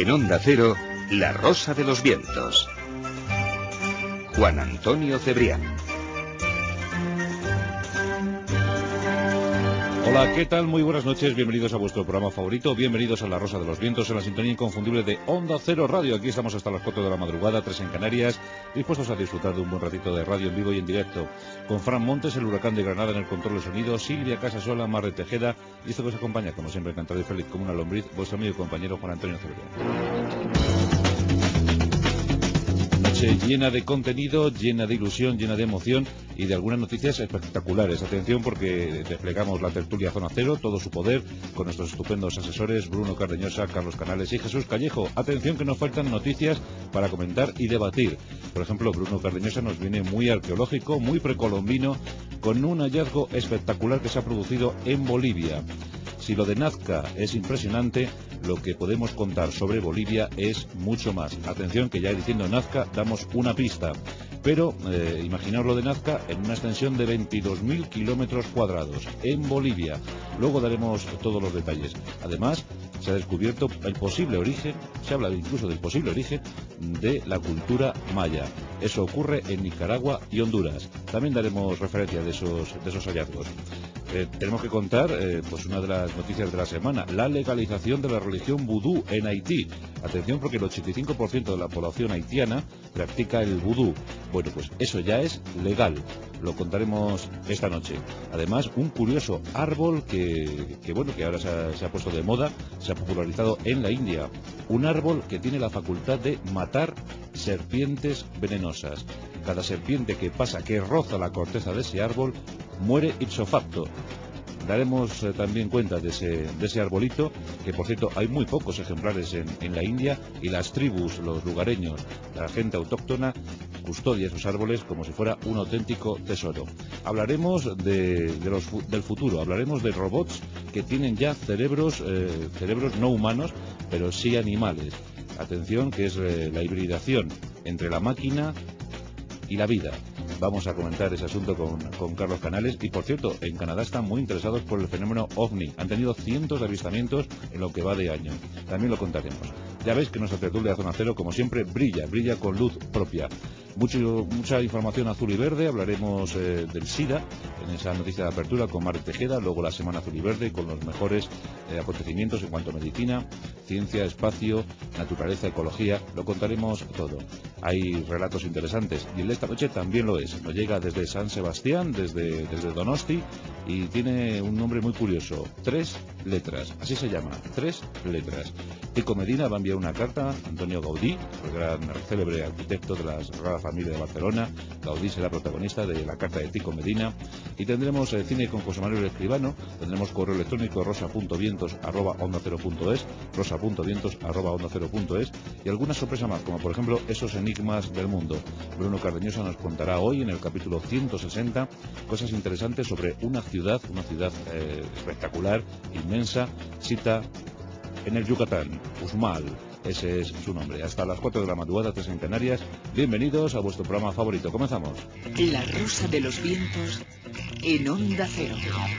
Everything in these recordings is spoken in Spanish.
En Onda Cero, La Rosa de los Vientos. Juan Antonio Cebrián. Hola, ¿qué tal? Muy buenas noches, bienvenidos a vuestro programa favorito, bienvenidos a La Rosa de los Vientos, en la sintonía inconfundible de Onda Cero Radio. Aquí estamos hasta las 4 de la madrugada, 3 en Canarias, dispuestos a disfrutar de un buen ratito de radio en vivo y en directo. Con Fran Montes, el huracán de Granada en el control de sonido, Silvia Casasola, Mar de Tejeda, y esto que os acompaña, como siempre, encantado y feliz como una lombriz, vuestro amigo y compañero Juan Antonio Cebrián. Noche llena de contenido, llena de ilusión, llena de emoción y de algunas noticias espectaculares. Atención, porque desplegamos la tertulia Zona Cero, todo su poder, con nuestros estupendos asesores Bruno Cardeñosa, Carlos Canales y Jesús Callejo. Atención, que nos faltan noticias para comentar y debatir. Por ejemplo, Bruno Cardeñosa nos viene muy arqueológico, muy precolombino, con un hallazgo espectacular que se ha producido en Bolivia. Si lo de Nazca es impresionante, lo que podemos contar sobre Bolivia es mucho más. Atención, que ya diciendo Nazca damos una pista. Pero imaginaos lo de Nazca en una extensión de 22.000 kilómetros cuadrados en Bolivia. Luego daremos todos los detalles. Además, se ha descubierto el posible origen, se habla incluso del posible origen de la cultura maya. Eso ocurre en Nicaragua y Honduras. También daremos referencia de esos hallazgos. Tenemos que contar pues una de las noticias de la semana, la legalización de la religión vudú en Haití. Atención, porque el 85% de la población haitiana practica el vudú. Bueno, pues eso ya es legal. Lo contaremos esta noche. Además, un curioso árbol que ahora se ha puesto de moda, se ha popularizado en la India. Un árbol que tiene la facultad de matar serpientes venenosas. Cada serpiente que pasa, que roza la corteza de ese árbol, muere ipso facto. Daremos también cuenta de ese arbolito, que por cierto hay muy pocos ejemplares en la India, y las tribus, los lugareños, la gente autóctona, custodia esos árboles como si fuera un auténtico tesoro. Hablaremos del futuro, hablaremos de robots que tienen ya cerebros no humanos, pero sí animales. Atención, que es la hibridación entre la máquina y la vida. Vamos a comentar ese asunto con Carlos Canales. Y por cierto, en Canadá están muy interesados por el fenómeno OVNI. Han tenido cientos de avistamientos en lo que va de año. También lo contaremos. Ya veis que nuestra tertulia Zona Cero, como siempre, brilla con luz propia. Mucha información azul y verde. Hablaremos del SIDA en esa noticia de apertura con Mar de Tejeda. Luego la Semana Azul y Verde con los mejores acontecimientos en cuanto a medicina, ciencia, espacio, naturaleza, ecología. Lo contaremos todo. Hay relatos interesantes y el de esta noche también lo es. Nos llega desde San Sebastián, desde Donosti, y tiene un nombre muy curioso. 3 letras. Así se llama. 3 letras. Tico Medina va a enviar una carta a Antonio Gaudí, el gran célebre arquitecto de la Sagrada Familia de Barcelona. Gaudí será protagonista de la carta de Tico Medina. Y tendremos cine con José Manuel Escribano. Tendremos correo electrónico rosa.vientos@onda0.es, rosa.vientos@onda0.es, y alguna sorpresa más, como por ejemplo esos enigmas del mundo. Bruno Cardeñosa nos contará hoy en el capítulo 160 cosas interesantes sobre una ciudad espectacular, inmensa, Sita, en el Yucatán, Uxmal, ese es su nombre. Hasta las 4 de la madrugada, 3 en Canarias. Bienvenidos a vuestro programa favorito. Comenzamos. La Rosa de los Vientos en Onda Cero.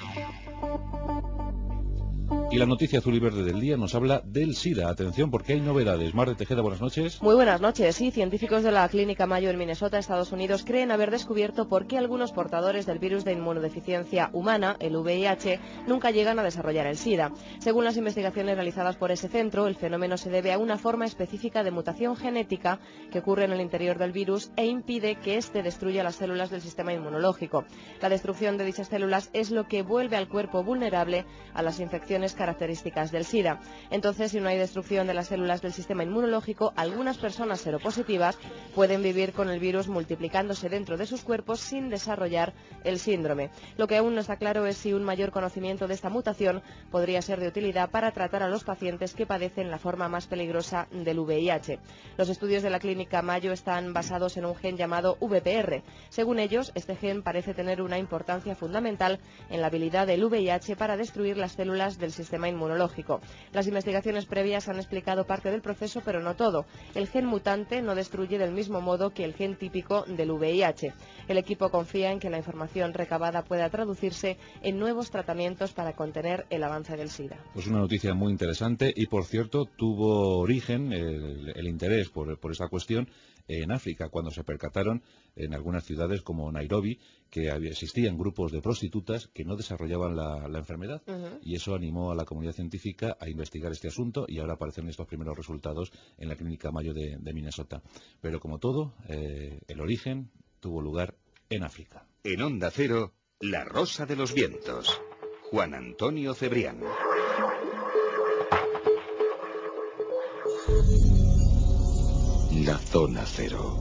Y la noticia azul y verde del día nos habla del SIDA. Atención, porque hay novedades. Mar de Tejeda, buenas noches. Muy buenas noches. Sí, científicos de la Clínica Mayo en Minnesota, Estados Unidos, creen haber descubierto por qué algunos portadores del virus de inmunodeficiencia humana, el VIH, nunca llegan a desarrollar el SIDA. Según las investigaciones realizadas por ese centro, el fenómeno se debe a una forma específica de mutación genética que ocurre en el interior del virus e impide que éste destruya las células del sistema inmunológico. La destrucción de dichas células es lo que vuelve al cuerpo vulnerable a las infecciones características del SIDA. Entonces, si no hay destrucción de las células del sistema inmunológico, algunas personas seropositivas pueden vivir con el virus multiplicándose dentro de sus cuerpos sin desarrollar el síndrome. Lo que aún no está claro es si un mayor conocimiento de esta mutación podría ser de utilidad para tratar a los pacientes que padecen la forma más peligrosa del VIH. Los estudios de la Clínica Mayo están basados en un gen llamado VPR. Según ellos, este gen parece tener una importancia fundamental en la habilidad del VIH para destruir las células del sistema sistema inmunológico. Las investigaciones previas han explicado parte del proceso, pero no todo. El gen mutante no destruye del mismo modo que el gen típico del VIH. El equipo confía en que la información recabada pueda traducirse en nuevos tratamientos para contener el avance del SIDA. Pues una noticia muy interesante y, por cierto, tuvo origen el interés por esta cuestión en África, cuando se percataron en algunas ciudades como Nairobi que existían grupos de prostitutas que no desarrollaban la enfermedad. Y eso animó a la comunidad científica a investigar este asunto, y ahora aparecen estos primeros resultados en la Clínica Mayo de Minnesota. Pero como todo, el origen tuvo lugar en África. En Onda Cero, La Rosa de los Vientos. Juan Antonio Cebrián. La Zona Cero.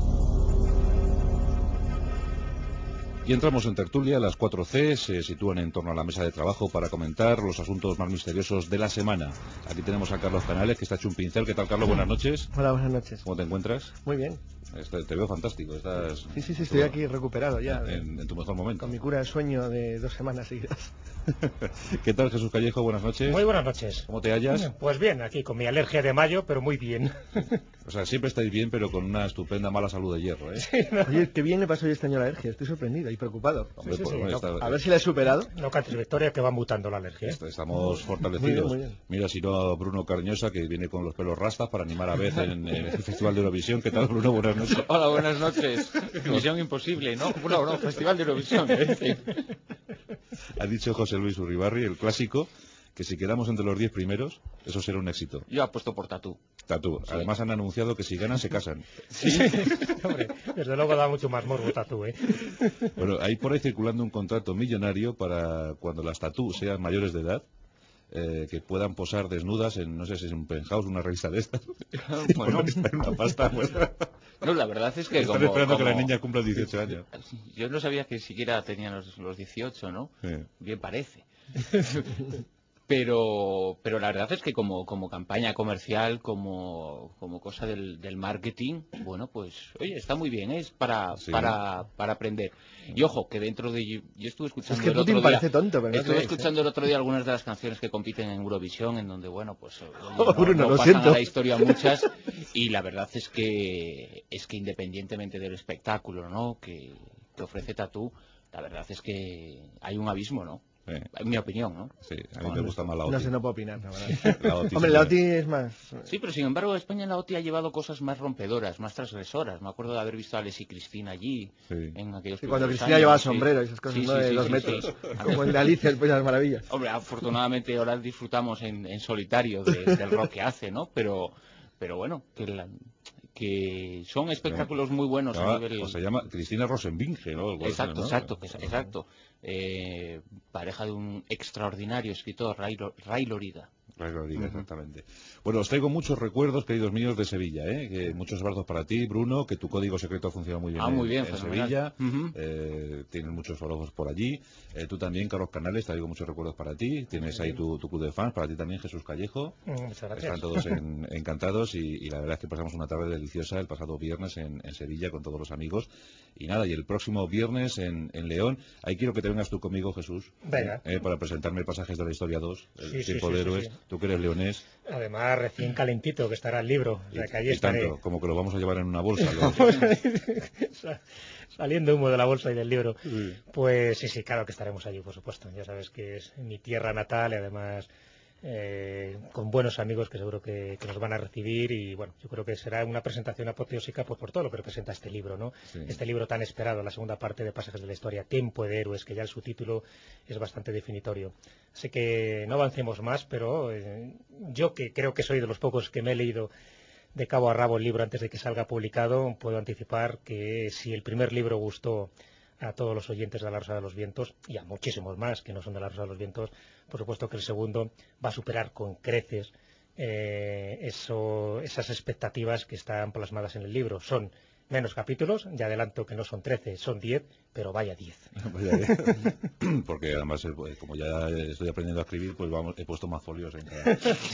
Y entramos en tertulia. Las 4C se sitúan en torno a la mesa de trabajo para comentar los asuntos más misteriosos de la semana. Aquí tenemos a Carlos Canales, que está hecho un pincel. ¿Qué tal, Carlos? Buenas noches. Hola, buenas noches. ¿Cómo te encuentras? Muy bien. Te veo fantástico. Estás... Sí, estoy aquí recuperado ya. En tu mejor momento. Con mi cura de sueño de 2 semanas seguidas. ¿Qué tal, Jesús Callejo? Buenas noches. Muy buenas noches. ¿Cómo te hallas? Pues bien, aquí con mi alergia de mayo, pero muy bien. O sea, siempre estáis bien, pero con una estupenda mala salud de hierro, ¿eh? Sí, no. Oye, qué bien le pasó yo este año la alergia. Estoy sorprendido y preocupado. Hombre, Sí, pues, sí, bueno, A ver si la he superado. No cantes victoria, que va mutando la alergia. Estamos fortalecidos. Muy bien. Mira, si no, a Bruno Cardeñosa, que viene con los pelos rastas para animar a vez en el Festival de Eurovisión. ¿Qué tal, Bruno? Buenas noches. Hola, buenas noches. Misión imposible, ¿no? No, Festival de Eurovisión. Ha dicho José Luis Uribarri, el clásico, que si quedamos entre los 10 primeros, eso será un éxito. Yo apuesto por Tatú. Tatú. Sí. Además han anunciado que si ganan se casan. Sí. Hombre, desde luego da mucho más morbo Tatú, ¿eh? Bueno, hay por ahí circulando un contrato millonario para cuando las Tatú sean mayores de edad, que puedan posar desnudas en, no sé si es un penthouse, una revista de estas. Bueno, Una pasta. Pues. no, la verdad es que Están esperando que la niña cumpla 18 años. Yo no sabía que siquiera tenían los 18, ¿no? Sí. Bien parece. Pero la verdad es que como campaña comercial, como cosa del marketing, bueno, pues, oye, está muy bien, es para aprender. Y ojo, que dentro de... Yo estuve escuchando Es que el Putin otro día... parece tonto, pero no Estuve creéis, escuchando el otro día algunas de las canciones que compiten en Eurovisión, en donde, bueno, pues... Oh, Bruno, no lo pasan siento. a la historia muchas, y la verdad es que independientemente del espectáculo, ¿no?, que ofrece Tatú, la verdad es que hay un abismo, ¿no? Sí. En mi opinión, ¿no? Sí, a mí me gusta más la OTI. No sé, no puedo opinar, la verdad. La OTI, Hombre, sí, la OTI es más... Sí, pero sin embargo España en la OTI ha llevado cosas más rompedoras, más transgresoras. Me acuerdo de haber visto a Alex y Cristina allí, Sí. en aquellos Sí, cuando primeros Cristina años, llevaba sí. sombrero y esas cosas, Sí, ¿no? sí, De sí, 2 sí, metros. sí. Como el de Alicia, el País de las Maravillas. Hombre, afortunadamente ahora disfrutamos en solitario del rock que hace, ¿no? Pero bueno, que son espectáculos muy buenos a nivel... Se llama Cristina Rosenbinge, ¿no? Algo así, Exacto, ¿no? exacto. Pareja de un extraordinario escritor, Ray Lorida. Ray Rodríguez, exactamente. Bueno, os traigo muchos recuerdos, queridos míos, de Sevilla, ¿eh? Que muchos abrazos para ti, Bruno, que tu código secreto ha funcionado muy bien, Muy bien, en fenomenal. Sevilla. Tienes muchos followers por allí. Tú también, Carlos Canales, traigo muchos recuerdos para ti. Tienes ahí tu club de fans, para ti también, Jesús Callejo. Muchas gracias. Están todos encantados y la verdad es que pasamos una tarde deliciosa el pasado viernes en Sevilla con todos los amigos. Y nada, y el próximo viernes en León, ahí quiero que te vengas tú conmigo, Jesús. Venga. Para presentarme Pasajes de la Historia 2, el Sí, Tiempo sí, de sí, Héroes. sí. Tú que eres leonés. Además, recién calentito, que estará el libro. O sea, que allí Y estaré. tanto, como que lo vamos a llevar en una bolsa. Saliendo humo de la bolsa y del libro. Sí. Pues sí, claro que estaremos allí, por supuesto. Ya sabes que es mi tierra natal y además con buenos amigos que seguro que nos van a recibir, y bueno, yo creo que será una presentación apoteósica pues, por todo lo que representa este libro, ¿no? Sí. Este libro tan esperado, la segunda parte de Pasajes de la Historia, Tiempo de Héroes, que ya el subtítulo es bastante definitorio. Así que no avancemos más, pero yo que creo que soy de los pocos que me he leído de cabo a rabo el libro antes de que salga publicado, puedo anticipar que si el primer libro gustó a todos los oyentes de La Rosa de los Vientos, y a muchísimos más que no son de La Rosa de los Vientos, por supuesto que el segundo va a superar con creces esas expectativas que están plasmadas en el libro. Son menos capítulos, ya adelanto que no son 13, son 10, pero vaya 10. Porque además, como ya estoy aprendiendo a escribir, pues he puesto más folios en cada...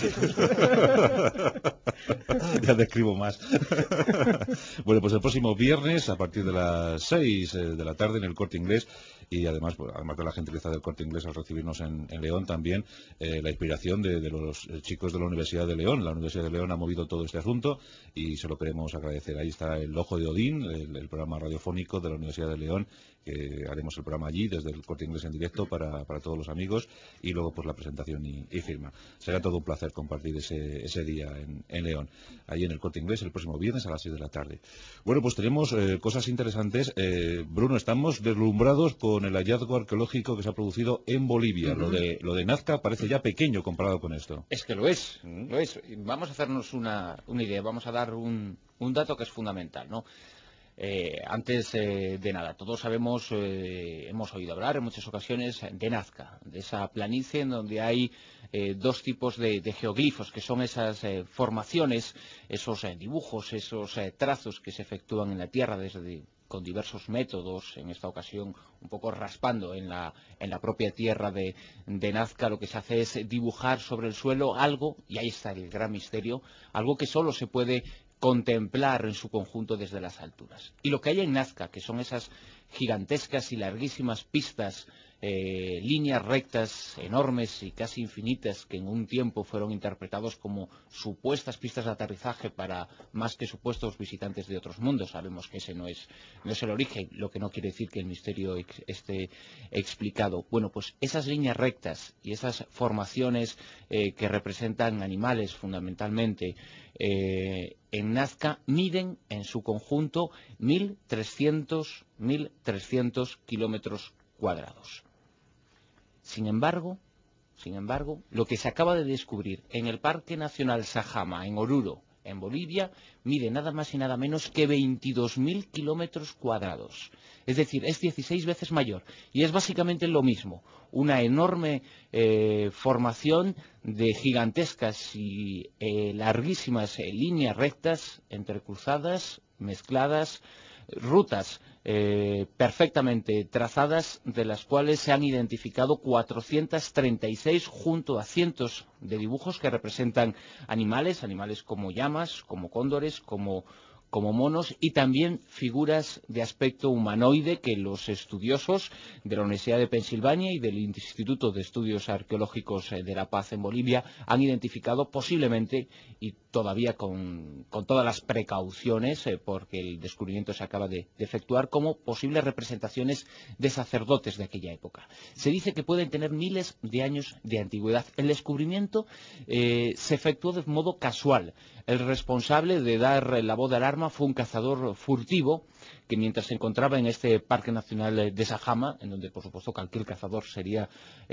Ya te escribo más. Bueno, pues el próximo viernes, a partir de las 6 de la tarde, en el Corte Inglés, y además, pues, además de la gentileza del Corte Inglés al recibirnos en León, también la inspiración de los chicos de la Universidad de León. La Universidad de León ha movido todo este asunto y se lo queremos agradecer. Ahí está el Ojo de Odín, el programa radiofónico de la Universidad de León, que haremos el programa allí desde el Corte Inglés en directo para todos los amigos, y luego pues la presentación y firma. Será todo un placer compartir ese día en León, ahí en el Corte Inglés, el próximo viernes a las 6 de la tarde. Bueno, pues tenemos cosas interesantes. Bruno, estamos deslumbrados con el hallazgo arqueológico que se ha producido en Bolivia. Lo de Nazca parece ya pequeño comparado con esto. Es que lo es, lo es. Vamos a hacernos una idea, vamos a dar un dato que es fundamental, ¿no? Antes de nada, todos sabemos, hemos oído hablar en muchas ocasiones de Nazca, de esa planicie en donde hay dos tipos de geoglifos, que son esas formaciones, esos dibujos, esos trazos que se efectúan en la tierra con diversos métodos, en esta ocasión un poco raspando en la propia tierra de Nazca. Lo que se hace es dibujar sobre el suelo algo, y ahí está el gran misterio, algo que solo se puede contemplar en su conjunto desde las alturas. Y lo que hay en Nazca, que son esas gigantescas y larguísimas pistas, líneas rectas enormes y casi infinitas, que en un tiempo fueron interpretados como supuestas pistas de aterrizaje para más que supuestos visitantes de otros mundos. Sabemos que ese no es el origen, lo que no quiere decir que el misterio esté explicado. Bueno, pues esas líneas rectas y esas formaciones que representan animales fundamentalmente, en Nazca miden en su conjunto 1.300 kilómetros cuadrados. Sin embargo, lo que se acaba de descubrir en el Parque Nacional Sajama, en Oruro, en Bolivia, mide nada más y nada menos que 22.000 kilómetros cuadrados. Es decir, es 16 veces mayor. Y es básicamente lo mismo. Una enorme formación de gigantescas y larguísimas líneas rectas, entrecruzadas, mezcladas, rutas perfectamente trazadas, de las cuales se han identificado 436 junto a cientos de dibujos que representan animales como llamas, como cóndores, como monos, y también figuras de aspecto humanoide que los estudiosos de la Universidad de Pensilvania y del Instituto de Estudios Arqueológicos de La Paz en Bolivia han identificado posiblemente, y todavía con todas las precauciones, porque el descubrimiento se acaba de efectuar, como posibles representaciones de sacerdotes de aquella época. Se dice que pueden tener miles de años de antigüedad. El descubrimiento se efectuó de modo casual. El responsable de dar la voz de alarma fue un cazador furtivo que, mientras se encontraba en este Parque Nacional de Sajama, en donde por supuesto cualquier cazador sería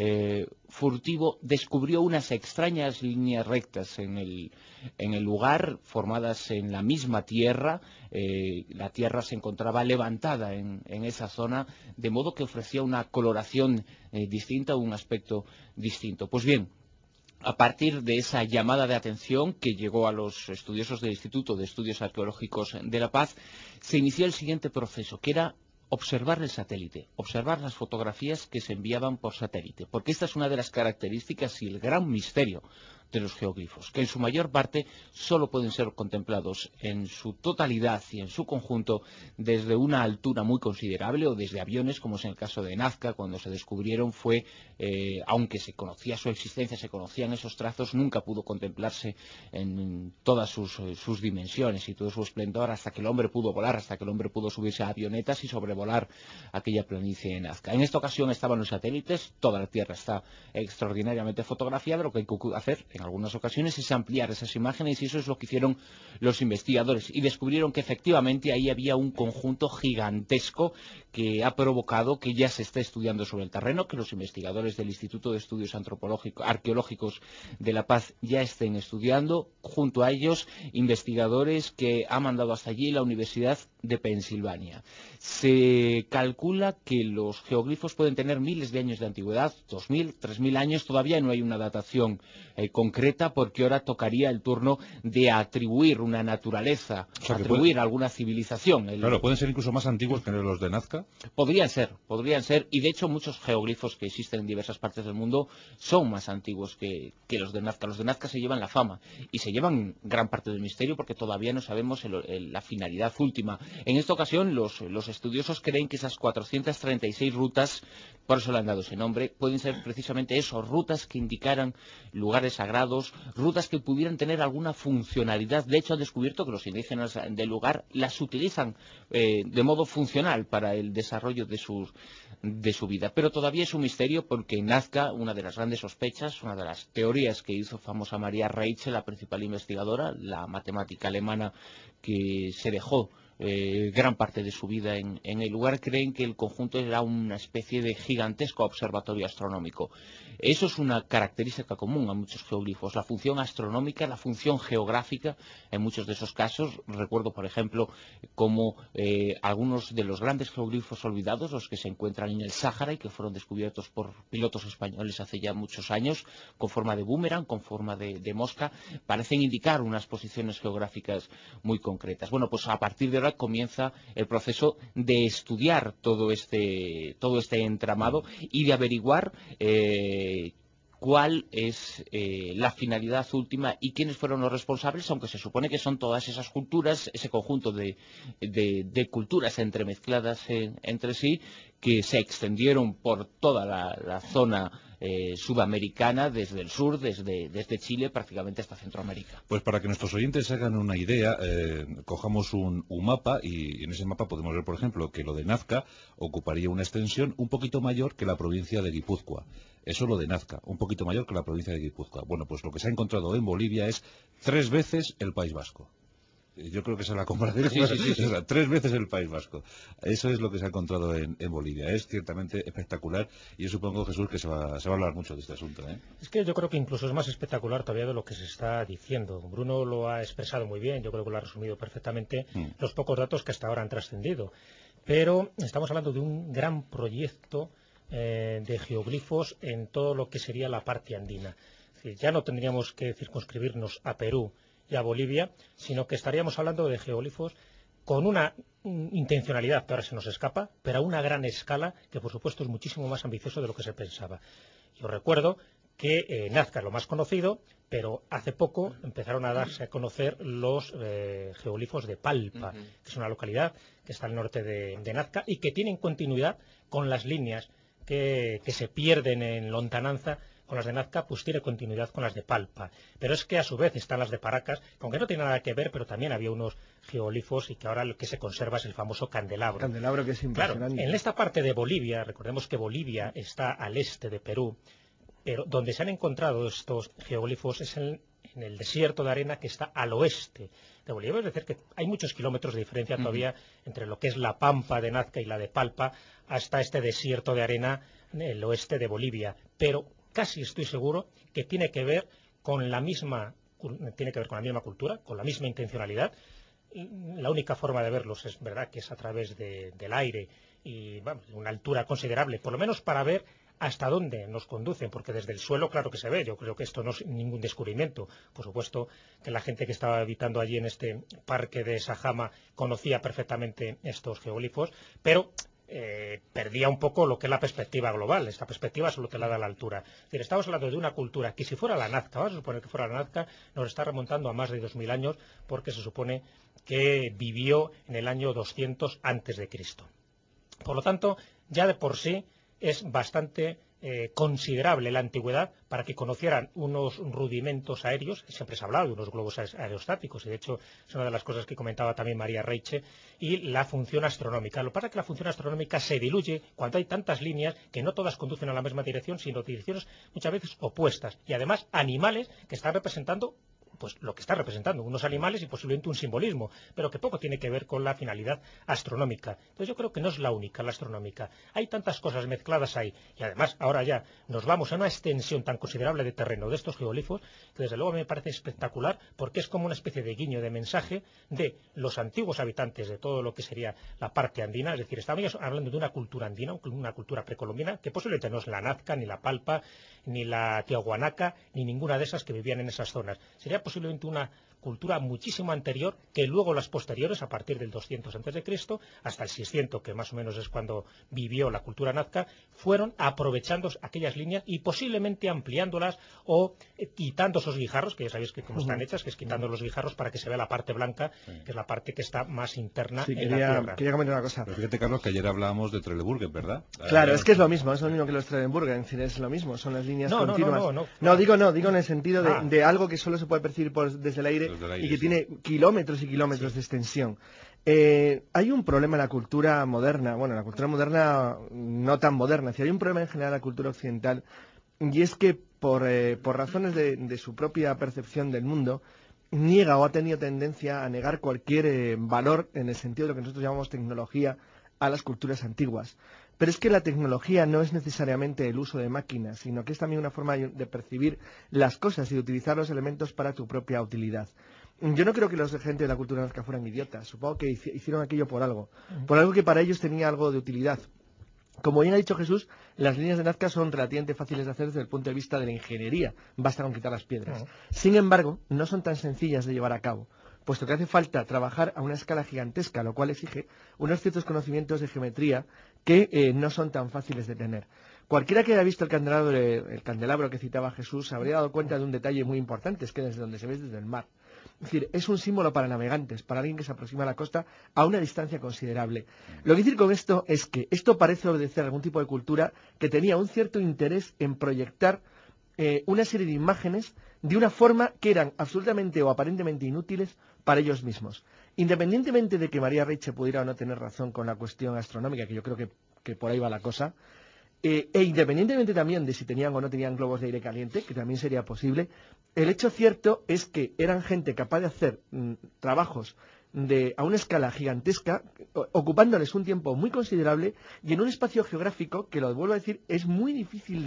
furtivo, descubrió unas extrañas líneas rectas en el lugar, formadas en la misma tierra. La tierra se encontraba levantada en esa zona, de modo que ofrecía una coloración distinta, un aspecto distinto. Pues bien, a partir de esa llamada de atención que llegó a los estudiosos del Instituto de Estudios Arqueológicos de La Paz, se inició el siguiente proceso, que era observar el satélite, observar las fotografías que se enviaban por satélite, porque esta es una de las características y el gran misterio de los geoglifos, que en su mayor parte solo pueden ser contemplados en su totalidad y en su conjunto desde una altura muy considerable, o desde aviones, como es en el caso de Nazca. Cuando se descubrieron fue, aunque se conocía su existencia, se conocían esos trazos, nunca pudo contemplarse en todas sus dimensiones y todo su esplendor, hasta que el hombre pudo volar, hasta que el hombre pudo subirse a avionetas y sobrevolar aquella planicie de Nazca. En esta ocasión estaban los satélites, toda la Tierra está extraordinariamente fotografiada. Lo que hay que hacer en algunas ocasiones es ampliar esas imágenes, y eso es lo que hicieron los investigadores, y descubrieron que efectivamente ahí había un conjunto gigantesco que ha provocado que ya se esté estudiando sobre el terreno, que los investigadores del Instituto de Estudios Arqueológicos de La Paz ya estén estudiando, junto a ellos investigadores que ha mandado hasta allí la Universidad de Pensilvania. Se calcula que los geoglifos pueden tener miles de años de antigüedad, 2.000, 3.000 años. Todavía no hay una datación concreta concreta, porque ahora tocaría el turno de atribuir una naturaleza, O sea, que atribuir alguna civilización. Claro, pueden ser incluso más antiguos que los de Nazca. Podrían ser, y de hecho muchos geoglifos que existen en diversas partes del mundo son más antiguos que los de Nazca. Los de Nazca se llevan la fama y se llevan gran parte del misterio porque todavía no sabemos la finalidad última. En esta ocasión los estudiosos creen que esas 436 rutas, por eso le han dado ese nombre, pueden ser precisamente eso, rutas que indicaran lugares sagrados, rutas que pudieran tener alguna funcionalidad. De hecho han descubierto que los indígenas del lugar las utilizan de modo funcional para el desarrollo de su vida. Pero todavía es un misterio porque en Nazca, una de las grandes sospechas, una de las teorías que hizo famosa Maria Reiche, la principal investigadora, la matemática alemana que se dejó gran parte de su vida en el lugar, creen que el conjunto era una especie de gigantesco observatorio astronómico. Eso es una característica común a muchos geoglifos, la función astronómica, la función geográfica en muchos de esos casos. Recuerdo, por ejemplo, como algunos de los grandes geoglifos olvidados, los que se encuentran en el Sáhara y que fueron descubiertos por pilotos españoles hace ya muchos años, con forma de boomerang, con forma de mosca, parecen indicar unas posiciones geográficas muy concretas. Bueno, pues a partir de ahora comienza el proceso de estudiar todo este entramado y de averiguar cuál es la finalidad última y quiénes fueron los responsables, aunque se supone que son todas esas culturas, ese conjunto de culturas entremezcladas entre sí, que se extendieron por toda la zona sudamericana, desde el sur, desde Chile prácticamente hasta Centroamérica. Pues para que nuestros oyentes se hagan una idea, cojamos un mapa y en ese mapa podemos ver, por ejemplo, que lo de Nazca ocuparía una extensión un poquito mayor que la provincia de Guipúzcoa. Eso lo de Nazca, un poquito mayor que la provincia de Guipúzcoa. Bueno, pues lo que se ha encontrado en Bolivia es 3 veces el País Vasco. Yo creo que esa es la comparación. Sí. O sea, 3 veces el País Vasco. Eso es lo que se ha encontrado en Bolivia. Es ciertamente espectacular y yo supongo, Jesús, que se va a hablar mucho de este asunto, ¿eh? Es que yo creo que incluso es más espectacular todavía de lo que se está diciendo. Bruno lo ha expresado muy bien, yo creo que lo ha resumido perfectamente, los pocos datos que hasta ahora han trascendido. Pero estamos hablando de un gran proyecto de geoglifos en todo lo que sería la parte andina. Es decir, ya no tendríamos que circunscribirnos a Perú y a Bolivia, sino que estaríamos hablando de geoglifos con una intencionalidad que ahora se nos escapa, pero a una gran escala que por supuesto es muchísimo más ambicioso de lo que se pensaba. Yo recuerdo que Nazca es lo más conocido, pero hace poco empezaron a darse a conocer los geoglifos de Palpa, que es una localidad que está al norte de Nazca y que tienen continuidad con las líneas que se pierden en lontananza. Con las de Nazca, pues tiene continuidad con las de Palpa. Pero es que a su vez están las de Paracas, que aunque no tiene nada que ver, pero también había unos geoglifos y que ahora lo que se conserva es el famoso candelabro. Candelabro, que es impresionante. Claro, en esta parte de Bolivia, recordemos que Bolivia está al este de Perú, pero donde se han encontrado estos geoglifos es en el desierto de arena que está al oeste de Bolivia. Es decir, que hay muchos kilómetros de diferencia todavía entre lo que es la pampa de Nazca y la de Palpa hasta este desierto de arena en el oeste de Bolivia. Pero casi estoy seguro que tiene que ver con la misma cultura, con la misma intencionalidad. La única forma de verlos es verdad que es a través del aire y una altura considerable, por lo menos para ver hasta dónde nos conducen, porque desde el suelo claro que se ve. Yo creo que esto no es ningún descubrimiento. Por supuesto que la gente que estaba habitando allí en este parque de Sajama conocía perfectamente estos geoglifos, pero perdía un poco lo que es la perspectiva global. Esta perspectiva solo te la da la altura. Es decir, estamos hablando de una cultura que si fuera la Nazca, vamos a suponer que fuera la Nazca, nos está remontando a más de 2000 años, porque se supone que vivió en el año 200 antes de Cristo. Por lo tanto, ya de por sí es bastante considerable la antigüedad para que conocieran unos rudimentos aéreos. Siempre se ha hablado de unos globos aerostáticos y de hecho es una de las cosas que comentaba también Maria Reiche, y la función astronómica. Lo que pasa es que la función astronómica se diluye cuando hay tantas líneas que no todas conducen a la misma dirección, sino direcciones muchas veces opuestas, y además animales que están representando pues lo que está representando, unos animales y posiblemente un simbolismo, pero que poco tiene que ver con la finalidad astronómica. Entonces yo creo que no es la única, la astronómica. Hay tantas cosas mezcladas ahí, y además ahora ya nos vamos a una extensión tan considerable de terreno de estos geoglifos, que desde luego me parece espectacular, porque es como una especie de guiño de mensaje de los antiguos habitantes de todo lo que sería la parte andina, es decir, estamos hablando de una cultura andina, una cultura precolombina, que posiblemente no es la Nazca, ni la Palpa, ni la Tiahuanaca, ni ninguna de esas que vivían en esas zonas. Sería posiblemente una cultura muchísimo anterior, que luego las posteriores, a partir del 200 a.C., hasta el 600, que más o menos es cuando vivió la cultura nazca, fueron aprovechando aquellas líneas y posiblemente ampliándolas o quitando esos guijarros, que ya sabéis que cómo están hechas, que es quitando los guijarros para que se vea la parte blanca, que es la parte que está más interna en la tierra. Quería comentar una cosa. Pero fíjate, Carlos, que ayer hablábamos de Trelleborg, ¿verdad? Claro, es que es lo mismo que los Trelleborg, es decir, es lo mismo, son las líneas continuas. No, digo en el sentido de algo que solo se puede percibir desde el aire y que tiene kilómetros y kilómetros de extensión. Hay un problema en la cultura moderna, bueno, en la cultura moderna no tan moderna, hay un problema en general en la cultura occidental, y es que por razones de su propia percepción del mundo, niega o ha tenido tendencia a negar cualquier valor en el sentido de lo que nosotros llamamos tecnología a las culturas antiguas. Pero es que la tecnología no es necesariamente el uso de máquinas, sino que es también una forma de percibir las cosas y de utilizar los elementos para tu propia utilidad. Yo no creo que los gente de la cultura nazca fueran idiotas. Supongo que hicieron aquello por algo que para ellos tenía algo de utilidad. Como bien ha dicho Jesús, las líneas de Nazca son relativamente fáciles de hacer desde el punto de vista de la ingeniería. Basta con quitar las piedras. Sin embargo, no son tan sencillas de llevar a cabo, puesto que hace falta trabajar a una escala gigantesca, lo cual exige unos ciertos conocimientos de geometría que no son tan fáciles de tener. Cualquiera que haya visto el candelabro que citaba Jesús se habría dado cuenta de un detalle muy importante, es que desde donde se ve desde el mar. Es decir, es un símbolo para navegantes, para alguien que se aproxima a la costa a una distancia considerable. Lo que quiero decir con esto es que esto parece obedecer a algún tipo de cultura que tenía un cierto interés en proyectar una serie de imágenes de una forma que eran absolutamente o aparentemente inútiles para ellos mismos. Independientemente de que María Reiche pudiera o no tener razón con la cuestión astronómica, que yo creo que por ahí va la cosa, e independientemente también de si tenían o no tenían globos de aire caliente, que también sería posible, el hecho cierto es que eran gente capaz de hacer trabajos a una escala gigantesca, ocupándoles un tiempo muy considerable y en un espacio geográfico que, lo vuelvo a decir, es muy difícil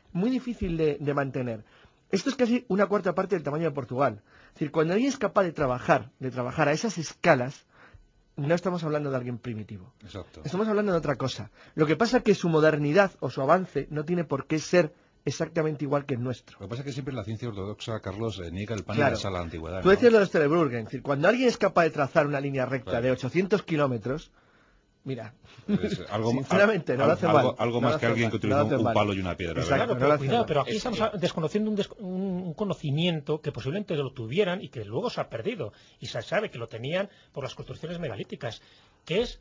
de mantener. Esto es casi una cuarta parte del tamaño de Portugal. Es decir, cuando alguien es capaz de trabajar a esas escalas, no estamos hablando de alguien primitivo. Exacto. Estamos hablando de otra cosa. Lo que pasa es que su modernidad o su avance no tiene por qué ser exactamente igual que el nuestro. Lo que pasa es que siempre la ciencia ortodoxa, Carlos, niega el pan y Claro. la sal a la antigüedad. Tú decías lo de Trelleborg, es decir, cuando alguien es capaz de trazar una línea recta de 800 kilómetros, mira, sinceramente, no lo hace mal. Algo más que alguien que utiliza un palo y una piedra. Exacto, Claro, pero cuidado, pero aquí estamos desconociendo un conocimiento que posiblemente lo tuvieran y que luego se ha perdido. Y se sabe que lo tenían por las construcciones megalíticas, que es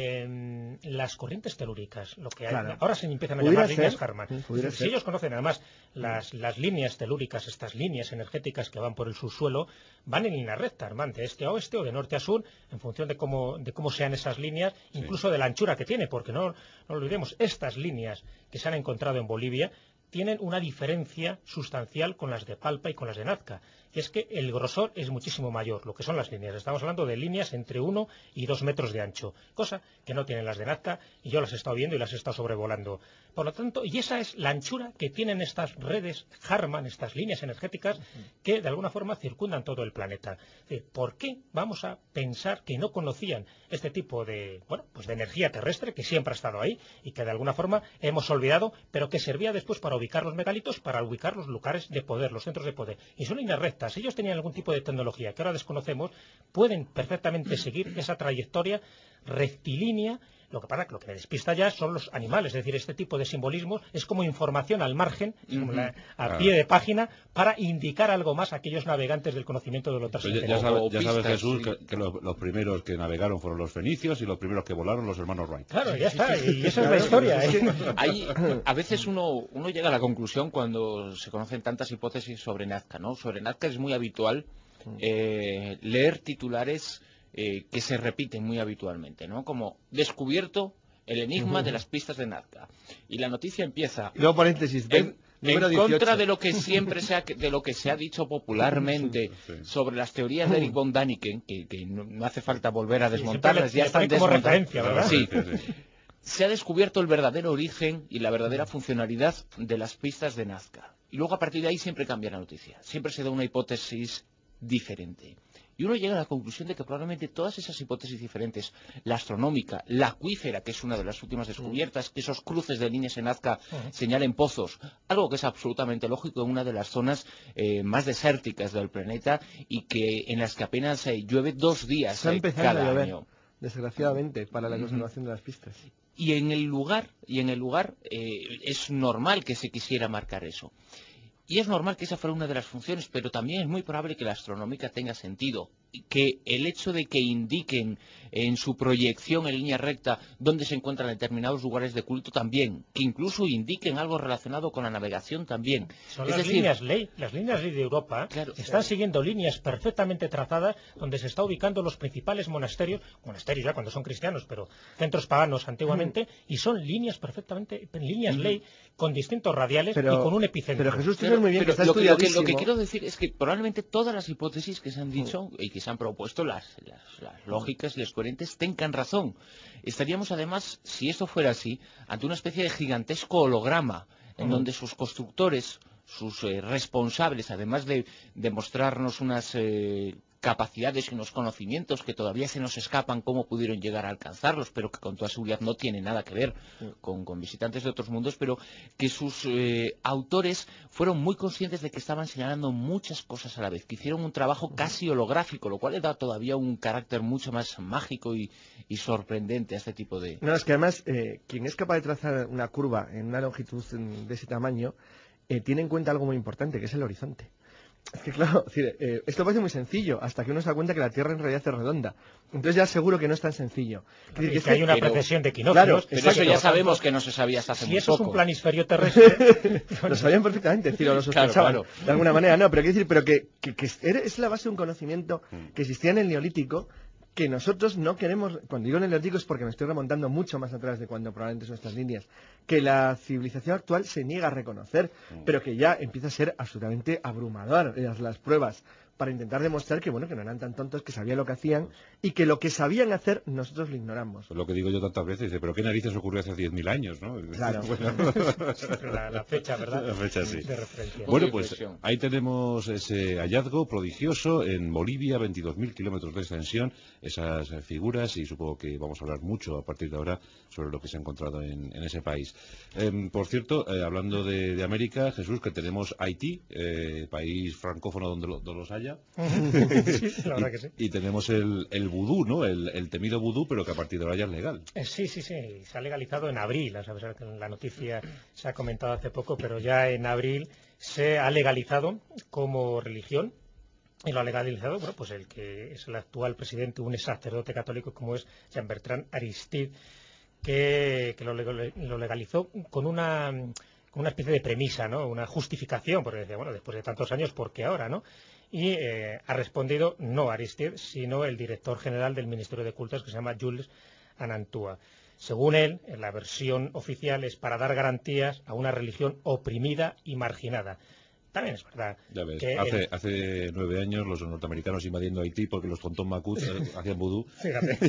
las corrientes telúricas, lo que hay, ahora se empiezan a llamar líneas Harman. Si ellos conocen además las líneas telúricas, estas líneas energéticas que van por el subsuelo, van en línea recta, van de este a oeste o de norte a sur, en función de cómo sean esas líneas, incluso de la anchura que tiene, porque no olvidemos, estas líneas que se han encontrado en Bolivia tienen una diferencia sustancial con las de Palpa y con las de Nazca, y es que el grosor es muchísimo mayor, lo que son las líneas. Estamos hablando de líneas entre 1 y 2 metros de ancho, cosa que no tienen las de Nazca, y yo las he estado viendo y las he estado sobrevolando. Por lo tanto, y esa es la anchura que tienen estas redes Harman, estas líneas energéticas que de alguna forma circundan todo el planeta. ¿Por qué vamos a pensar que no conocían este tipo de energía terrestre que siempre ha estado ahí y que de alguna forma hemos olvidado, pero que servía después para ubicar los megalitos, para ubicar los lugares de poder, los centros de poder? Y son líneas rectas. Si ellos tenían algún tipo de tecnología que ahora desconocemos, pueden perfectamente seguir esa trayectoria rectilínea. Lo que me despista ya son los animales, es decir, este tipo de simbolismo es como información al margen, a pie de página, para indicar algo más a aquellos navegantes del conocimiento de lo trascendental. Ya sabes, Jesús, que los primeros que navegaron fueron los fenicios y los primeros que volaron los hermanos Wright. Claro, ya está, y esa es la historia. A veces uno llega a la conclusión cuando se conocen tantas hipótesis sobre Nazca, ¿no? Sobre Nazca es muy habitual leer titulares que se repiten muy habitualmente, ¿no? Como descubierto el enigma de las pistas de Nazca. Y la noticia empieza... Luego paréntesis, en contra de lo que siempre se ha dicho popularmente sobre las teorías de Eric von Däniken, que no hace falta volver a desmontarlas, ya están desmontadas. ¿Verdad? Sí. Se ha descubierto el verdadero origen y la verdadera funcionalidad de las pistas de Nazca. Y luego a partir de ahí siempre cambia la noticia, siempre se da una hipótesis diferente. Y uno llega a la conclusión de que probablemente todas esas hipótesis diferentes, la astronómica, la acuífera, que es una de las últimas descubiertas, que esos cruces de líneas en Nazca señalen pozos, algo que es absolutamente lógico en una de las zonas más desérticas del planeta y que en las que apenas llueve 2 días cada año. Desgraciadamente, para la conservación de las pistas. Y en el lugar es normal que se quisiera marcar eso. Y es normal que esa fuera una de las funciones, pero también es muy probable que la astronómica tenga sentido. Que el hecho de que indiquen en su proyección en línea recta dónde se encuentran determinados lugares de culto también. Que incluso indiquen algo relacionado con la navegación también. Son las líneas ley de Europa. Claro, están siguiendo líneas perfectamente trazadas donde se está ubicando los principales monasterios ya cuando son cristianos, pero centros paganos antiguamente, y son líneas ley con distintos radiales y con un epicentro. Pero Jesús, muy bien, pero lo que quiero decir es que probablemente todas las hipótesis que se han dicho y que se han propuesto, las lógicas y las coherentes, tengan razón. Estaríamos además, si esto fuera así, ante una especie de gigantesco holograma en donde sus constructores, sus responsables, además de mostrarnos unas capacidades y unos conocimientos que todavía se nos escapan cómo pudieron llegar a alcanzarlos, pero que con toda seguridad no tienen nada que ver con visitantes de otros mundos, pero que sus autores fueron muy conscientes de que estaban señalando muchas cosas a la vez, que hicieron un trabajo casi holográfico, lo cual le da todavía un carácter mucho más mágico y sorprendente a este tipo de... No, es que además quien es capaz de trazar una curva en una longitud de ese tamaño tiene en cuenta algo muy importante, que es el horizonte. Es que claro, esto parece muy sencillo, hasta que uno se da cuenta que la Tierra en realidad es redonda. Entonces ya seguro que no es tan sencillo. Que hay una precesión de equinoccios. Claro, pero eso ya sabemos que no se sabía hasta hace muy poco. Si eso es un planisferio terrestre... Lo sabían perfectamente, es decir, o lo sospechaban de alguna manera. No, pero quiero decir, que es la base de un conocimiento que existía en el Neolítico, que nosotros no queremos, cuando digo en el Neolítico es porque me estoy remontando mucho más atrás de cuando probablemente son estas líneas, que la civilización actual se niega a reconocer, pero que ya empieza a ser absolutamente abrumador las pruebas para intentar demostrar que no eran tan tontos, que sabían lo que hacían y que lo que sabían hacer nosotros lo ignoramos. Pues lo que digo yo tantas veces, pero ¿qué narices ocurrió hace 10.000 años, no? Claro. la fecha, ¿verdad? La fecha, sí. De referencia. Bueno, pues ahí tenemos ese hallazgo prodigioso en Bolivia, 22.000 kilómetros de extensión, esas figuras, y supongo que vamos a hablar mucho a partir de ahora sobre lo que se ha encontrado en ese país. Por cierto, hablando de América, Jesús, que tenemos Haití, país francófono donde los haya. Sí, la verdad que sí. Y tenemos el vudú, ¿no? El temido vudú, pero que a partir de ahora ya es legal. Sí, se ha legalizado en abril. La noticia se ha comentado hace poco, pero ya en abril se ha legalizado como religión. Y lo ha legalizado, pues el que es el actual presidente, un sacerdote católico como es Jean-Bertrand Aristide, que lo legalizó con una especie de premisa, ¿no? Una justificación, porque decía, después de tantos años, ¿por qué ahora, no? Y ha respondido no Aristide, sino el director general del Ministerio de Cultos, que se llama Jules Anantua. Según él, en la versión oficial es para dar garantías a una religión oprimida y marginada. También es verdad. Ya ves, que hace 9 años los norteamericanos invadiendo Haití porque los tontón macut hacían vudú. Fíjate.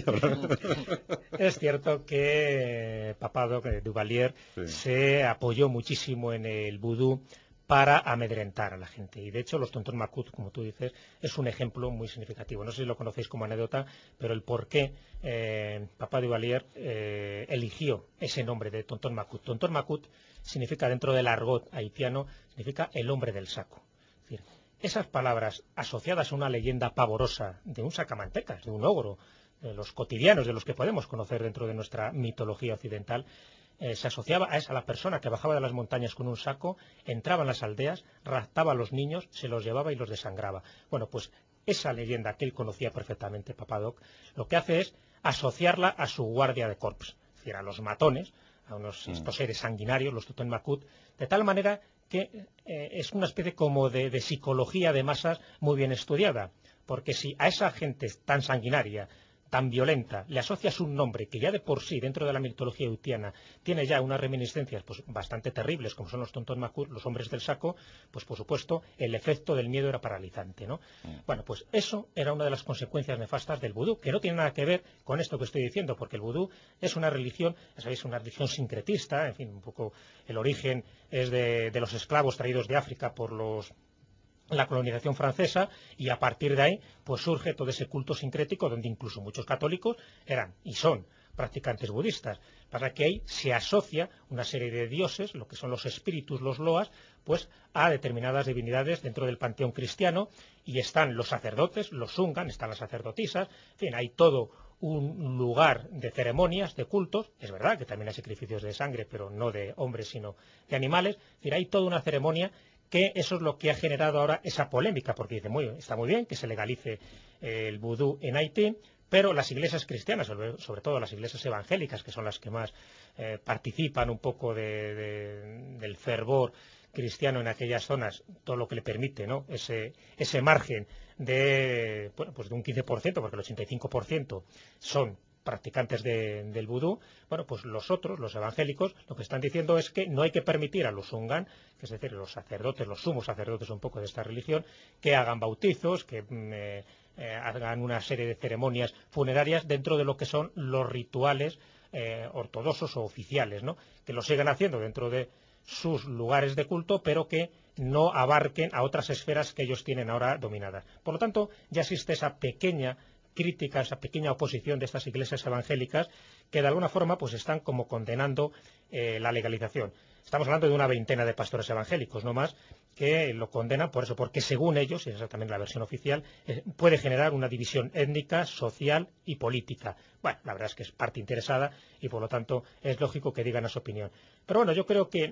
Es cierto que Papado, Duvalier, se apoyó muchísimo en el vudú para amedrentar a la gente. Y de hecho los tontón macut, como tú dices, es un ejemplo muy significativo. No sé si lo conocéis como anécdota, pero el por qué Papá Duvalier eligió ese nombre de tontón macut. Tontón macut significa, dentro del argot haitiano, significa el hombre del saco. Es decir, esas palabras asociadas a una leyenda pavorosa de un sacamantecas, de un ogro, de los cotidianos, de los que podemos conocer dentro de nuestra mitología occidental, se asociaba a la persona que bajaba de las montañas con un saco, entraba en las aldeas, raptaba a los niños, se los llevaba y los desangraba. Bueno, pues esa leyenda que él conocía perfectamente, Papadoc, lo que hace es asociarla a su guardia de corps, es decir, a los matones, a estos seres sanguinarios, los tontón macut, de tal manera que es una especie como de psicología de masas muy bien estudiada, porque si a esa gente tan sanguinaria tan violenta, le asocias un nombre que ya de por sí, dentro de la mitología haitiana, tiene ya unas reminiscencias pues bastante terribles, como son los tonton macour, los hombres del saco, pues por supuesto el efecto del miedo era paralizante, ¿no? Bueno, pues eso era una de las consecuencias nefastas del vudú, que no tiene nada que ver con esto que estoy diciendo, porque el vudú es una religión, ya sabéis, una religión sincretista, en fin, un poco el origen es de los esclavos traídos de África por la colonización francesa, y a partir de ahí pues surge todo ese culto sincrético donde incluso muchos católicos eran y son practicantes budistas. Para que ahí se asocia una serie de dioses, lo que son los espíritus, los loas, pues a determinadas divinidades dentro del panteón cristiano, y están los sacerdotes, los sungan, están las sacerdotisas, en fin, hay todo un lugar de ceremonias, de cultos. Es verdad que también hay sacrificios de sangre, pero no de hombres sino de animales. Es decir, hay toda una ceremonia, que eso es lo que ha generado ahora esa polémica, porque dice, está muy bien que se legalice el vudú en Haití, pero las iglesias cristianas, sobre todo las iglesias evangélicas, que son las que más participan un poco del fervor cristiano en aquellas zonas, todo lo que le permite, ¿no?, ese margen de, bueno, pues de un 15%, porque el 85% son practicantes del vudú. Bueno, pues los otros, los evangélicos, lo que están diciendo es que no hay que permitir a los sungan, que es decir, los sacerdotes, los sumos sacerdotes un poco de esta religión, que hagan bautizos, que hagan una serie de ceremonias funerarias dentro de lo que son los rituales ortodoxos o oficiales, ¿no?, que lo sigan haciendo dentro de sus lugares de culto, pero que no abarquen a otras esferas que ellos tienen ahora dominadas. Por lo tanto, ya existe esa pequeña crítica, esa pequeña oposición de estas iglesias evangélicas, que de alguna forma pues están como condenando la legalización. Estamos hablando de una veintena de pastores evangélicos, no más, que lo condenan por eso, porque según ellos, y esa es también la versión oficial, puede generar una división étnica, social y política. Bueno, la verdad es que es parte interesada y por lo tanto es lógico que digan esa opinión. Pero bueno, yo creo que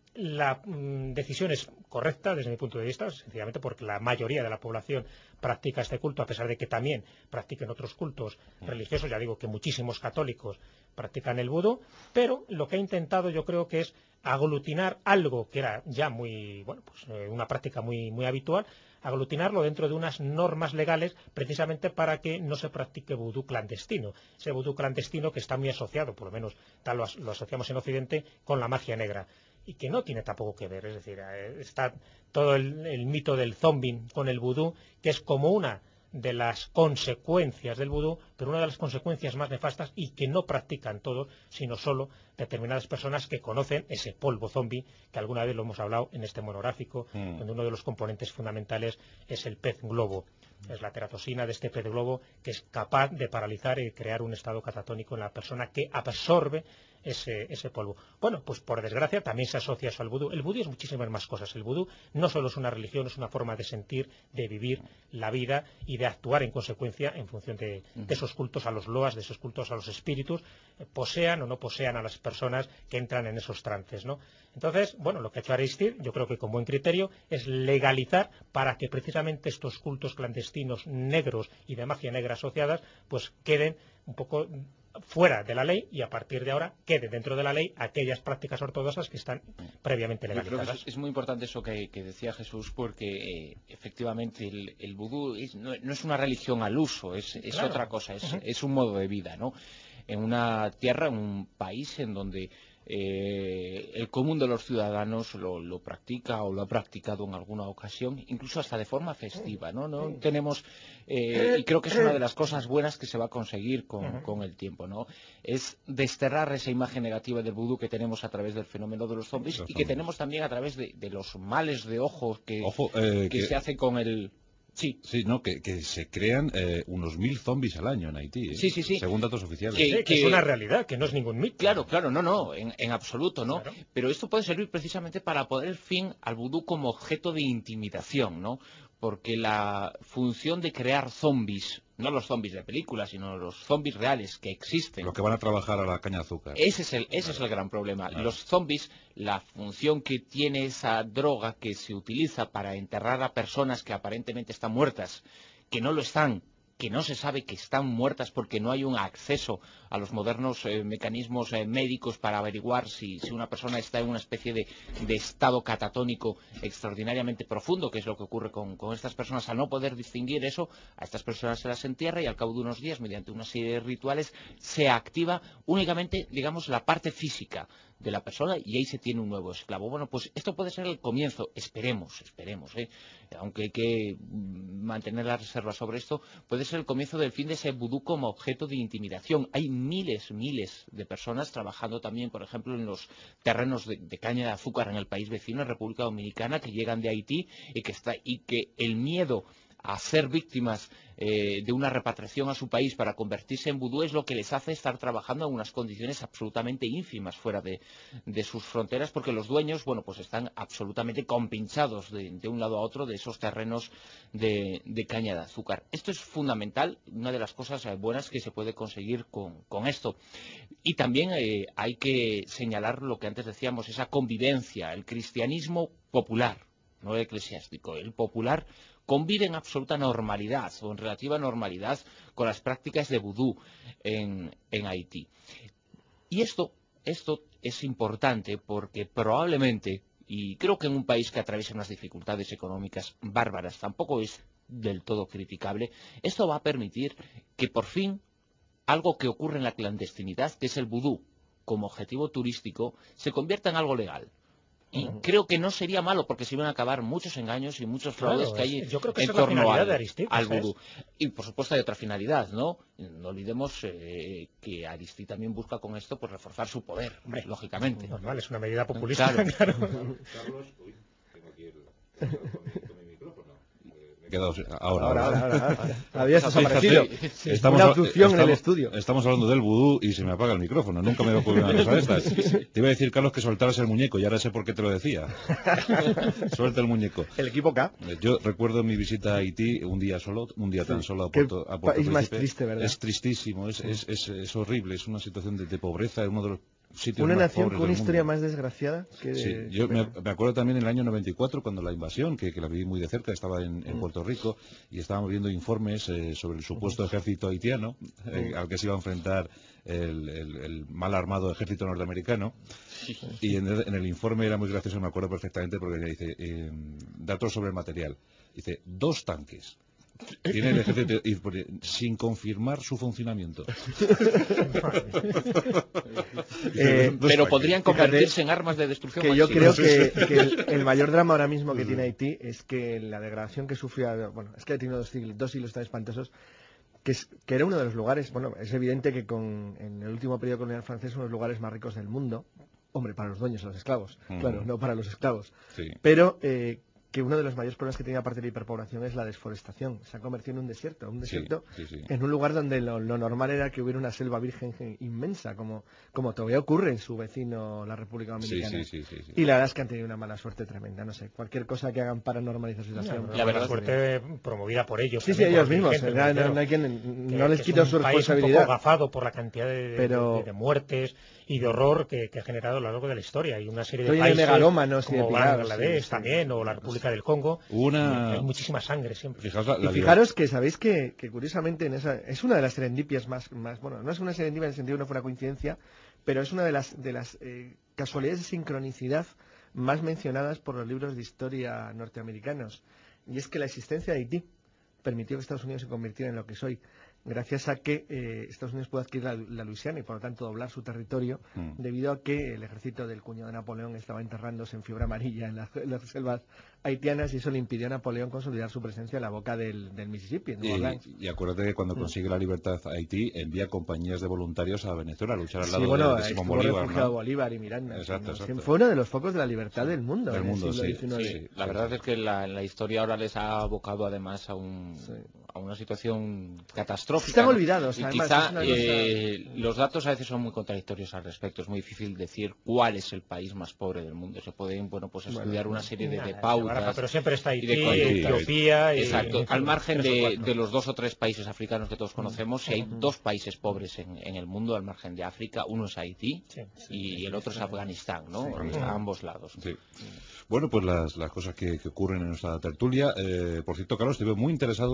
la decisión es correcta desde mi punto de vista, sencillamente porque la mayoría de la población practica este culto, a pesar de que también practiquen otros cultos religiosos. Ya digo que muchísimos católicos practican el vudú, pero lo que ha intentado yo creo que es aglutinar algo que era ya muy, bueno, pues una práctica muy, muy habitual, aglutinarlo dentro de unas normas legales, precisamente para que no se practique vudú clandestino. Ese vudú clandestino que está muy asociado, por lo menos tal lo asociamos en Occidente, con la magia negra, y que no tiene tampoco que ver. Es decir, está todo el mito del zombie con el vudú, que es como una de las consecuencias del vudú, pero una de las consecuencias más nefastas, y que no practican todos, sino solo determinadas personas que conocen ese polvo zombie, que alguna vez lo hemos hablado en este monográfico, donde uno de los componentes fundamentales es el pez globo. Es la teratosina de este pez globo, que es capaz de paralizar y crear un estado catatónico en la persona que absorbe ese polvo. Bueno, pues por desgracia también se asocia eso al vudú. El vudú es muchísimas más cosas. El vudú no solo es una religión, es una forma de sentir, de vivir la vida y de actuar en consecuencia en función de esos cultos a los loas, de esos cultos a los espíritus, posean o no posean a las personas que entran en esos trances, ¿no? Entonces, bueno, lo que ha hecho Aristide, yo creo que con buen criterio, es legalizar para que precisamente estos cultos clandestinos negros y de magia negra asociadas pues queden un poco fuera de la ley, y a partir de ahora quede dentro de la ley aquellas prácticas ortodoxas que están previamente legalizadas. Yo creo que es muy importante eso que decía Jesús, porque efectivamente el vudú no es una religión al uso, es claro, otra cosa, es un modo de vida, ¿no? En una tierra, en un país en donde el común de los ciudadanos lo practica o lo ha practicado en alguna ocasión, incluso hasta de forma festiva, ¿no? No tenemos, y creo que es una de las cosas buenas que se va a conseguir con el tiempo, ¿no? Es desterrar esa imagen negativa del vudú que tenemos a través del fenómeno de los zombies, y que tenemos también a través de los males de ojos que se hacen con el... Sí, no, que se crean unos 1000 zombies al año en Haití, sí. según datos oficiales. Que es una realidad, que no es ningún mito. Claro, no, en absoluto, ¿no? Claro. Pero esto puede servir precisamente para poner fin al vudú como objeto de intimidación, ¿no? Porque la función de crear zombies, no los zombies de películas, sino los zombies reales que existen. Los que van a trabajar a la caña de azúcar. Ese es el gran problema. Claro. Los zombies, la función que tiene esa droga que se utiliza para enterrar a personas que aparentemente están muertas, que no lo están, que no se sabe que están muertas porque no hay un acceso a los modernos mecanismos médicos para averiguar si una persona está en una especie de estado catatónico extraordinariamente profundo, que es lo que ocurre con estas personas. Al no poder distinguir eso, a estas personas se las entierra y al cabo de unos días, mediante una serie de rituales, se activa únicamente, digamos, la parte física de la persona y ahí se tiene un nuevo esclavo. Bueno, pues esto puede ser el comienzo, esperemos, aunque hay que mantener la reserva sobre esto, puede ser el comienzo del fin de ese vudú como objeto de intimidación. Hay miles de personas trabajando también, por ejemplo, en los terrenos de caña de azúcar en el país vecino, en República Dominicana, que llegan de Haití y que el miedo a ser víctimas de una repatriación a su país para convertirse en vudú es lo que les hace estar trabajando en unas condiciones absolutamente ínfimas fuera de sus fronteras, porque los dueños, bueno, pues están absolutamente compinchados de un lado a otro de esos terrenos de caña de azúcar. Esto es fundamental, una de las cosas buenas que se puede conseguir con esto. Y también hay que señalar lo que antes decíamos, esa convivencia, el cristianismo popular, no el eclesiástico, el popular, convive en absoluta normalidad o en relativa normalidad con las prácticas de vudú en Haití. Y esto es importante porque probablemente, y creo que en un país que atraviesa unas dificultades económicas bárbaras, tampoco es del todo criticable, esto va a permitir que por fin algo que ocurre en la clandestinidad, que es el vudú como objetivo turístico, se convierta en algo legal. Y creo que no sería malo porque se iban a acabar muchos engaños y muchos fraudes que hay en torno al vudú. Y por supuesto hay otra finalidad, ¿no? No olvidemos que Aristide también busca con esto pues reforzar su poder, lógicamente. Normal, es una medida populista. Claro. Carlos, tengo aquí con mi micrófono. Ahora. Habías desaparecido. Una abducción en el estudio. Estamos hablando del vudú y se me apaga el micrófono. Nunca me ocurrió una cosa de estas. Te iba a decir, Carlos, que soltaras el muñeco y ahora sé por qué te lo decía. Suelta el muñeco. El equipo K. Yo recuerdo mi visita a Haití un día tan solo a Puerto País Príncipe. Más triste, ¿verdad? Es tristísimo, es horrible, es una situación de pobreza, es uno de los sitios una más nación pobres con una del historia mundo. más desgraciada que sí, yo me acuerdo también en el año 94 cuando la invasión, que la viví muy de cerca, estaba en Puerto Rico y estábamos viendo informes sobre el supuesto ejército haitiano al que se iba a enfrentar el mal armado ejército norteamericano. Y en el informe era muy gracioso, me acuerdo perfectamente, porque dice datos sobre el material, dice 2 tanques tiene el ejército sin confirmar su funcionamiento. Pero podrían convertirse en armas de destrucción masiva. Yo creo que el mayor drama ahora mismo que tiene Haití es que la degradación que sufrió, bueno, es que ha tenido dos siglos tan espantosos, que era uno de los lugares, bueno, es evidente que en el último periodo colonial francés uno de los lugares más ricos del mundo, hombre, para los dueños, los esclavos, claro, no para los esclavos, pero que uno de los mayores problemas que tiene aparte de la hiperpoblación es la desforestación. Se ha convertido en un desierto en un lugar donde lo normal era que hubiera una selva virgen inmensa, como todavía ocurre en su vecino, la República Dominicana. Y la verdad es que han tenido una mala suerte tremenda, no sé, cualquier cosa que hagan para normalizar su situación. La verdad suerte promovida por ellos. Sí, ellos mismos, no les quito su responsabilidad. Un poco gafado por la cantidad de muertes y de horror que ha generado a lo largo de la historia, y una serie de países como Bangladesh también, o la República del Congo, hay muchísima sangre siempre. Fijaros que sabéis que curiosamente es una de las serendipias más bueno, no es una serendipia en el sentido de que no fuera coincidencia, pero es una de las casualidades de sincronicidad más mencionadas por los libros de historia norteamericanos, y es que la existencia de Haití permitió que Estados Unidos se convirtiera en lo que es hoy, gracias a que Estados Unidos pudo adquirir la Luisiana y por lo tanto doblar su territorio, debido a que el ejército del cuñado de Napoleón estaba enterrándose en fibra amarilla en las selvas haitianas, y eso le impidió a Napoleón consolidar su presencia en la boca del Mississippi, en Nueva Orleans. Y acuérdate que cuando consigue la libertad Haití, envía compañías de voluntarios a Venezuela a luchar al lado de Simón Bolívar. Refugiado Bolívar y Miranda. Exacto. Fue uno de los focos de la libertad del mundo. La verdad es que la historia ahora les ha abocado además a una situación catastrófica. Están olvidados. Y además, quizá los datos a veces son muy contradictorios al respecto. Es muy difícil decir cuál es el país más pobre del mundo. Se pueden estudiar una serie de pautas. Pero siempre está Haití, Etiopía. Exacto. Al margen de los 2 o 3 países africanos que todos conocemos, si hay 2 países pobres en el mundo al margen de África, uno es Haití y el otro es Afganistán, ¿no? A ambos lados. Sí. Bueno, pues las cosas que ocurren en nuestra tertulia. Por cierto, Carlos, te veo muy interesado últimamente en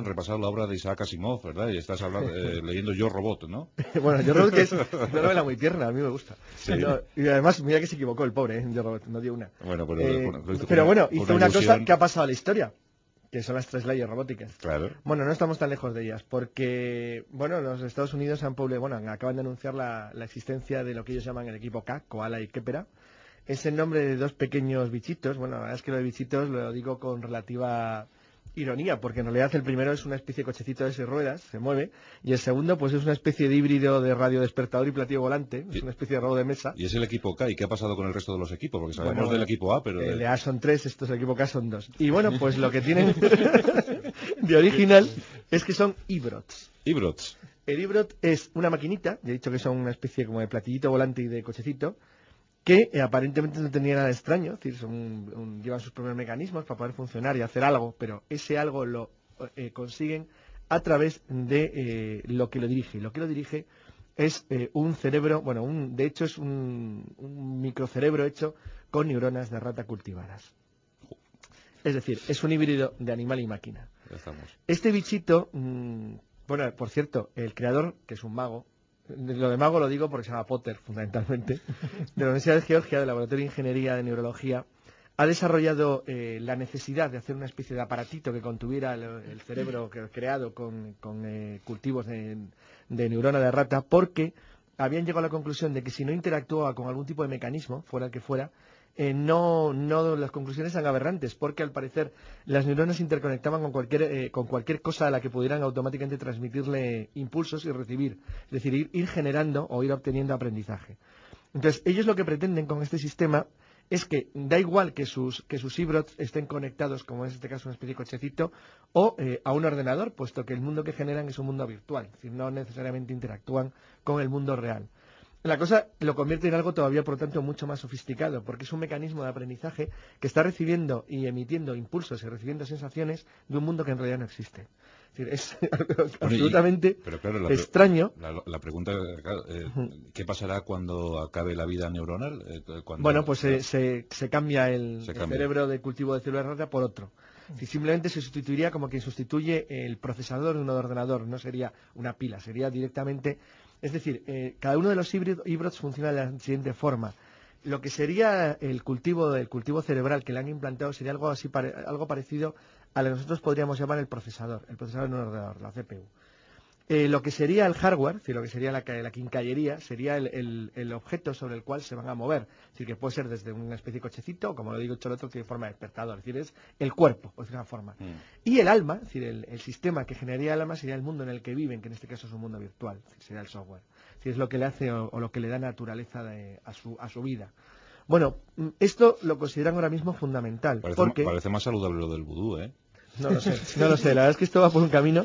repasado la obra de Isaac Asimov, ¿verdad? Y estás leyendo Yo Robot, ¿no? Bueno, Yo Robot, que es una novela muy tierna, a mí me gusta. Sí. Y además, mira que se equivocó el pobre, Yo Robot, no dio una. Bueno, pero bueno, hizo una cosa que ha pasado a la historia, que son las 3 leyes robóticas. Claro. Bueno, no estamos tan lejos de ellas, porque, bueno, los Estados Unidos acaban de anunciar la existencia de lo que ellos llaman el equipo K, Koala y Kepera. Es el nombre de 2 pequeños bichitos. Bueno, la verdad es que lo de bichitos lo digo con relativa ironía, porque en realidad el primero es una especie de cochecito de 6 ruedas, se mueve, y el segundo pues es una especie de híbrido de radiodespertador y platillo volante, es una especie de robot de mesa. Y es el equipo K, ¿y qué ha pasado con el resto de los equipos? Porque sabemos del equipo A, pero... El de A son 3, estos el equipo K son 2. Y bueno, pues lo que tienen de original es que son Ibrots. Ibrots. El Ibrot es una maquinita, ya he dicho que son una especie como de platillito volante y de cochecito, que aparentemente no tenía nada extraño, es decir, llevan sus propios mecanismos para poder funcionar y hacer algo, pero ese algo lo consiguen a través de lo que lo dirige. Lo que lo dirige es un cerebro, de hecho es un microcerebro hecho con neuronas de rata cultivadas. Es decir, es un híbrido de animal y máquina. Ya estamos. Este bichito, por cierto, el creador, que es un mago, lo de mago lo digo porque se llama Potter, fundamentalmente, de la Universidad de Georgia, del Laboratorio de Ingeniería de Neurología, ha desarrollado la necesidad de hacer una especie de aparatito que contuviera el cerebro creado con cultivos de neurona de rata, porque habían llegado a la conclusión de que si no interactuaba con algún tipo de mecanismo, fuera el que fuera, las conclusiones eran aberrantes, porque al parecer las neuronas se interconectaban con cualquier cosa a la que pudieran automáticamente transmitirle impulsos y recibir, es decir, ir generando o ir obteniendo aprendizaje. Entonces, ellos lo que pretenden con este sistema es que da igual que sus Ibrots estén conectados, como es en este caso una especie de cochecito, o a un ordenador, puesto que el mundo que generan es un mundo virtual, es decir, no necesariamente interactúan con el mundo real. La cosa lo convierte en algo todavía, por lo tanto, mucho más sofisticado, porque es un mecanismo de aprendizaje que está recibiendo y emitiendo impulsos y recibiendo sensaciones de un mundo que en realidad no existe. Es absolutamente extraño. La pregunta, ¿qué pasará cuando acabe la vida neuronal? Se cambia el cerebro de cultivo de células rata por otro. Simplemente se sustituiría como quien sustituye el procesador de un ordenador, no sería una pila, sería directamente... Es decir, cada uno de los Ibrots funciona de la siguiente forma. Lo que sería el cultivo cerebral que le han implantado sería algo parecido a lo que nosotros podríamos llamar el procesador de un ordenador, la CPU. Lo que sería el hardware, es decir, lo que sería la quincallería, sería el objeto sobre el cual se van a mover. Es decir, que puede ser desde una especie de cochecito, o como lo digo el otro, tiene forma de despertador. Es decir, es el cuerpo, por decirlo de una forma. Y el alma, es decir, el sistema que generaría el alma sería el mundo en el que viven, que en este caso es un mundo virtual, es decir, sería el software. Es decir, es lo que le hace o lo que le da naturaleza a su vida. Bueno, esto lo consideran ahora mismo fundamental. Parece más saludable lo del vudú, ¿eh? No lo sé, la verdad es que esto va por un camino.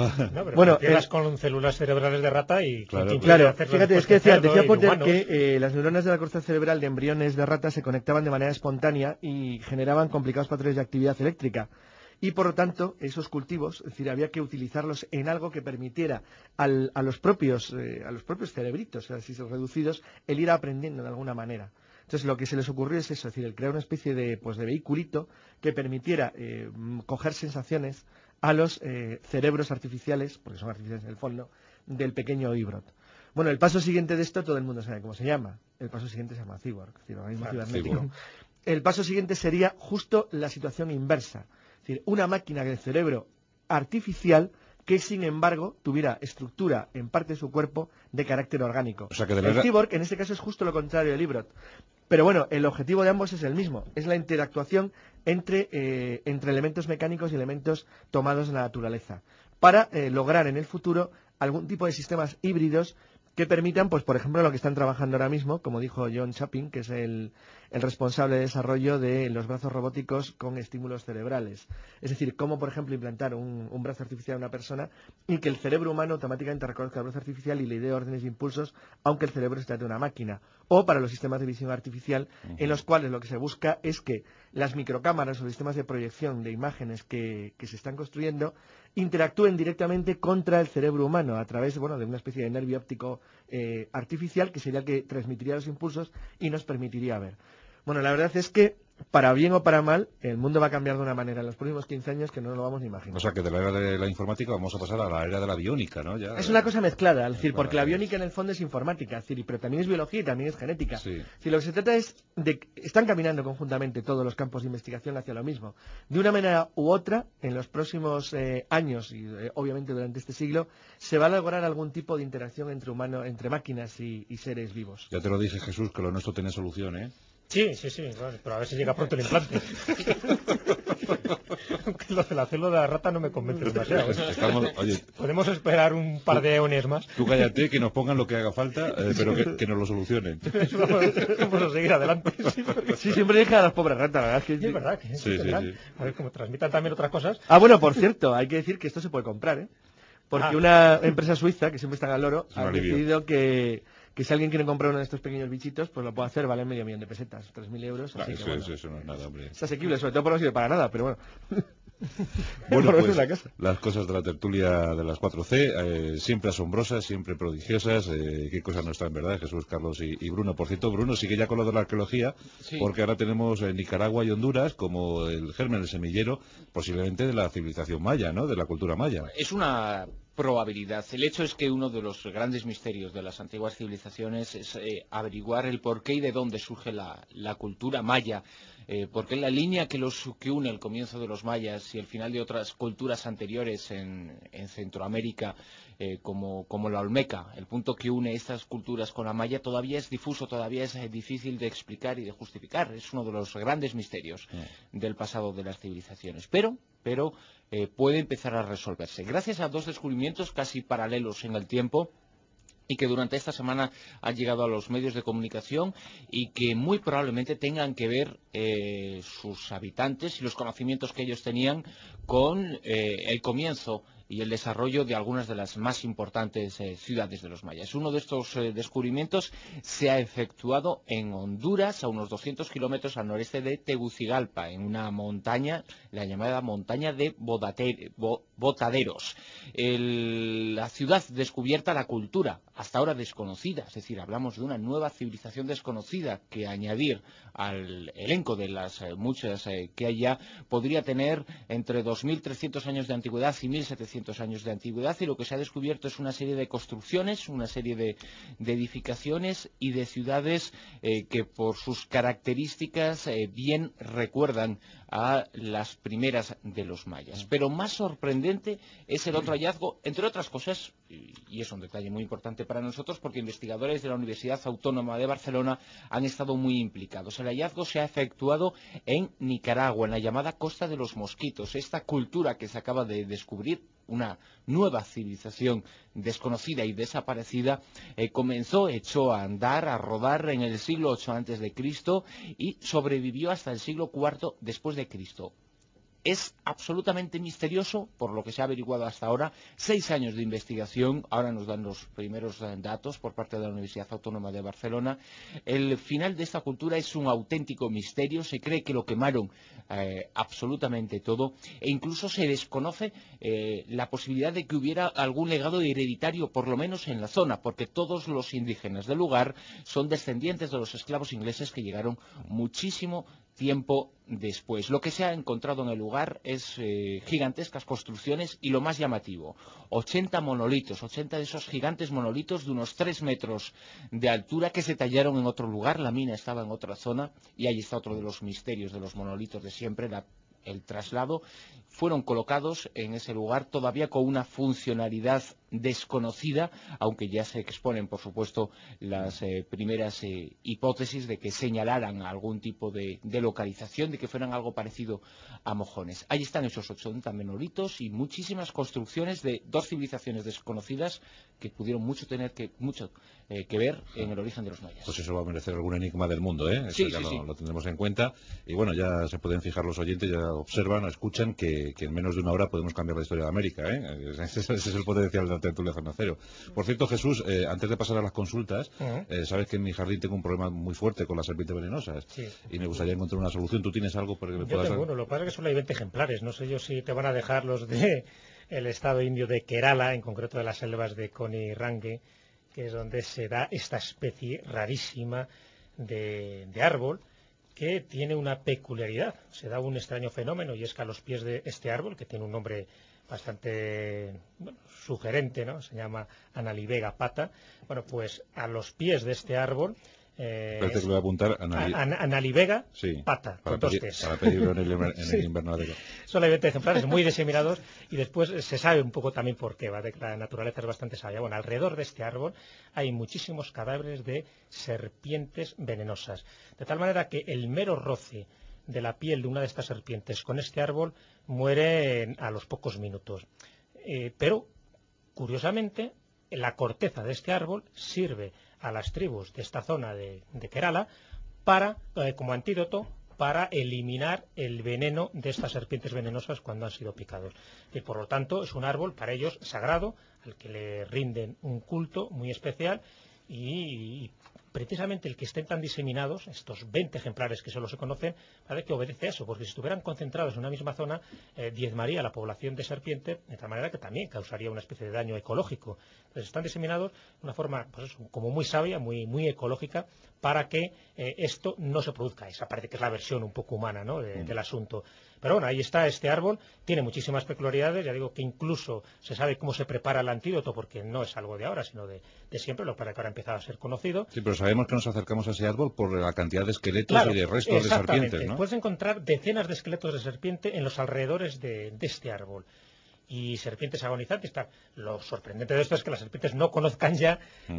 Con células cerebrales de rata y... Claro, fíjate, es que decía Potter que las neuronas de la corteza cerebral de embriones de rata se conectaban de manera espontánea y generaban complicados patrones de actividad eléctrica. Y por lo tanto, esos cultivos, es decir, había que utilizarlos en algo que permitiera a los propios cerebritos, así reducidos, el ir aprendiendo de alguna manera. Entonces lo que se les ocurrió es eso, es decir, el crear una especie de vehiculito que permitiera coger sensaciones a los cerebros artificiales, porque son artificiales en el fondo, del pequeño Ibrot. Bueno, el paso siguiente de esto todo el mundo sabe cómo se llama. El paso siguiente se llama Cyborg, es decir, organismo cibernético. El paso siguiente sería justo la situación inversa, es decir, una máquina de cerebro artificial que sin embargo tuviera estructura en parte de su cuerpo de carácter orgánico. O sea, que el cyborg en este caso es justo lo contrario del Ibrot. Pero bueno, el objetivo de ambos es el mismo, es la interactuación entre elementos mecánicos y elementos tomados de la naturaleza, para lograr en el futuro algún tipo de sistemas híbridos que permitan, pues por ejemplo, lo que están trabajando ahora mismo, como dijo John Chapin, que es el responsable de desarrollo de los brazos robóticos con estímulos cerebrales. Es decir, cómo, por ejemplo, implantar un brazo artificial a una persona y que el cerebro humano automáticamente reconozca el brazo artificial y le dé órdenes e impulsos, aunque el cerebro se trate de una máquina. O para los sistemas de visión artificial, en los cuales lo que se busca es que las microcámaras o sistemas de proyección de imágenes que se están construyendo interactúen directamente contra el cerebro humano a través de una especie de nervio óptico artificial que sería el que transmitiría los impulsos y nos permitiría ver. Bueno, la verdad es que para bien o para mal, el mundo va a cambiar de una manera en los próximos 15 años que no lo vamos ni a imaginar. O sea, que de la era de la informática vamos a pasar a la era de la biónica, ¿no? Ya, es una cosa mezclada, es decir, porque la biónica en el fondo es informática, es decir, pero también es biología y también es genética. Sí. Si lo que se trata es de que están caminando conjuntamente todos los campos de investigación hacia lo mismo. De una manera u otra, en los próximos años y obviamente durante este siglo, se va a lograr algún tipo de interacción entre máquinas y seres vivos. Ya te lo dije, Jesús, que lo nuestro tiene solución, ¿eh? Sí, bueno, pero a ver si llega pronto el implante. Aunque lo de la célula de la rata no me convence demasiado. Oye, podemos esperar un par de eones más. Tú cállate, que nos pongan lo que haga falta, pero que nos lo solucionen. Vamos a seguir adelante. Sí, siempre deja a las pobres ratas, la verdad es que sí, es verdad. Sí. A ver, como transmitan también otras cosas. Bueno, por cierto, hay que decir que esto se puede comprar, ¿eh? Porque una empresa suiza, que siempre está al loro, ha decidido que si alguien quiere comprar uno de estos pequeños bichitos, pues lo puede hacer, vale medio millón de pesetas, 3.000 euros. Así Claro, eso no es nada, hombre. Es asequible, sobre todo por no sirve para nada, pero bueno. Bueno, pues las cosas de la tertulia de las 4C, siempre asombrosas, siempre prodigiosas, qué cosas no están, ¿verdad? Jesús, Carlos y Bruno. Por cierto, Bruno sigue ya con lo de la arqueología, sí, porque ahora tenemos Nicaragua y Honduras como el germen, el semillero, posiblemente de la civilización maya, ¿no? De la cultura maya. Es una probabilidad. El hecho es que uno de los grandes misterios de las antiguas civilizaciones es averiguar el porqué y de dónde surge la cultura maya. Porque la línea que une el comienzo de los mayas y el final de otras culturas anteriores en Centroamérica, como la olmeca, el punto que une estas culturas con la maya todavía es difuso, todavía es difícil de explicar y de justificar. Es uno de los grandes misterios del pasado de las civilizaciones. Pero puede empezar a resolverse. Gracias a dos descubrimientos casi paralelos en el tiempo, y que durante esta semana han llegado a los medios de comunicación y que muy probablemente tengan que ver sus habitantes y los conocimientos que ellos tenían con el comienzo y el desarrollo de algunas de las más importantes ciudades de los mayas. Uno de estos descubrimientos se ha efectuado en Honduras, a unos 200 kilómetros al noreste de Tegucigalpa, en una montaña, la llamada montaña de Botaderos. La ciudad descubierta, la cultura hasta ahora desconocida, es decir, hablamos de una nueva civilización desconocida que añadir al elenco de las muchas que hay ya, podría tener entre 2.300 años de antigüedad y 1.700 años de antigüedad, y lo que se ha descubierto es una serie de construcciones, una serie de edificaciones y de ciudades que por sus características bien recuerdan a las primeras de los mayas. Pero más sorprendente es el otro hallazgo, entre otras cosas, y es un detalle muy importante para nosotros porque investigadores de la Universidad Autónoma de Barcelona han estado muy implicados. El hallazgo se ha efectuado en Nicaragua, en la llamada Costa de los Mosquitos, esta cultura que se acaba de descubrir, una nueva civilización desconocida y desaparecida, echó a andar, a rodar en el siglo VIII antes de Cristo y sobrevivió hasta el siglo IV después de Cristo. Es absolutamente misterioso, por lo que se ha averiguado hasta ahora. 6 años de investigación, ahora nos dan los primeros datos por parte de la Universidad Autónoma de Barcelona. El final de esta cultura es un auténtico misterio, se cree que lo quemaron absolutamente todo, e incluso se desconoce la posibilidad de que hubiera algún legado hereditario, por lo menos en la zona, porque todos los indígenas del lugar son descendientes de los esclavos ingleses que llegaron muchísimo tiempo después. Lo que se ha encontrado en el lugar es gigantescas construcciones y lo más llamativo, 80 monolitos, 80 de esos gigantes monolitos de unos 3 metros de altura que se tallaron en otro lugar. La mina estaba en otra zona y ahí está otro de los misterios de los monolitos de siempre, el traslado. Fueron colocados en ese lugar todavía con una funcionalidad desconocida, aunque ya se exponen, por supuesto, las primeras hipótesis de que señalaran algún tipo de localización, de que fueran algo parecido a mojones. Ahí están esos 80 monolitos y muchísimas construcciones de dos civilizaciones desconocidas que pudieron tener mucho que ver en el origen de los mayas. Pues eso va a merecer algún enigma del mundo, ¿eh? Eso ya lo tendremos en cuenta. Y bueno, ya se pueden fijar los oyentes, ya observan, escuchan que en menos de una hora podemos cambiar la historia de América, ¿eh? Ese es el potencial de la tertulia Zona Cero. Por cierto, Jesús, antes de pasar a las consultas, sabes que en mi jardín tengo un problema muy fuerte con las serpientes venenosas, y me gustaría encontrar una solución. ¿Tú tienes algo por el que me puedas dar? Bueno, lo que pasa es que solo hay 20 ejemplares. No sé yo si te van a dejar los de el estado indio de Kerala, en concreto de las selvas de Konirange, que es donde se da esta especie rarísima de árbol, que tiene una peculiaridad. Se da un extraño fenómeno, y es que a los pies de este árbol, que tiene un nombre bastante sugerente, ¿no? Se llama Analivega pata. Bueno, pues a los pies de este árbol... Espérate que lo voy a apuntar. Analivega pata, con dos T's. Para pedirlo en el invernadero. Son 20 ejemplares muy diseminados, y después se sabe un poco también por qué, ¿vale? La naturaleza es bastante sabia. Bueno, alrededor de este árbol hay muchísimos cadáveres de serpientes venenosas, de tal manera que el mero roce de la piel de una de estas serpientes con este árbol muere a los pocos minutos. Pero, curiosamente, la corteza de este árbol sirve a las tribus de esta zona de Kerala como antídoto para eliminar el veneno de estas serpientes venenosas cuando han sido picados. Y por lo tanto es un árbol para ellos sagrado, al que le rinden un culto muy especial, y precisamente el que estén tan diseminados, estos 20 ejemplares que solo se conocen, ¿vale?, que obedece a eso, porque si estuvieran concentrados en una misma zona, diezmaría la población de serpiente, de tal manera que también causaría una especie de daño ecológico. Entonces están diseminados de una forma, pues eso, como muy sabia, muy ecológica, para que esto no se produzca. Esa parece que es la versión un poco humana, ¿no?, del asunto. Pero bueno, ahí está este árbol, tiene muchísimas peculiaridades, ya digo que incluso se sabe cómo se prepara el antídoto, porque no es algo de ahora, sino de siempre, lo para que ahora ha empezado a ser conocido. Sí, pero sabemos que nos acercamos a ese árbol por la cantidad de esqueletos y de restos de serpientes, ¿no? Puedes encontrar decenas de esqueletos de serpiente en los alrededores de este árbol. Y serpientes agonizantes. Lo sorprendente de esto es que las serpientes no conozcan ya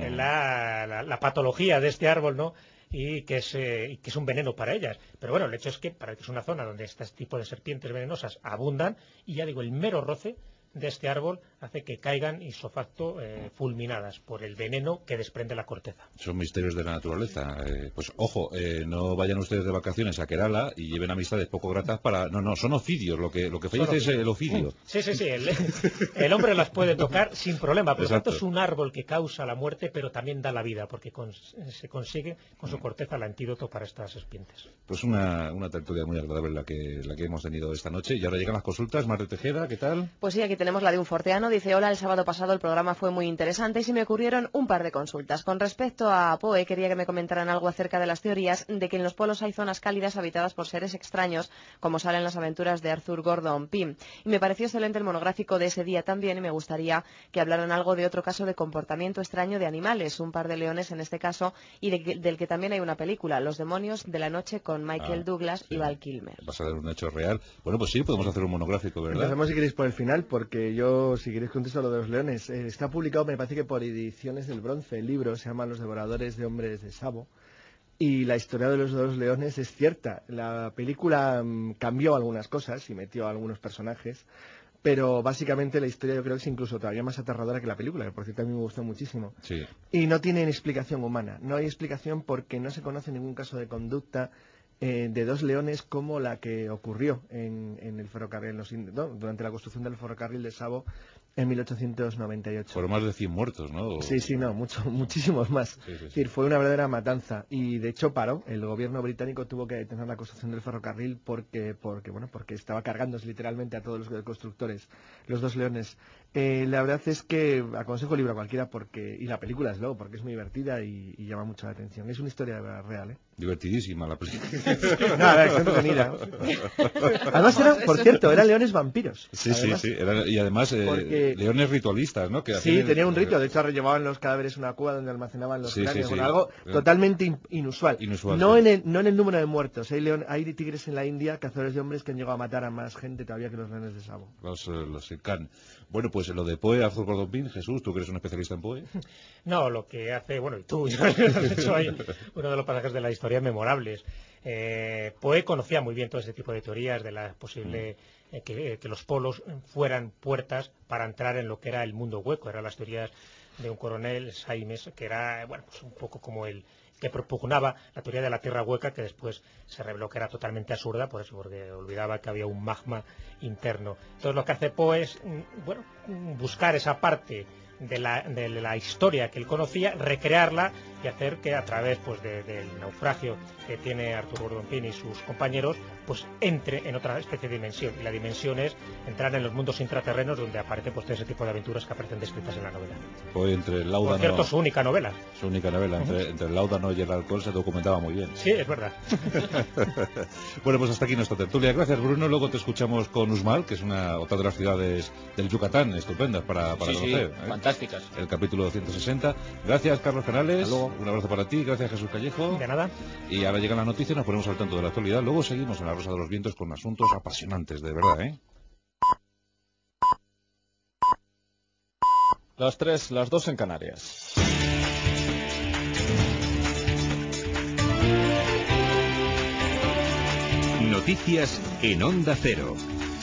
la patología de este árbol, ¿no?, y que es un veneno para ellas. Pero bueno, el hecho es que para que es una zona donde este tipo de serpientes venenosas abundan, y ya digo, el mero roce de este árbol hace que caigan ipso facto fulminadas por el veneno que desprende la corteza. Son misterios de la naturaleza. Pues ojo, no vayan ustedes de vacaciones a Kerala y lleven amistades poco gratas para... No, son ofidios, lo que fallece es el ofidio. Sí, el hombre las puede tocar sin problema, por lo tanto es un árbol que causa la muerte, pero también da la vida, porque se consigue con su corteza el antídoto para estas serpientes. Pues una tertulia muy agradable la que hemos tenido esta noche. Y ahora llegan las consultas. Mar de Tejeda, ¿qué tal? Pues sí, aquí tenemos la de un forteano. Dice: hola, el sábado pasado el programa fue muy interesante y se me ocurrieron un par de consultas. Con respecto a Poe, quería que me comentaran algo acerca de las teorías de que en los polos hay zonas cálidas habitadas por seres extraños, como sale en las aventuras de Arthur Gordon Pym. Y me pareció excelente el monográfico de ese día también, y me gustaría que hablaran algo de otro caso de comportamiento extraño de animales, un par de leones en este caso, y del que también hay una película, Los demonios de la noche, con Michael Douglas y Val Kilmer. Va a ser un hecho real. Bueno, pues sí, podemos hacer un monográfico, ¿verdad? Empezamos, si queréis, por el final, porque yo, si queréis, contesto lo de los leones. Está publicado, me parece que por Ediciones del Bronce, el libro se llama Los devoradores de hombres de Sabo, y la historia de los dos leones es cierta. La película cambió algunas cosas y metió a algunos personajes, pero básicamente la historia yo creo que es incluso todavía más aterradora que la película, que por cierto a mí me gustó muchísimo. Sí. Y no tienen explicación humana, no hay explicación porque no se conoce ningún caso de conducta de dos leones como la que ocurrió en el ferrocarril, durante la construcción del ferrocarril de Sabo en 1898. Fueron más de 100 muertos, ¿no? Sí, muchísimos más. Sí. Es decir, fue una verdadera matanza, y de hecho paró. El gobierno británico tuvo que detener la construcción del ferrocarril porque estaba cargándose literalmente a todos los constructores, los dos leones. La verdad es que aconsejo el libro a cualquiera, y la película es luego, porque es muy divertida y llama mucho la atención. Es una historia real, ¿eh? Divertidísima la película. No, es entretenida. Además por cierto, eran leones vampiros. Sí. Y además leones ritualistas, ¿no? Tenía un rito. De hecho, llevaban los cadáveres a una cueva donde almacenaban los cráneos. Sí. Algo totalmente inusual. No en el número de muertos. Hay tigres en la India, cazadores de hombres, que han llegado a matar a más gente todavía que los leones de Sabo. Los Can. Bueno, pues lo de Poe, Arthur Gordon Pym, Jesús, ¿tú que eres un especialista en Poe? No, lo que hace... Bueno, y tú has hecho ahí uno de los pasajes de la historia memorables. Poe conocía muy bien todo ese tipo de teorías de la posible que los polos fueran puertas para entrar en lo que era el mundo hueco. Eran las teorías de un coronel, Saimes, que era pues un poco como el que propugnaba la teoría de la tierra hueca, que después se reveló que era totalmente absurda, por eso, porque olvidaba que había un magma interno. Entonces lo que hace Poe es buscar esa parte de la historia que él conocía, recrearla y hacer que a través pues del naufragio que tiene Arturo Gordon Pym y sus compañeros, pues entre en otra especie de dimensión, y la dimensión es entrar en los mundos intraterrenos donde aparece pues todo ese tipo de aventuras que aparecen descritas en la novela. Pues entre el Láudano, por cierto, su única novela. Su única novela, entre el Láudano y el alcohol se documentaba muy bien. Sí, es verdad. Bueno, pues hasta aquí nuestra tertulia. Gracias, Bruno. Luego te escuchamos con Uxmal, que es otra de las ciudades del Yucatán, estupendas para conocer. Fantásticas. El capítulo 160. Gracias, Carlos Canales. Un abrazo para ti. Gracias, Jesús Callejo. De nada. Y ahora llegan las noticias, nos ponemos al tanto de la actualidad. Luego seguimos en La Rosa de los Vientos con asuntos apasionantes, de verdad, ¿eh? Las 3, las 2 en Canarias. Noticias en Onda Cero.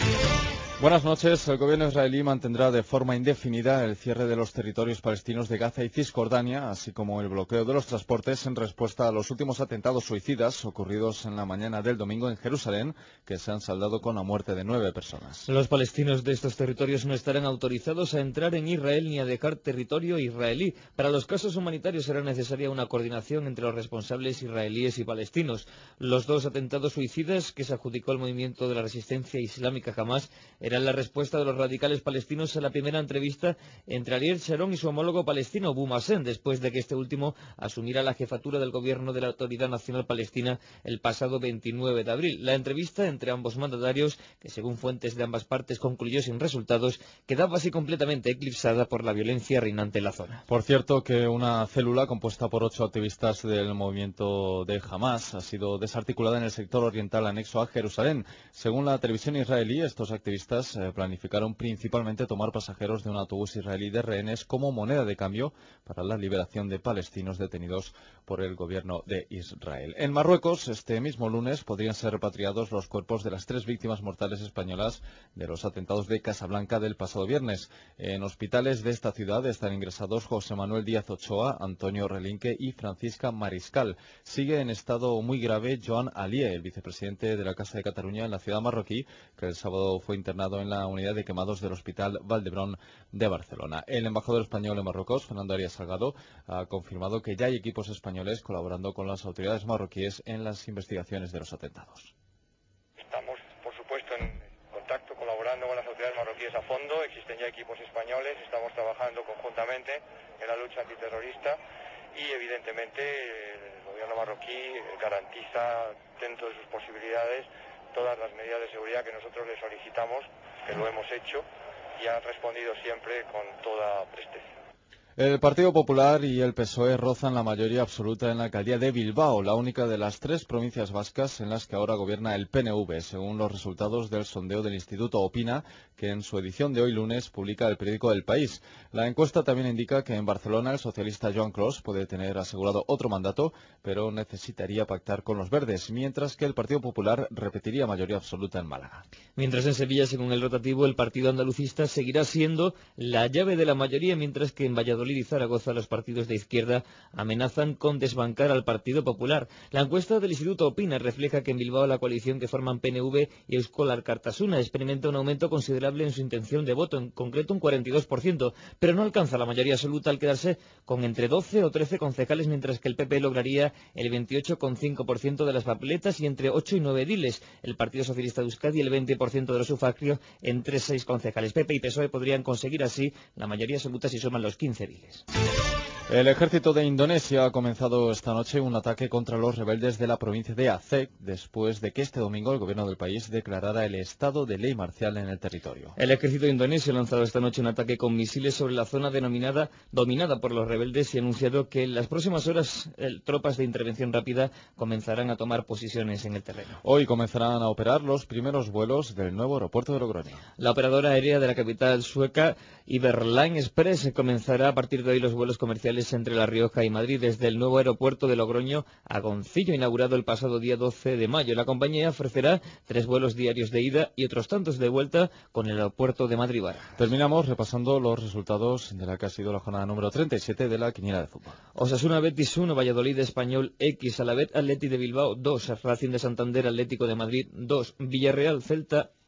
Buenas noches. El gobierno israelí mantendrá de forma indefinida el cierre de los territorios palestinos de Gaza y Cisjordania, así como el bloqueo de los transportes en respuesta a los últimos atentados suicidas ocurridos en la mañana del domingo en Jerusalén, que se han saldado con la muerte de 9 personas. Los palestinos de estos territorios no estarán autorizados a entrar en Israel ni a dejar territorio israelí. Para los casos humanitarios será necesaria una coordinación entre los responsables israelíes y palestinos. Los 2 atentados suicidas que se adjudicó el movimiento de la resistencia islámica Hamas era la respuesta de los radicales palestinos a la primera entrevista entre Ariel Sharon y su homólogo palestino, Abu Mazen, después de que este último asumiera la jefatura del gobierno de la Autoridad Nacional Palestina el pasado 29 de abril. La entrevista entre ambos mandatarios, que según fuentes de ambas partes concluyó sin resultados, quedaba así completamente eclipsada por la violencia reinante en la zona. Por cierto, que una célula compuesta por 8 activistas del movimiento de Hamas ha sido desarticulada en el sector oriental anexo a Jerusalén. Según la televisión israelí, estos activistas planificaron principalmente tomar pasajeros de un autobús israelí de rehenes como moneda de cambio para la liberación de palestinos detenidos por el gobierno de Israel. En Marruecos, este mismo lunes, podrían ser repatriados los cuerpos de las 3 víctimas mortales españolas de los atentados de Casablanca del pasado viernes. En hospitales de esta ciudad están ingresados José Manuel Díaz Ochoa, Antonio Relinque y Francisca Mariscal. Sigue en estado muy grave Joan Alié, el vicepresidente de la Casa de Cataluña en la ciudad marroquí, que el sábado fue internado en la unidad de quemados del Hospital Valdebrón de Barcelona. El embajador español en Marruecos, Fernando Arias Salgado, ha confirmado que ya hay equipos españoles colaborando con las autoridades marroquíes en las investigaciones de los atentados. Estamos, por supuesto, en contacto, colaborando con las autoridades marroquíes a fondo. Existen ya equipos españoles, estamos trabajando conjuntamente en la lucha antiterrorista y, evidentemente, el gobierno marroquí garantiza, dentro de sus posibilidades, todas las medidas de seguridad que nosotros le solicitamos, que lo hemos hecho, y han respondido siempre con toda presteza. El Partido Popular y el PSOE rozan la mayoría absoluta en la alcaldía de Bilbao, la única de las 3 provincias vascas en las que ahora gobierna el PNV, según los resultados del sondeo del Instituto Opina, que en su edición de hoy lunes publica el periódico El País. La encuesta también indica que en Barcelona el socialista Joan Clos puede tener asegurado otro mandato, pero necesitaría pactar con los verdes, mientras que el Partido Popular repetiría mayoría absoluta en Málaga. Mientras en Sevilla, según el rotativo, el partido andalucista seguirá siendo la llave de la mayoría, mientras que en Valladolid y Zaragoza los partidos de izquierda amenazan con desbancar al Partido Popular. La encuesta del Instituto Opina refleja que en Bilbao la coalición que forman PNV y Euskal Alkartasuna experimenta un aumento considerable en su intención de voto, en concreto un 42%, pero no alcanza la mayoría absoluta al quedarse con entre 12 o 13 concejales, mientras que el PP lograría el 28,5% de las papeletas y entre 8 y 9 ediles. El Partido Socialista de Euskadi el 20% de los sufragios entre 6 concejales. PP y PSOE podrían conseguir así la mayoría absoluta si suman los 15 ediles. El ejército de Indonesia ha comenzado esta noche un ataque contra los rebeldes de la provincia de Aceh, después de que este domingo el gobierno del país declarara el estado de ley marcial en el territorio. El ejército indonesio ha lanzado esta noche un ataque con misiles sobre la zona dominada por los rebeldes y ha anunciado que en las próximas horas tropas de intervención rápida comenzarán a tomar posiciones en el terreno. Hoy comenzarán a operar los primeros vuelos del nuevo aeropuerto de Logroño. La operadora aérea de la capital sueca, Iberline Express, comenzará a partir de hoy los vuelos comerciales entre La Rioja y Madrid desde el nuevo aeropuerto de Logroño a Goncillo, inaugurado el pasado día 12 de mayo. La compañía ofrecerá 3 vuelos diarios de ida y otros tantos de vuelta con el aeropuerto de Madrid-Barajas. Terminamos repasando los resultados de la que ha sido la jornada número 37 de la quiniela de fútbol. Osasuna Betis 1, Valladolid Español X, Alavés Atleti de Bilbao 2, Racing de Santander Atlético de Madrid 2, Villarreal Celta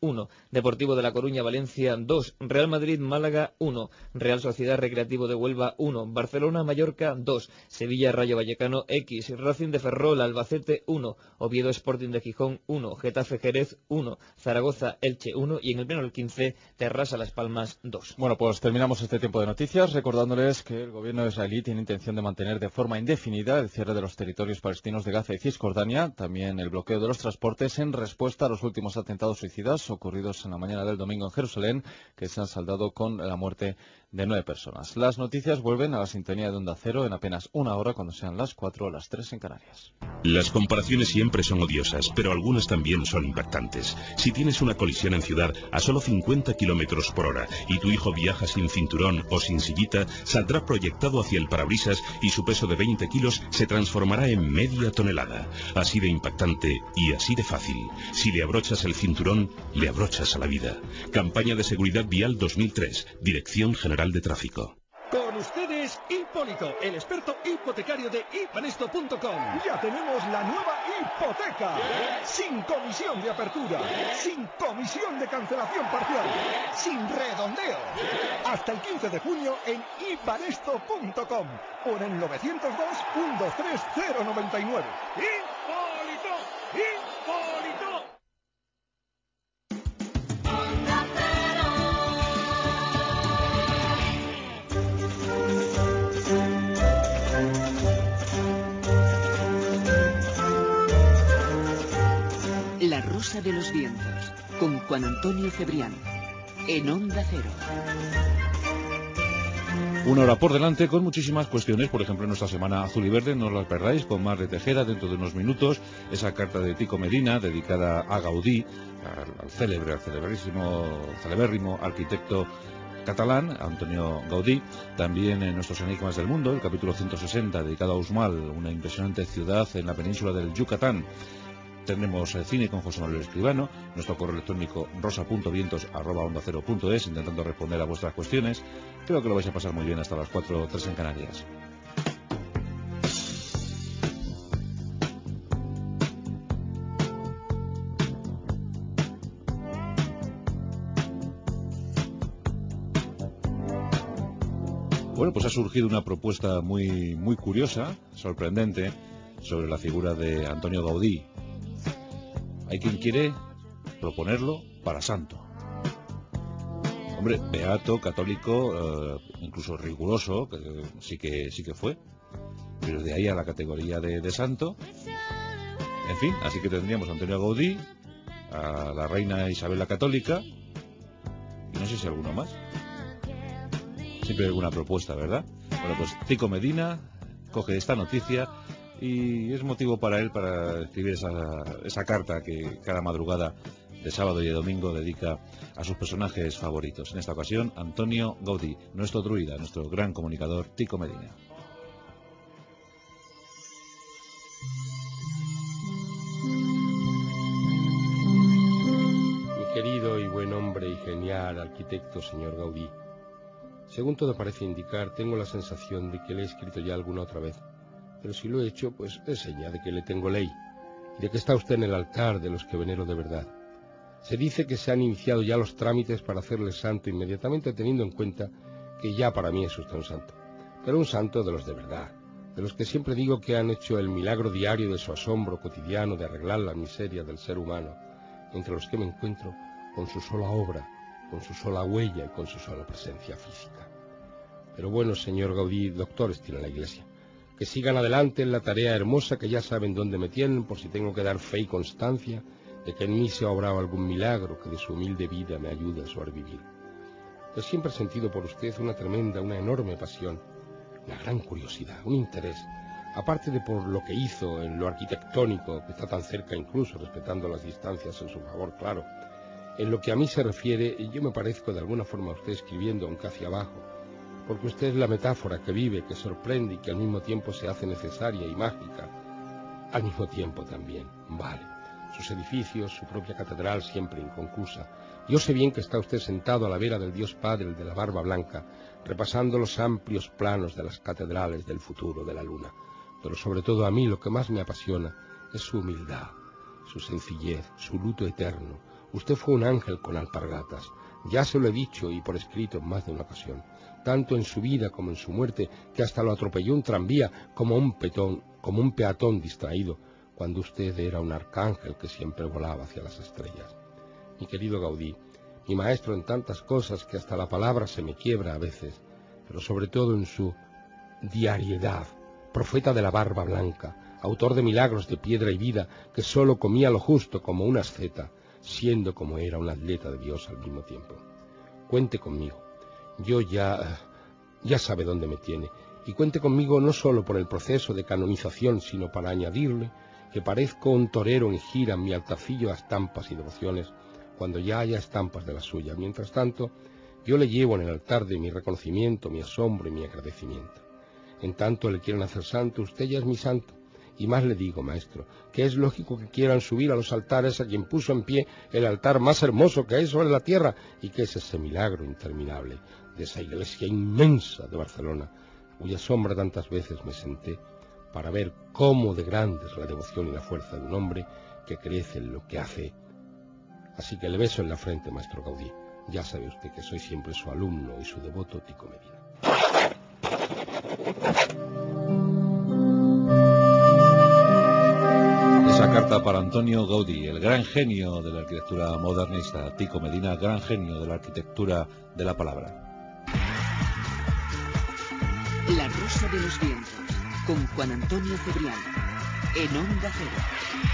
1, Deportivo de La Coruña Valencia 2, Real Madrid Málaga 1, Real Sociedad Recreativo de Huelva 1, Barcelona Mallorca 2, Sevilla Rayo Vallecano X, Racing de Ferrol Albacete 1, Oviedo Sporting de Gijón 1, Getafe Jerez 1, Zaragoza Elche 1 y en el pleno del 15 Terrassa Las Palmas 2. Bueno, pues terminamos este tiempo de noticias recordándoles que el gobierno israelí tiene intención de mantener de forma indefinida el cierre de los territorios palestinos de Gaza y Cisjordania, también el bloqueo de los transportes en respuesta a los últimos atentados suicidas ocurridos en la mañana del domingo en Jerusalén, que se han saldado con la muerte de 9 personas. Las noticias vuelven a la sintonía de Onda Cero en apenas una hora, cuando sean las 4 o las 3 en Canarias. Las comparaciones siempre son odiosas, pero algunas también son impactantes. Si tienes una colisión en ciudad a solo 50 kilómetros por hora y tu hijo viaja sin cinturón o sin sillita, saldrá proyectado hacia el parabrisas y su peso de 20 kilos se transformará en media tonelada. Así de impactante y así de fácil. Si le abrochas el cinturón, le abrochas a la vida. Campaña de Seguridad Vial 2003, Dirección General de Tráfico. Con ustedes, Hipólito, el experto hipotecario de ibanesto.com. Ya tenemos la nueva hipoteca. Sin comisión de apertura, sin comisión de cancelación parcial, sin redondeo. Hasta el 15 de junio en ibanesto.com o en el 902-123-099. ¡Hipólito! ¡Hipólito! La Rosa de los Vientos, con Juan Antonio Cebrián, en Onda Cero. Una hora por delante con muchísimas cuestiones, por ejemplo en nuestra semana azul y verde, no os las perdáis, con Mar de Tejera dentro de unos minutos, esa carta de Tico Medina dedicada a Gaudí, al celebérrimo arquitecto catalán, Antonio Gaudí. También en nuestros enigmas del mundo, el capítulo 160 dedicado a Uxmal, una impresionante ciudad en la península del Yucatán. Tendremos cine con José Manuel Escribano, nuestro correo electrónico rosa.vientos@ondacero.es, intentando responder a vuestras cuestiones. Creo que lo vais a pasar muy bien hasta las 4 o 3 en Canarias. Bueno, pues ha surgido una propuesta muy curiosa, sorprendente, sobre la figura de Antonio Gaudí. Hay quien quiere proponerlo para santo. Hombre, beato, católico, incluso riguroso, que sí que fue, pero de ahí a la categoría de santo. En fin, así que tendríamos a Antonio Gaudí, a la reina Isabel la Católica, y no sé si alguno más. Siempre hay alguna propuesta, ¿verdad? Bueno, pues Tico Medina coge esta noticia y es motivo para él para escribir esa carta que cada madrugada de sábado y de domingo dedica a sus personajes favoritos. En esta ocasión, Antonio Gaudí, nuestro druida, nuestro gran comunicador Tico Medina. Mi querido y buen hombre y genial arquitecto señor Gaudí, según todo parece indicar, tengo la sensación de que le he escrito ya alguna otra vez. Pero si lo he hecho, pues es señal de que le tengo ley, y de que está usted en el altar de los que venero de verdad. Se dice que se han iniciado ya los trámites para hacerle santo inmediatamente, teniendo en cuenta que ya para mí es usted un santo. Pero un santo de los de verdad, de los que siempre digo que han hecho el milagro diario de su asombro cotidiano de arreglar la miseria del ser humano, entre los que me encuentro con su sola obra, con su sola huella y con su sola presencia física. Pero bueno, señor Gaudí, doctores tiene la Iglesia. Que sigan adelante en la tarea hermosa, que ya saben dónde me tienen, por si tengo que dar fe y constancia de que en mí se ha obrado algún milagro que de su humilde vida me ayude a sobrevivir. Yo siempre he sentido por usted una tremenda, una enorme pasión, una gran curiosidad, un interés, aparte de por lo que hizo en lo arquitectónico, que está tan cerca incluso, respetando las distancias en su favor, claro. En lo que a mí se refiere, yo me parezco de alguna forma a usted escribiendo, aunque hacia abajo, porque usted es la metáfora que vive, que sorprende y que al mismo tiempo se hace necesaria y mágica. Al mismo tiempo también, vale. Sus edificios, su propia catedral siempre inconclusa. Yo sé bien que está usted sentado a la vera del Dios Padre, el de la barba blanca, repasando los amplios planos de las catedrales del futuro de la luna. Pero sobre todo a mí lo que más me apasiona es su humildad, su sencillez, su luto eterno, Usted fue un ángel con alpargatas. Ya se lo he dicho y por escrito en más de una ocasión, tanto en su vida como en su muerte, que hasta lo atropelló un tranvía como un peatón distraído, cuando usted era un arcángel que siempre volaba hacia las estrellas. Mi querido Gaudí, mi maestro en tantas cosas que hasta la palabra se me quiebra a veces, pero sobre todo en su diariedad, profeta de la barba blanca, autor de milagros de piedra y vida, que sólo comía lo justo como un asceta, siendo como era un atleta de Dios al mismo tiempo. Cuente conmigo, yo ya sabe dónde me tiene, y cuente conmigo no solo por el proceso de canonización, sino para añadirle que parezco un torero en gira en mi altacillo a estampas y devociones, cuando ya haya estampas de la suya. Mientras tanto, yo le llevo en el altar de mi reconocimiento, mi asombro y mi agradecimiento. En tanto le quieren hacer santo, usted ya es mi santo. Y más le digo, maestro, que es lógico que quieran subir a los altares a quien puso en pie el altar más hermoso que hay sobre la tierra, y que es ese milagro interminable de esa iglesia inmensa de Barcelona, cuya sombra tantas veces me senté para ver cómo de grande es la devoción y la fuerza de un hombre que crece en lo que hace. Así que le beso en la frente, maestro Gaudí. Ya sabe usted que soy siempre su alumno y su devoto Tico Medina. Esa carta para Antonio Gaudí, el gran genio de la arquitectura modernista. Tico Medina, gran genio de la arquitectura de la palabra. La Rosa de los Vientos, con Juan Antonio Cebrián, en Onda Cero.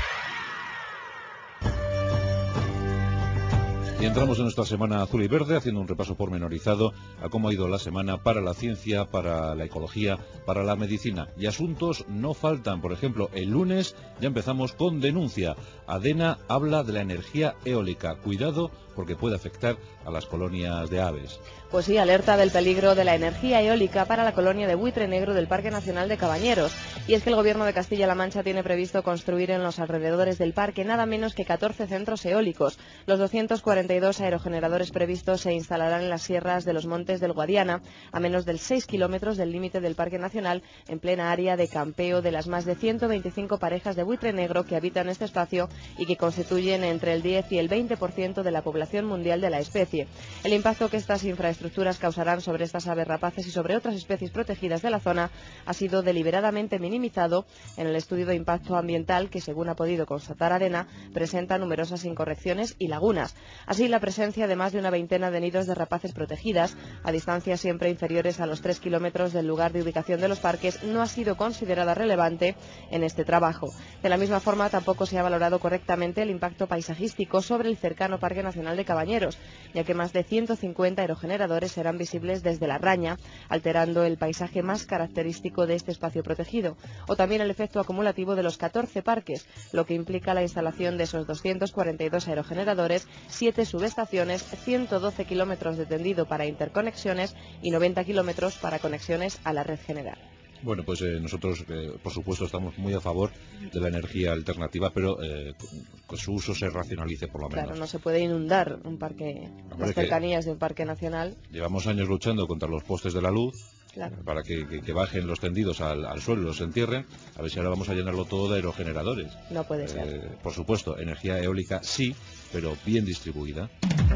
Y entramos en nuestra semana azul y verde haciendo un repaso pormenorizado a cómo ha ido la semana para la ciencia, para la ecología, para la medicina. Y asuntos no faltan. Por ejemplo, el lunes ya empezamos con denuncia. ADENA habla de la energía eólica. Cuidado porque puede afectar a las colonias de aves. Pues sí, alerta del peligro de la energía eólica para la colonia de buitre negro del Parque Nacional de Cabañeros. Y es que el Gobierno de Castilla-La Mancha tiene previsto construir en los alrededores del parque nada menos que 14 centros eólicos. Los 242 aerogeneradores previstos se instalarán en las sierras de los Montes del Guadiana, a menos de 6 kilómetros del límite del Parque Nacional, en plena área de campeo de las más de 125 parejas de buitre negro que habitan este espacio y que constituyen entre el 10 y el 20% de la población mundial de la especie. El impacto que estas infraestructuras causarán sobre estas aves rapaces y sobre otras especies protegidas de la zona ha sido deliberadamente minimizado en el estudio de impacto ambiental que, según ha podido constatar ADENA, presenta numerosas incorrecciones y lagunas. Así, la presencia de más de una veintena de nidos de rapaces protegidas, a distancias siempre inferiores a los 3 kilómetros del lugar de ubicación de los parques, no ha sido considerada relevante en este trabajo. De la misma forma, tampoco se ha valorado correctamente el impacto paisajístico sobre el cercano Parque Nacional de Cabañeros, ya que más de 150 aerogeneradores serán visibles desde la Raña, alterando el paisaje más característico de este espacio protegido, o también el efecto acumulativo de los 14 parques, lo que implica la instalación de esos 242 aerogeneradores, 7 subestaciones, 112 kilómetros de tendido para interconexiones y 90 kilómetros para conexiones a la red general. Bueno, pues nosotros, por supuesto, estamos muy a favor de la energía alternativa, pero que su uso se racionalice por lo menos. Claro, no se puede inundar un parque, las cercanías de un parque nacional. Llevamos años luchando contra los postes de la luz, claro, para que bajen los tendidos al suelo y los entierren. A ver si ahora vamos a llenarlo todo de aerogeneradores. No puede ser. Por supuesto, energía eólica sí, pero bien distribuida.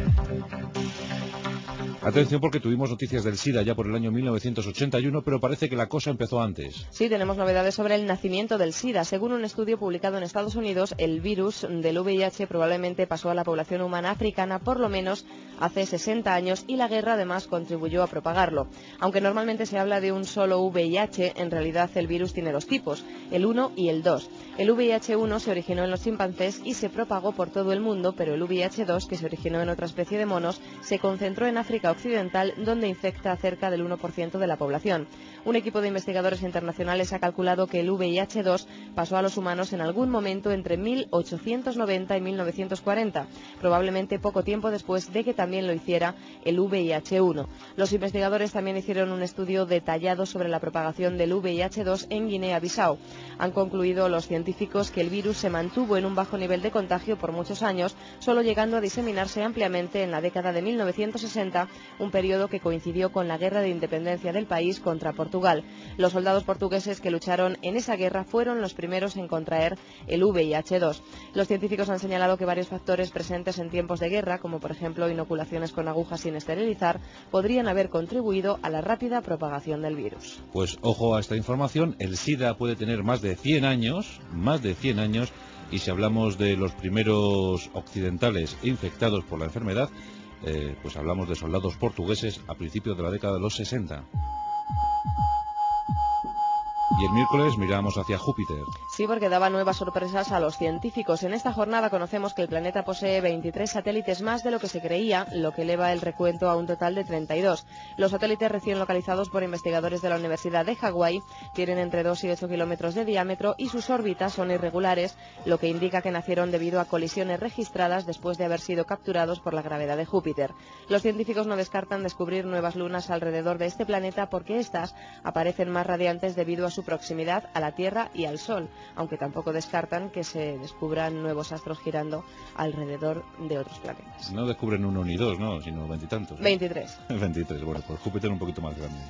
Atención porque tuvimos noticias del SIDA ya por el año 1981, pero parece que la cosa empezó antes. Sí, tenemos novedades sobre el nacimiento del SIDA. Según un estudio publicado en Estados Unidos, el virus del VIH probablemente pasó a la población humana africana por lo menos hace 60 años y la guerra además contribuyó a propagarlo. Aunque normalmente se habla de un solo VIH, en realidad el virus tiene dos tipos, el 1 y el 2. El VIH-1 se originó en los chimpancés y se propagó por todo el mundo, pero el VIH-2, que se originó en otra especie de monos, se concentró en África Occidental, donde infecta a cerca del 1% de la población. Un equipo de investigadores internacionales ha calculado que el VIH-2 pasó a los humanos en algún momento entre 1890 y 1940, probablemente poco tiempo después de que también lo hiciera el VIH-1. Los investigadores también hicieron un estudio detallado sobre la propagación del VIH-2 en Guinea-Bissau. Han concluido los científicos que el virus se mantuvo en un bajo nivel de contagio por muchos años, solo llegando a diseminarse ampliamente en la década de 1960 un periodo que coincidió con la guerra de independencia del país contra Portugal. Los soldados portugueses que lucharon en esa guerra fueron los primeros en contraer el VIH-2. Los científicos han señalado que varios factores presentes en tiempos de guerra, como por ejemplo inoculaciones con agujas sin esterilizar, podrían haber contribuido a la rápida propagación del virus. Pues ojo a esta información, el SIDA puede tener más de 100 años, y si hablamos de los primeros occidentales infectados por la enfermedad, pues hablamos de soldados portugueses a principios de la década de los 60. Y el miércoles miramos hacia Júpiter. Sí, porque daba nuevas sorpresas a los científicos. En esta jornada conocemos que el planeta posee 23 satélites más de lo que se creía, lo que eleva el recuento a un total de 32. Los satélites recién localizados por investigadores de la Universidad de Hawái tienen entre 2 y 8 kilómetros de diámetro y sus órbitas son irregulares, lo que indica que nacieron debido a colisiones registradas después de haber sido capturados por la gravedad de Júpiter. Los científicos no descartan descubrir nuevas lunas alrededor de este planeta porque éstas aparecen más radiantes debido a su proximidad a la Tierra y al Sol, aunque tampoco descartan que se descubran nuevos astros girando alrededor de otros planetas. No descubren uno ni dos, ¿no? Sino 20 y tantos. 23. 23, bueno, pues Júpiter un poquito más grande.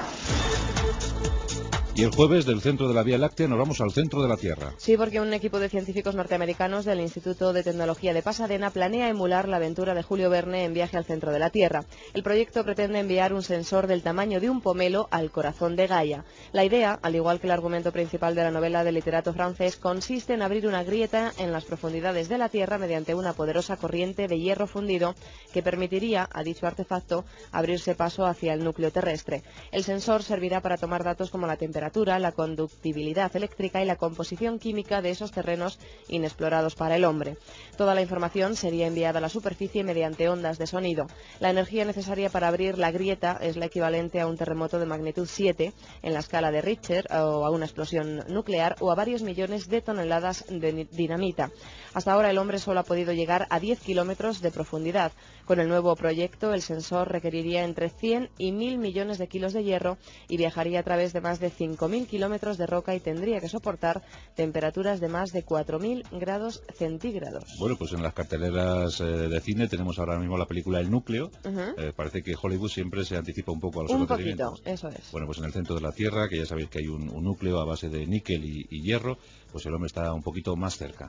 Y el jueves, del centro de la Vía Láctea, nos vamos al centro de la Tierra. Sí, porque un equipo de científicos norteamericanos del Instituto de Tecnología de Pasadena planea emular la aventura de Julio Verne en viaje al centro de la Tierra. El proyecto pretende enviar un sensor del tamaño de un pomelo al corazón de Gaia. La idea, al igual que el argumento principal de la novela del literato francés, consiste en abrir una grieta en las profundidades de la Tierra mediante una poderosa corriente de hierro fundido que permitiría a dicho artefacto abrirse paso hacia el núcleo terrestre. El sensor servirá para tomar datos como la temperatura, la conductibilidad eléctrica y la composición química de esos terrenos inexplorados para el hombre. Toda la información sería enviada a la superficie mediante ondas de sonido. La energía necesaria para abrir la grieta es la equivalente a un terremoto de magnitud 7 en la escala de Richter, o a una explosión nuclear, o a varios millones de toneladas de dinamita. Hasta ahora el hombre solo ha podido llegar a 10 kilómetros de profundidad. Con el nuevo proyecto, el sensor requeriría entre 100 y 1.000 millones de kilos de hierro y viajaría a través de más de 5.000 kilómetros de roca y tendría que soportar temperaturas de más de 4.000 grados centígrados. Bueno, pues en las carteleras de cine tenemos ahora mismo la película El Núcleo. Parece que Hollywood siempre se anticipa un poco a los acontecimientos. Un poquito, eso es. Bueno, pues en el centro de la Tierra, que ya sabéis que hay un núcleo a base de níquel y hierro, pues el hombre está un poquito más cerca.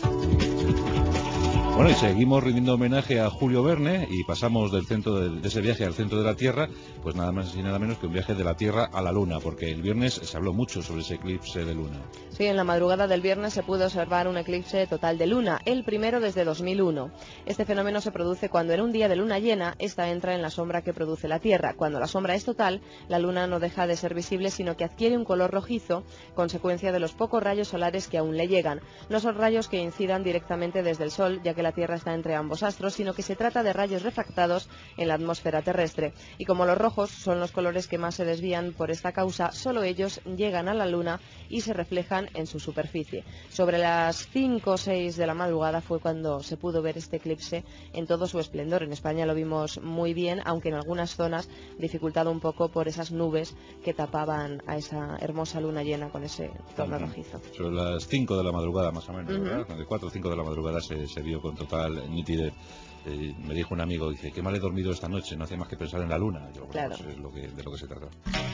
Bueno, y seguimos rindiendo homenaje a Julio Verne y pasamos del centro de ese viaje al centro de la Tierra, pues nada más y nada menos que un viaje de la Tierra a la Luna, porque el viernes se habló mucho sobre ese eclipse de luna. Sí, en la madrugada del viernes se pudo observar un eclipse total de luna, el primero desde 2001. Este fenómeno se produce cuando en un día de luna llena, esta entra en la sombra que produce la Tierra. Cuando la sombra es total, la luna no deja de ser visible, sino que adquiere un color rojizo, consecuencia de los pocos rayos solares que aún le llegan. No son rayos que incidan directamente desde el Sol, ya que la Tierra está entre ambos astros, sino que se trata de rayos refractados en la atmósfera terrestre. Y como los rojos son los colores que más se desvían por esta causa, solo ellos llegan a la Luna y se reflejan en su superficie. Sobre las 5 o 6 de la madrugada fue cuando se pudo ver este eclipse en todo su esplendor. En España lo vimos muy bien, aunque en algunas zonas dificultado un poco por esas nubes que tapaban a esa hermosa luna llena con ese tono rojizo. Sobre las 5 de la madrugada más o menos, ¿verdad? De 4 o 5 de la madrugada se vio con total nitidez. Me dijo un amigo, dice, qué mal he dormido esta noche, no hacía más que pensar en la luna. Yo, bueno, claro. Pues es de lo que se trata.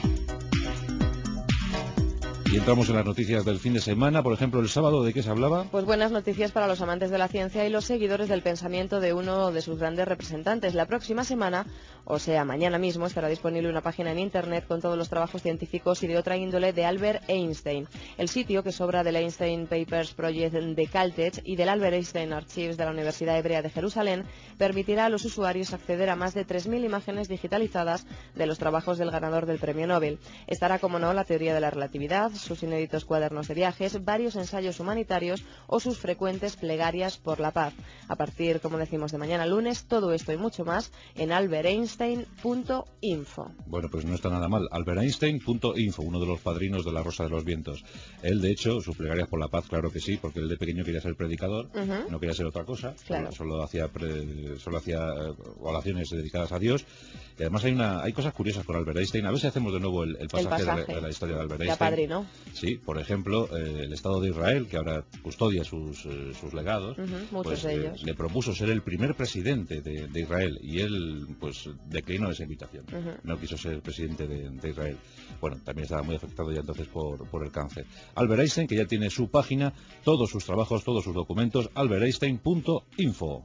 Y entramos en las noticias del fin de semana. Por ejemplo, el sábado, ¿de qué se hablaba? Pues buenas noticias para los amantes de la ciencia y los seguidores del pensamiento de uno de sus grandes representantes. La próxima semana, o sea, mañana mismo, estará disponible una página en Internet con todos los trabajos científicos y de otra índole de Albert Einstein. El sitio, que sobra del Einstein Papers Project de Caltech y del Albert Einstein Archives de la Universidad Hebrea de Jerusalén, permitirá a los usuarios acceder a más de 3.000 imágenes digitalizadas de los trabajos del ganador del Premio Nobel. Estará, como no, la teoría de la relatividad, sus inéditos cuadernos de viajes, varios ensayos humanitarios o sus frecuentes plegarias por la paz. A partir, como decimos, de mañana lunes, todo esto y mucho más en alberteinstein.info. Bueno, pues no está nada mal. alberteinstein.info, uno de los padrinos de la Rosa de los Vientos. Él, de hecho, sus plegarias por la paz, claro que sí, porque él de pequeño quería ser predicador, no quería ser otra cosa, claro. solo hacía oraciones dedicadas a Dios. Y además hay cosas curiosas con Albert Einstein. A ver si hacemos de nuevo el pasaje. De la historia de Albert Einstein. Padrino. Sí, por ejemplo, el Estado de Israel, que ahora custodia sus legados, muchos de ellos. Le propuso ser el primer presidente de Israel y él pues declinó esa invitación. No quiso ser presidente de Israel. Bueno, también estaba muy afectado ya entonces por el cáncer. Albert Einstein, que ya tiene su página, todos sus trabajos, todos sus documentos, alberteinstein.info.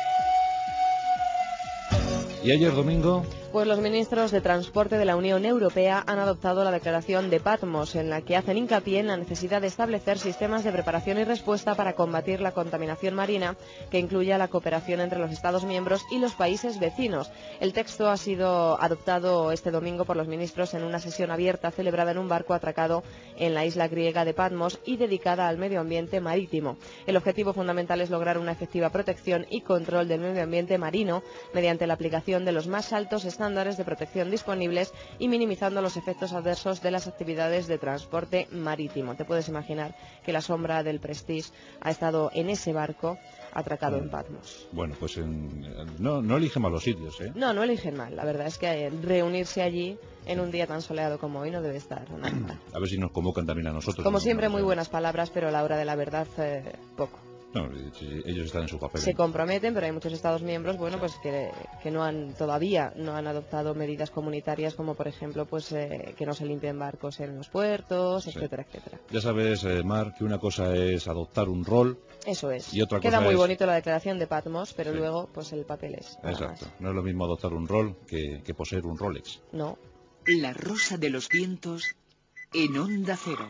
¿Y ayer domingo? Pues los ministros de Transporte de la Unión Europea han adoptado la declaración de Patmos, en la que hacen hincapié en la necesidad de establecer sistemas de preparación y respuesta para combatir la contaminación marina, que incluya la cooperación entre los Estados miembros y los países vecinos. El texto ha sido adoptado este domingo por los ministros en una sesión abierta celebrada en un barco atracado en la isla griega de Patmos y dedicada al medio ambiente marítimo. El objetivo fundamental es lograr una efectiva protección y control del medio ambiente marino mediante la aplicación de los más altos estándares de protección disponibles y minimizando los efectos adversos de las actividades de transporte marítimo. Te puedes imaginar que la sombra del Prestige ha estado en ese barco atracado en Patmos. Bueno, pues no eligen mal los sitios, ¿eh? No eligen mal. La verdad es que reunirse allí en un día tan soleado como hoy no debe estar nada mal. A ver si nos convocan también a nosotros. Como siempre, muy buenas palabras, pero a la hora de la verdad, poco. No, ellos están en su papel. Se comprometen, pero hay muchos Estados miembros, bueno, pues que todavía no han adoptado medidas comunitarias, como por ejemplo, pues que no se limpien barcos en los puertos, etcétera, etcétera. Ya sabes, Mar, que una cosa es adoptar un rol. Eso es. Y otra Queda cosa muy bonito la declaración de Patmos, pero luego, pues el papel es. Exacto. No es lo mismo adoptar un rol que poseer un Rolex. No. La Rosa de los Vientos en Onda Cero.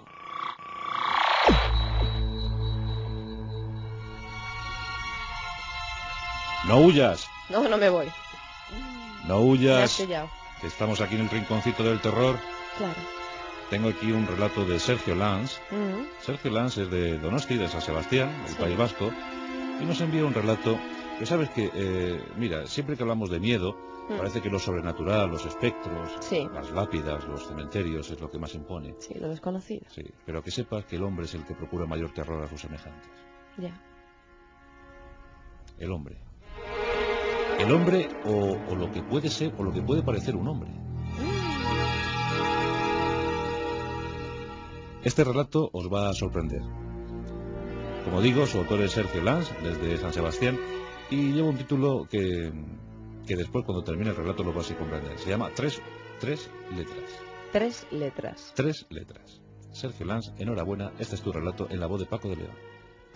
¡No huyas! No me voy. No huyas. Me has pillado. Que estamos aquí en el rinconcito del terror. Claro. Tengo aquí un relato de Sergio Lanz. Sergio Lanz es de Donosti, de San Sebastián, del País Vasco, y nos envía un relato. Que sabes que, mira, siempre que hablamos de miedo, parece que lo sobrenatural, los espectros, las lápidas, los cementerios es lo que más impone. Sí, lo desconocido. Sí, pero que sepas que el hombre es el que procura mayor terror a sus semejantes. Ya. El hombre. El hombre o lo que puede ser o lo que puede parecer un hombre. Este relato os va a sorprender. Como digo, su autor es Sergio Lanz, desde San Sebastián, y lleva un título que después, cuando termine el relato, lo vas a comprender. Se llama Tres letras. 3 letras. 3 letras. Sergio Lanz, enhorabuena, este es tu relato en la voz de Paco de León.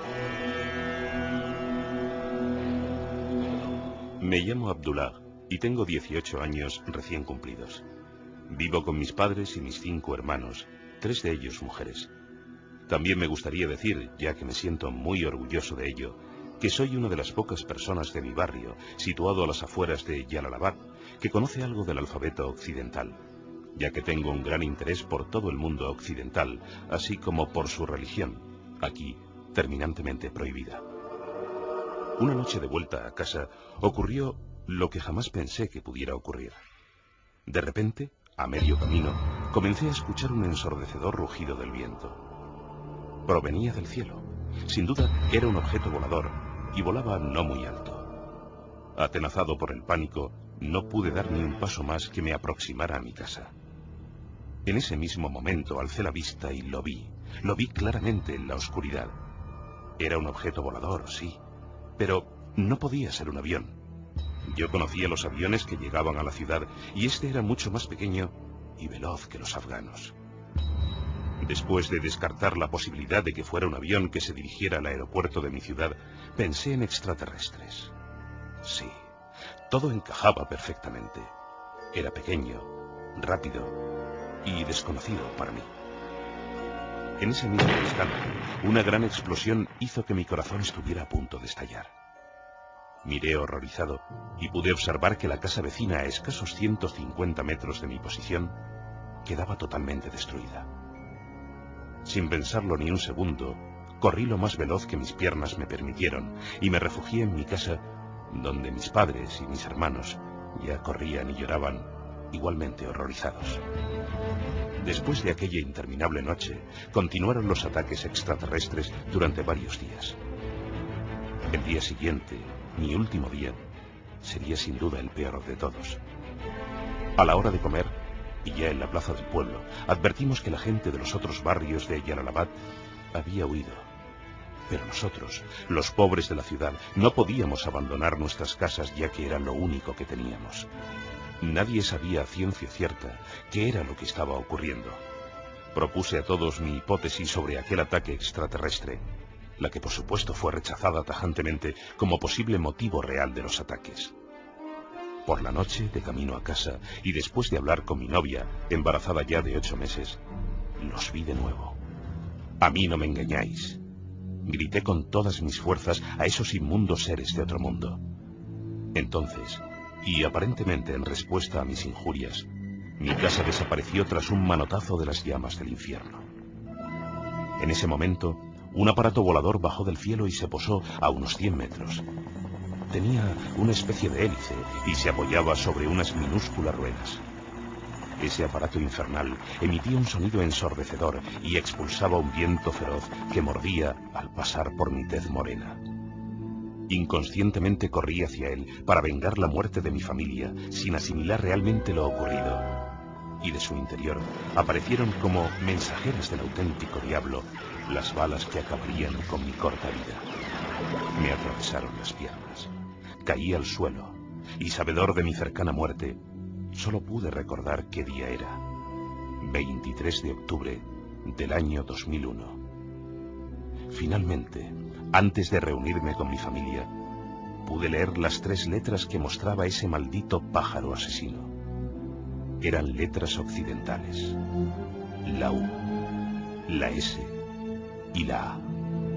Me llamo Abdullah y tengo 18 años recién cumplidos. Vivo con mis padres y mis 5 hermanos, 3 de ellos mujeres. También me gustaría decir, ya que me siento muy orgulloso de ello, que soy una de las pocas personas de mi barrio, situado a las afueras de Jalalabad, que conoce algo del alfabeto occidental, ya que tengo un gran interés por todo el mundo occidental, así como por su religión, aquí terminantemente prohibida. Una noche de vuelta a casa ocurrió lo que jamás pensé que pudiera ocurrir. De repente, a medio camino, comencé a escuchar un ensordecedor rugido del viento. Provenía del cielo. Sin duda, era un objeto volador y volaba no muy alto. Atenazado por el pánico, no pude dar ni un paso más que me aproximara a mi casa. En ese mismo momento alcé la vista y lo vi claramente en la oscuridad. Era un objeto volador, sí, pero no podía ser un avión. Yo conocía los aviones que llegaban a la ciudad y este era mucho más pequeño y veloz que los afganos. Después de descartar la posibilidad de que fuera un avión que se dirigiera al aeropuerto de mi ciudad, pensé en extraterrestres. Sí, todo encajaba perfectamente. Era pequeño, rápido y desconocido para mí. En ese mismo instante, una gran explosión hizo que mi corazón estuviera a punto de estallar. Miré horrorizado y pude observar que la casa vecina a escasos 150 metros de mi posición quedaba totalmente destruida. Sin pensarlo ni un segundo, corrí lo más veloz que mis piernas me permitieron y me refugié en mi casa, donde mis padres y mis hermanos ya corrían y lloraban, igualmente horrorizados. Después de aquella interminable noche, continuaron los ataques extraterrestres durante varios días. El día siguiente, mi último día, sería sin duda el peor de todos. A la hora de comer, Y ya en la plaza del pueblo advertimos que la gente de los otros barrios de Jalalabad había huido. Pero nosotros, los pobres de la ciudad, no podíamos abandonar nuestras casas ya que era lo único que teníamos. Nadie sabía a ciencia cierta qué era lo que estaba ocurriendo. Propuse a todos mi hipótesis sobre aquel ataque extraterrestre, la que por supuesto fue rechazada tajantemente como posible motivo real de los ataques. Por la noche, de camino a casa, y después de hablar con mi novia, embarazada ya de 8 meses, los vi de nuevo. A mí no me engañáis. Grité con todas mis fuerzas a esos inmundos seres de otro mundo. Entonces, y aparentemente en respuesta a mis injurias, mi casa desapareció tras un manotazo de las llamas del infierno. En ese momento, un aparato volador bajó del cielo y se posó a unos 100 metros. Tenía una especie de hélice y se apoyaba sobre unas minúsculas ruedas. Ese aparato infernal emitía un sonido ensordecedor y expulsaba un viento feroz que mordía al pasar por mi tez morena. Inconscientemente corrí hacia él para vengar la muerte de mi familia, sin asimilar realmente lo ocurrido. Y de su interior aparecieron como mensajeras del auténtico diablo las balas que acabarían con mi corta vida. Me atravesaron las piernas. Caí al suelo y, sabedor de mi cercana muerte, solo pude recordar qué día era. 23 de octubre del año 2001. Finalmente, antes de reunirme con mi familia, pude leer las 3 letras que mostraba ese maldito pájaro asesino. Eran letras occidentales. La U, la S y la A.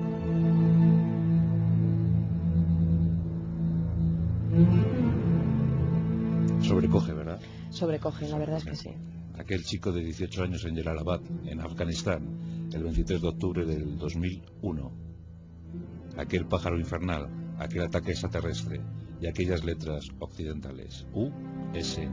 Sobrecoge, ¿verdad? Sobrecoge, la verdad es que sí. Aquel chico de 18 años en Jalalabad, en Afganistán, el 23 de octubre del 2001. Aquel pájaro infernal, aquel ataque extraterrestre y aquellas letras occidentales. U, S,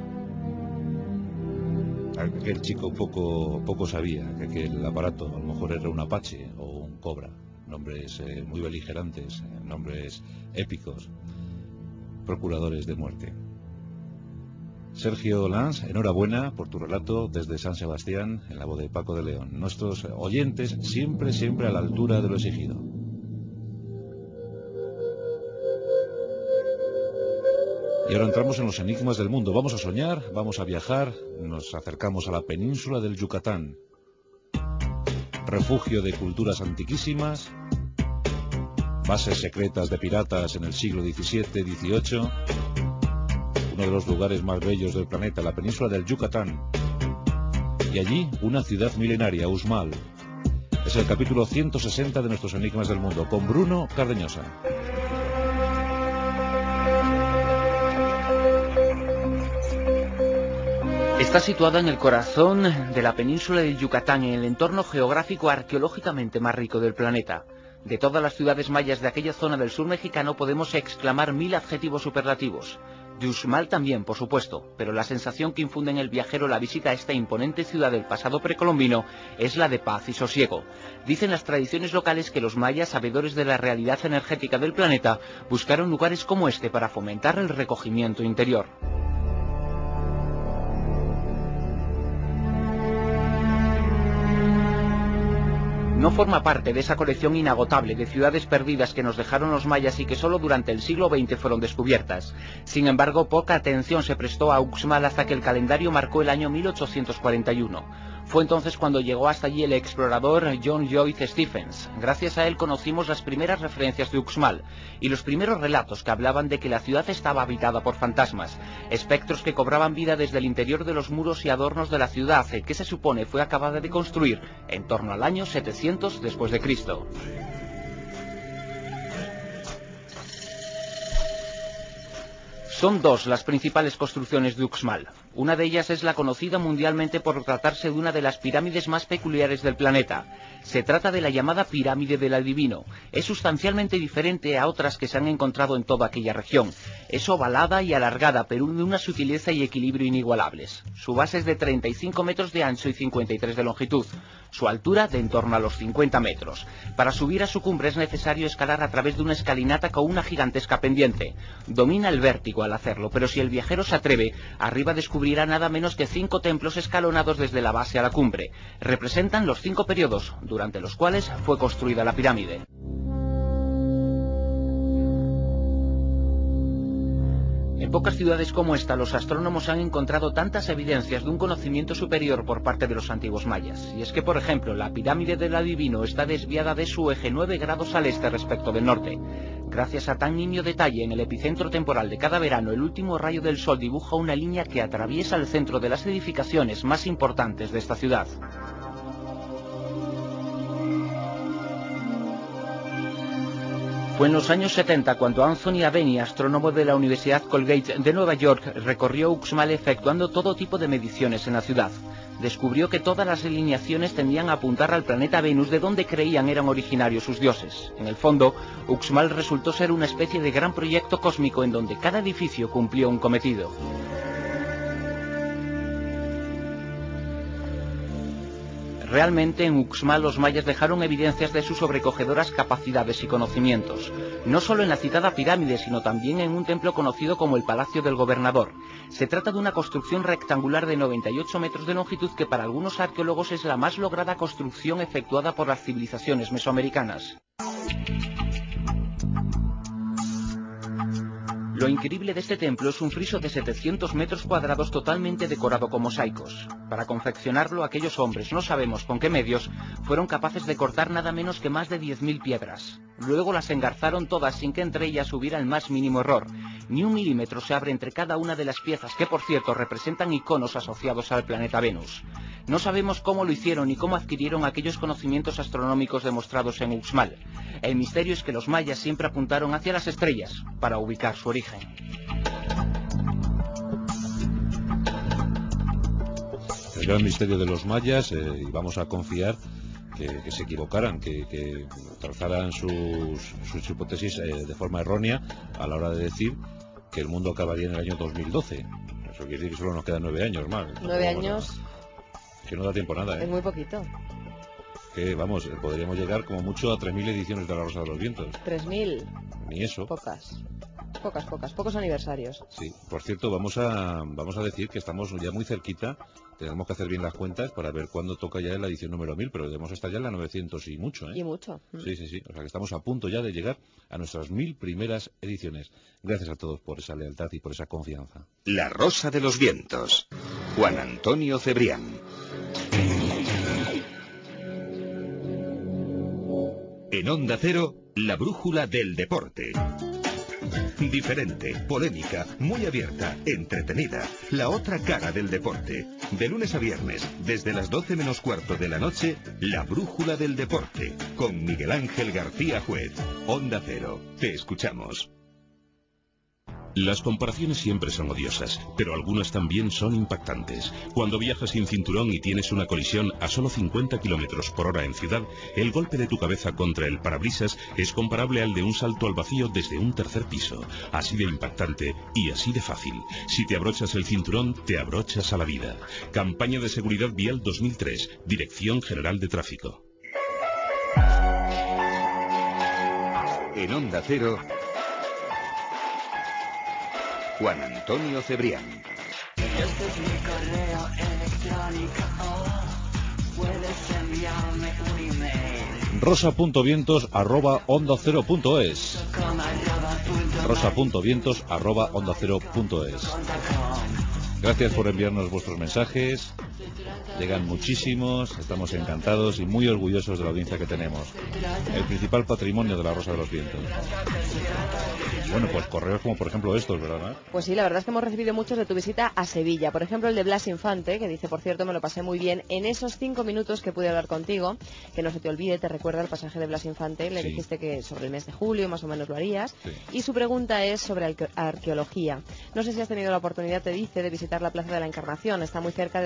A. Aquel chico poco sabía que aquel aparato a lo mejor era un Apache o un Cobra. Nombres muy beligerantes, nombres épicos, procuradores de muerte. Sergio Lanz, enhorabuena por tu relato desde San Sebastián, en la voz de Paco de León. Nuestros oyentes siempre a la altura de lo exigido. Y ahora entramos en los enigmas del mundo. Vamos a soñar, vamos a viajar, nos acercamos a la península del Yucatán. Refugio de culturas antiquísimas, bases secretas de piratas en el siglo XVII-XVIII... uno de los lugares más bellos del planeta, la península del Yucatán. Y allí, una ciudad milenaria, Uxmal. Es el capítulo 160 de nuestros enigmas del mundo, con Bruno Cardeñosa. Está situada en el corazón de la península del Yucatán, en el entorno geográfico arqueológicamente más rico del planeta. De todas las ciudades mayas de aquella zona del sur mexicano podemos exclamar 1000 adjetivos superlativos. De Uxmal también, por supuesto, pero la sensación que infunde en el viajero la visita a esta imponente ciudad del pasado precolombino es la de paz y sosiego. Dicen las tradiciones locales que los mayas, sabedores de la realidad energética del planeta, buscaron lugares como este para fomentar el recogimiento interior. No forma parte de esa colección inagotable de ciudades perdidas que nos dejaron los mayas y que solo durante el siglo XX fueron descubiertas. Sin embargo, poca atención se prestó a Uxmal hasta que el calendario marcó el año 1841. Fue entonces cuando llegó hasta allí el explorador John Joyce Stephens. Gracias a él conocimos las primeras referencias de Uxmal y los primeros relatos que hablaban de que la ciudad estaba habitada por fantasmas, espectros que cobraban vida desde el interior de los muros y adornos de la ciudad, que se supone fue acabada de construir en torno al año 700 después de Cristo. Son 2 las principales construcciones de Uxmal. Una de ellas es la conocida mundialmente por tratarse de una de las pirámides más peculiares del planeta. Se trata de la llamada Pirámide del Adivino. Es sustancialmente diferente a otras que se han encontrado en toda aquella región. Es ovalada y alargada, pero de una sutileza y equilibrio inigualables. Su base es de 35 metros de ancho y 53 de longitud. Su altura de en torno a los 50 metros. Para subir a su cumbre es necesario escalar a través de una escalinata con una gigantesca pendiente. Domina el vértigo al hacerlo, pero si el viajero se atreve, arriba descubrirá nada menos que 5 templos escalonados desde la base a la cumbre. Representan los 5 periodos durante los cuales fue construida la pirámide. En pocas ciudades como esta, los astrónomos han encontrado tantas evidencias de un conocimiento superior por parte de los antiguos mayas. Y es que, por ejemplo, la pirámide del adivino está desviada de su eje 9 grados al este respecto del norte. Gracias a tan nimio detalle en el epicentro temporal de cada verano, el último rayo del sol dibuja una línea que atraviesa el centro de las edificaciones más importantes de esta ciudad. Fue en los años 70 cuando Anthony Aveni, astrónomo de la Universidad Colgate de Nueva York, recorrió Uxmal efectuando todo tipo de mediciones en la ciudad. Descubrió que todas las alineaciones tendían a apuntar al planeta Venus, de donde creían eran originarios sus dioses. En el fondo, Uxmal resultó ser una especie de gran proyecto cósmico en donde cada edificio cumplió un cometido. Realmente en Uxmal los mayas dejaron evidencias de sus sobrecogedoras capacidades y conocimientos, no solo en la citada pirámide, sino también en un templo conocido como el Palacio del Gobernador. Se trata de una construcción rectangular de 98 metros de longitud que para algunos arqueólogos es la más lograda construcción efectuada por las civilizaciones mesoamericanas. Lo increíble de este templo es un friso de 700 metros cuadrados totalmente decorado con mosaicos. Para confeccionarlo, aquellos hombres, no sabemos con qué medios, fueron capaces de cortar nada menos que más de 10.000 piedras. Luego las engarzaron todas sin que entre ellas hubiera el más mínimo error. Ni un milímetro se abre entre cada una de las piezas, que por cierto representan iconos asociados al planeta Venus. No sabemos cómo lo hicieron ni cómo adquirieron aquellos conocimientos astronómicos demostrados en Uxmal. El misterio es que los mayas siempre apuntaron hacia las estrellas para ubicar su origen. El gran misterio de los mayas, y vamos a confiar que se equivocaran, que trazaran sus hipótesis de forma errónea a la hora de decir que el mundo acabaría en el año 2012. Eso quiere decir que solo nos quedan 9 años más. 9 años. Que no da tiempo a nada, ¿eh? Es muy poquito. Que vamos, podríamos llegar como mucho a 3.000 ediciones de La Rosa de los Vientos. 3.000. Ni eso. Pocos aniversarios. Sí, por cierto, vamos a decir que estamos ya muy cerquita. Tenemos que hacer bien las cuentas para ver cuándo toca ya la edición número 1000, pero debemos estar ya en la 900 y mucho, ¿eh? Y mucho. Sí. O sea que estamos a punto ya de llegar a nuestras 1000 primeras ediciones. Gracias a todos por esa lealtad y por esa confianza. La Rosa de los Vientos. Juan Antonio Cebrián. En Onda Cero, la brújula del deporte. Diferente, polémica, muy abierta, entretenida. La otra cara del deporte. De lunes a viernes, desde las 12 menos cuarto de la noche, la brújula del deporte. Con Miguel Ángel García Juez. Onda Cero. Te escuchamos. Las comparaciones siempre son odiosas, pero algunas también son impactantes. Cuando viajas sin cinturón y tienes una colisión a solo 50 km por hora en ciudad, el golpe de tu cabeza contra el parabrisas es comparable al de un salto al vacío desde un tercer piso. Así de impactante y así de fácil. Si te abrochas el cinturón, te abrochas a la vida. Campaña de Seguridad Vial 2003, Dirección General de Tráfico. En Onda Cero, Juan Antonio Cebrián. Este es mi correo electrónico. Puedes enviarme un email. rosa.vientos@ondacero.es. rosa.vientos@ondacero.es. Gracias por enviarnos vuestros mensajes. Llegan muchísimos, estamos encantados y muy orgullosos de la audiencia que tenemos. El principal patrimonio de La Rosa de los Vientos. Bueno, pues correos como por ejemplo estos, ¿verdad? Pues sí, la verdad es que hemos recibido muchos de tu visita a Sevilla. Por ejemplo, el de Blas Infante, que dice, por cierto, me lo pasé muy bien en esos 5 minutos que pude hablar contigo. Que no se te olvide, te recuerda el pasaje de Blas Infante. Le dijiste que sobre el mes de julio más o menos lo harías. Sí. Y su pregunta es sobre arqueología. No sé si has tenido la oportunidad, te dice, de visitar la Plaza de la Encarnación. Está muy cerca de donde está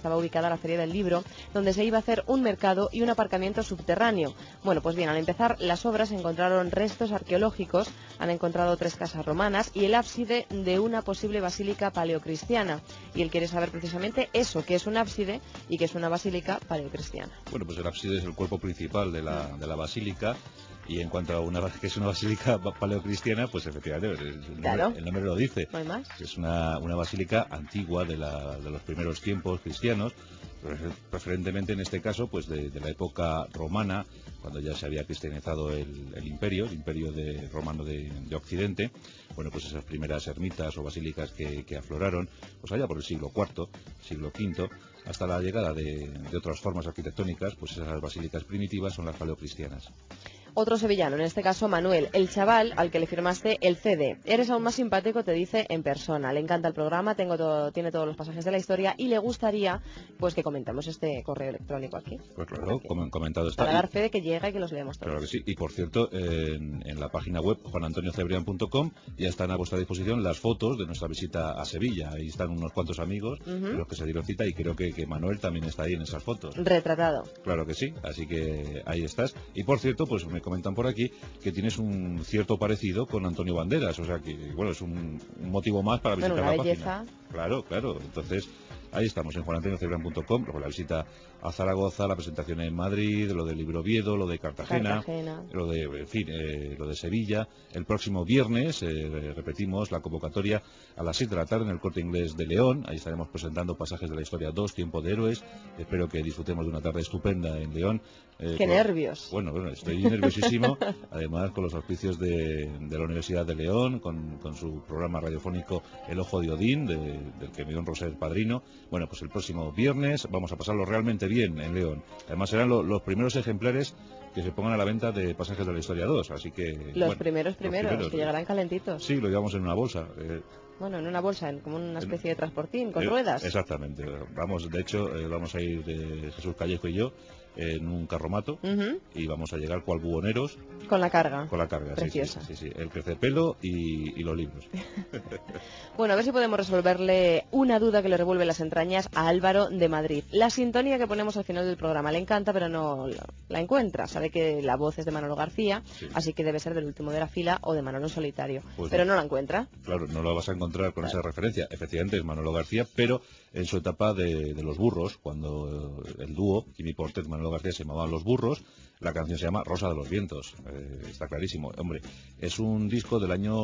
estaba ubicada la Feria del Libro, donde se iba a hacer un mercado y un aparcamiento subterráneo. Bueno, pues bien, al empezar las obras encontraron restos arqueológicos, han encontrado 3 casas romanas y el ábside de una posible basílica paleocristiana. Y él quiere saber precisamente eso, que es un ábside y que es una basílica paleocristiana. Bueno, pues el ábside es el cuerpo principal de la basílica. Y en cuanto a que es una basílica paleocristiana, pues efectivamente el nombre lo dice. ¿No hay más? Es una basílica antigua de los primeros tiempos cristianos, preferentemente en este caso pues de la época romana, cuando ya se había cristianizado el imperio romano de Occidente. Bueno, pues esas primeras ermitas o basílicas que afloraron, pues allá por el siglo IV, siglo V, hasta la llegada de otras formas arquitectónicas, pues esas basílicas primitivas son las paleocristianas. Otro sevillano, en este caso Manuel, el chaval al que le firmaste el CD. Eres aún más simpático, te dice en persona. Le encanta el programa, tiene todos los pasajes de la historia y le gustaría pues que comentemos este correo electrónico aquí. Pues claro, comentado está. Para dar fe de que llega y que los leemos todos. Claro que sí. Y por cierto, en la página web juanantoniocebrian.com ya están a vuestra disposición las fotos de nuestra visita a Sevilla. Ahí están unos cuantos amigos de los que se dieron cita y creo que Manuel también está ahí en esas fotos. Retratado. Claro que sí, así que ahí estás. Y por cierto, pues me comentan por aquí que tienes un cierto parecido con Antonio Banderas, o sea que bueno, es un motivo más para visitar la página. Claro, entonces ahí estamos en juanantoniocebrian.com, luego la visita a Zaragoza, la presentación en Madrid, lo del libro Oviedo, lo de Cartagena. Lo de Sevilla. El próximo viernes repetimos la convocatoria a las 6 de la tarde en el Corte Inglés de León. Ahí estaremos presentando pasajes de la historia 2, Tiempo de Héroes. Espero que disfrutemos de una tarde estupenda en León. ¡Qué nervios! Bueno, estoy nerviosísimo, además con los auspicios de la Universidad de León, con su programa radiofónico El Ojo de Odín, del que me honro ser padrino. Bueno, pues el próximo viernes vamos a pasarlo realmente bien en León. Además serán los primeros ejemplares que se pongan a la venta de pasajes de la historia 2, así que... Los primeros, que llegarán calentitos. Sí, lo llevamos en una bolsa. Bueno, en una bolsa, como una especie de transportín, con ruedas. Exactamente. De hecho, vamos a ir de Jesús Callejo y yo en un carromato y vamos a llegar cual buhoneros. Con la carga. Preciosa. Sí. El crecepelo y los libros. Bueno, a ver si podemos resolverle una duda que le revuelve las entrañas a Álvaro de Madrid. La sintonía que ponemos al final del programa le encanta, pero no la encuentra. Sabe que la voz es de Manolo García, así que debe ser del último de la fila o de Manolo Solitario. Pues pero no la encuentra. Claro, no la vas a encontrar con esa referencia. Efectivamente es Manolo García, pero en su etapa de los burros, cuando el dúo, Quimi Portet y Manolo García, se llamaban Los Burros, la canción se llama Rosa de los Vientos. Está clarísimo. Hombre, es un disco del año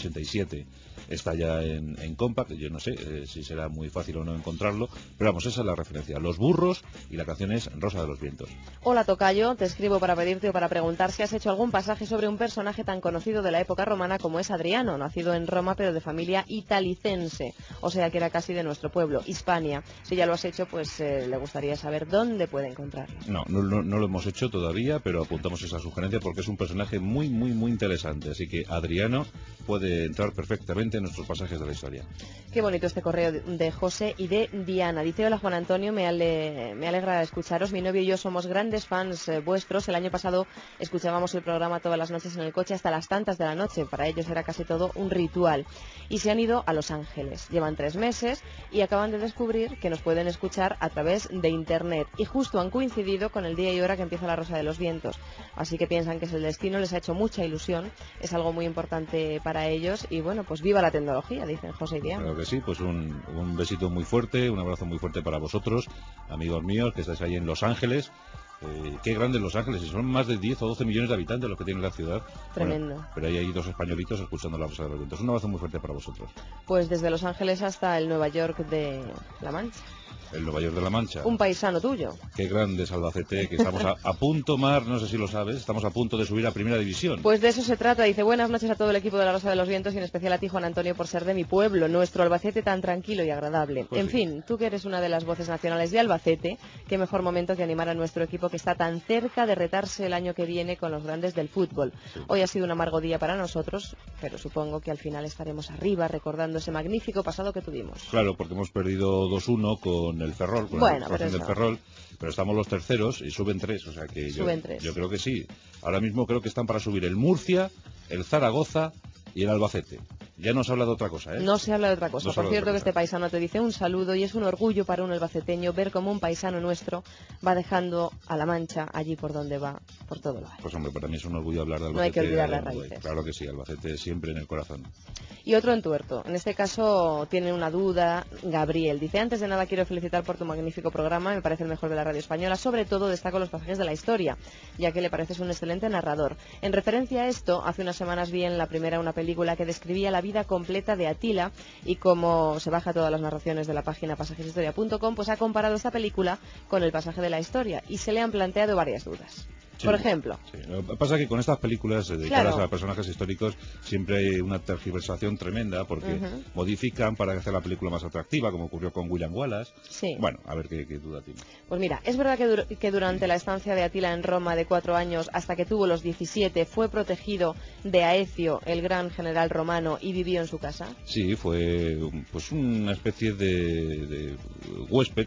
87. Está ya en Compact, yo no sé si será muy fácil o no encontrarlo, pero vamos, esa es la referencia. Los Burros y la canción es Rosa de los Vientos. Hola Tocayo, te escribo para pedirte o para preguntar si has hecho algún pasaje sobre un personaje tan conocido de la época romana como es Adriano, nacido en Roma pero de familia italicense, o sea que era casi de nuestro pueblo, Hispania. Si ya lo has hecho, pues le gustaría saber dónde puede encontrarlo. No lo hemos hecho todavía, pero apuntamos esa sugerencia porque es un personaje muy interesante, así que Adriano puede entrar perfectamente en nuestros pasajes de la historia. Qué bonito este correo de José y de Diana. Dice: hola Juan Antonio, me alegra escucharos. Mi novio y yo somos grandes fans vuestros. El año pasado escuchábamos el programa todas las noches en el coche hasta las tantas de la noche. Para ellos era casi todo un ritual. Y se han ido a Los Ángeles. Llevan 3 meses y acaban de descubrir que nos pueden escuchar a través de internet. Y justo han coincidido con el día y hora que empieza la Rosa de los Vientos. Así que piensan que es el destino, les ha hecho mucha ilusión. Es algo muy importante para ellos. Y bueno, pues viva la tecnología, dicen José y Diana. Claro que sí, pues un besito muy fuerte, un abrazo muy fuerte para vosotros, amigos míos, que estáis ahí en Los Ángeles. Qué grande Los Ángeles, y son más de 10 o 12 millones de habitantes los que tiene la ciudad. Tremendo. Bueno, pero hay 2 españolitos escuchando la Rosa de los Vientos. Un abrazo muy fuerte para vosotros. Pues desde Los Ángeles hasta el Nueva York de La Mancha. El Nueva York de La Mancha. Un paisano tuyo. Qué grande es Albacete, que estamos a punto, Mar, no sé si lo sabes, estamos a punto de subir a Primera División. Pues de eso se trata. Dice: buenas noches a todo el equipo de la Rosa de los Vientos y en especial a ti, Juan Antonio, por ser de mi pueblo, nuestro Albacete tan tranquilo y agradable. Pues en fin, tú que eres una de las voces nacionales de Albacete, qué mejor momento que animar a nuestro equipo que está tan cerca de retarse el año que viene con los grandes del fútbol. Sí. Hoy ha sido un amargo día para nosotros, pero supongo que al final estaremos arriba recordando ese magnífico pasado que tuvimos. Claro, porque hemos perdido 2-1 con el Ferrol. Del Ferrol, pero estamos los terceros y suben 3, o sea que yo creo que sí. Ahora mismo creo que están para subir el Murcia, el Zaragoza y el Albacete. Ya no se habla de otra cosa, ¿eh? No se habla de otra cosa. Por cierto, que este paisano te dice un saludo y es un orgullo para un albaceteño ver cómo un paisano nuestro va dejando a La Mancha allí por donde va, por todo lo alto. Pues hombre, para mí es un orgullo hablar de Albacete. No hay que olvidar las raíces. Claro que sí, Albacete siempre en el corazón. Y otro entuerto. En este caso tiene una duda Gabriel. Dice, antes de nada quiero felicitar por tu magnífico programa, me parece el mejor de la radio española. Sobre todo destaco los pasajes de la historia, ya que le pareces un excelente narrador. En referencia a esto, hace unas semanas vi en la primera una película que describía la vida completa de Atila, y como se baja todas las narraciones de la página pasajeshistoria.com, pues ha comparado esta película con el pasaje de la historia y se le han planteado varias dudas. Sí, por ejemplo. Sí. Lo que pasa es que con estas películas dedicadas a personajes históricos siempre hay una tergiversación tremenda porque modifican para hacer la película más atractiva, como ocurrió con William Wallace. Sí. Bueno, a ver qué duda tiene. Pues mira, es verdad que durante la estancia de Atila en Roma de 4 años hasta que tuvo los 17 fue protegido de Aecio, el gran general romano, y vivió en su casa. Sí, fue pues una especie de huésped,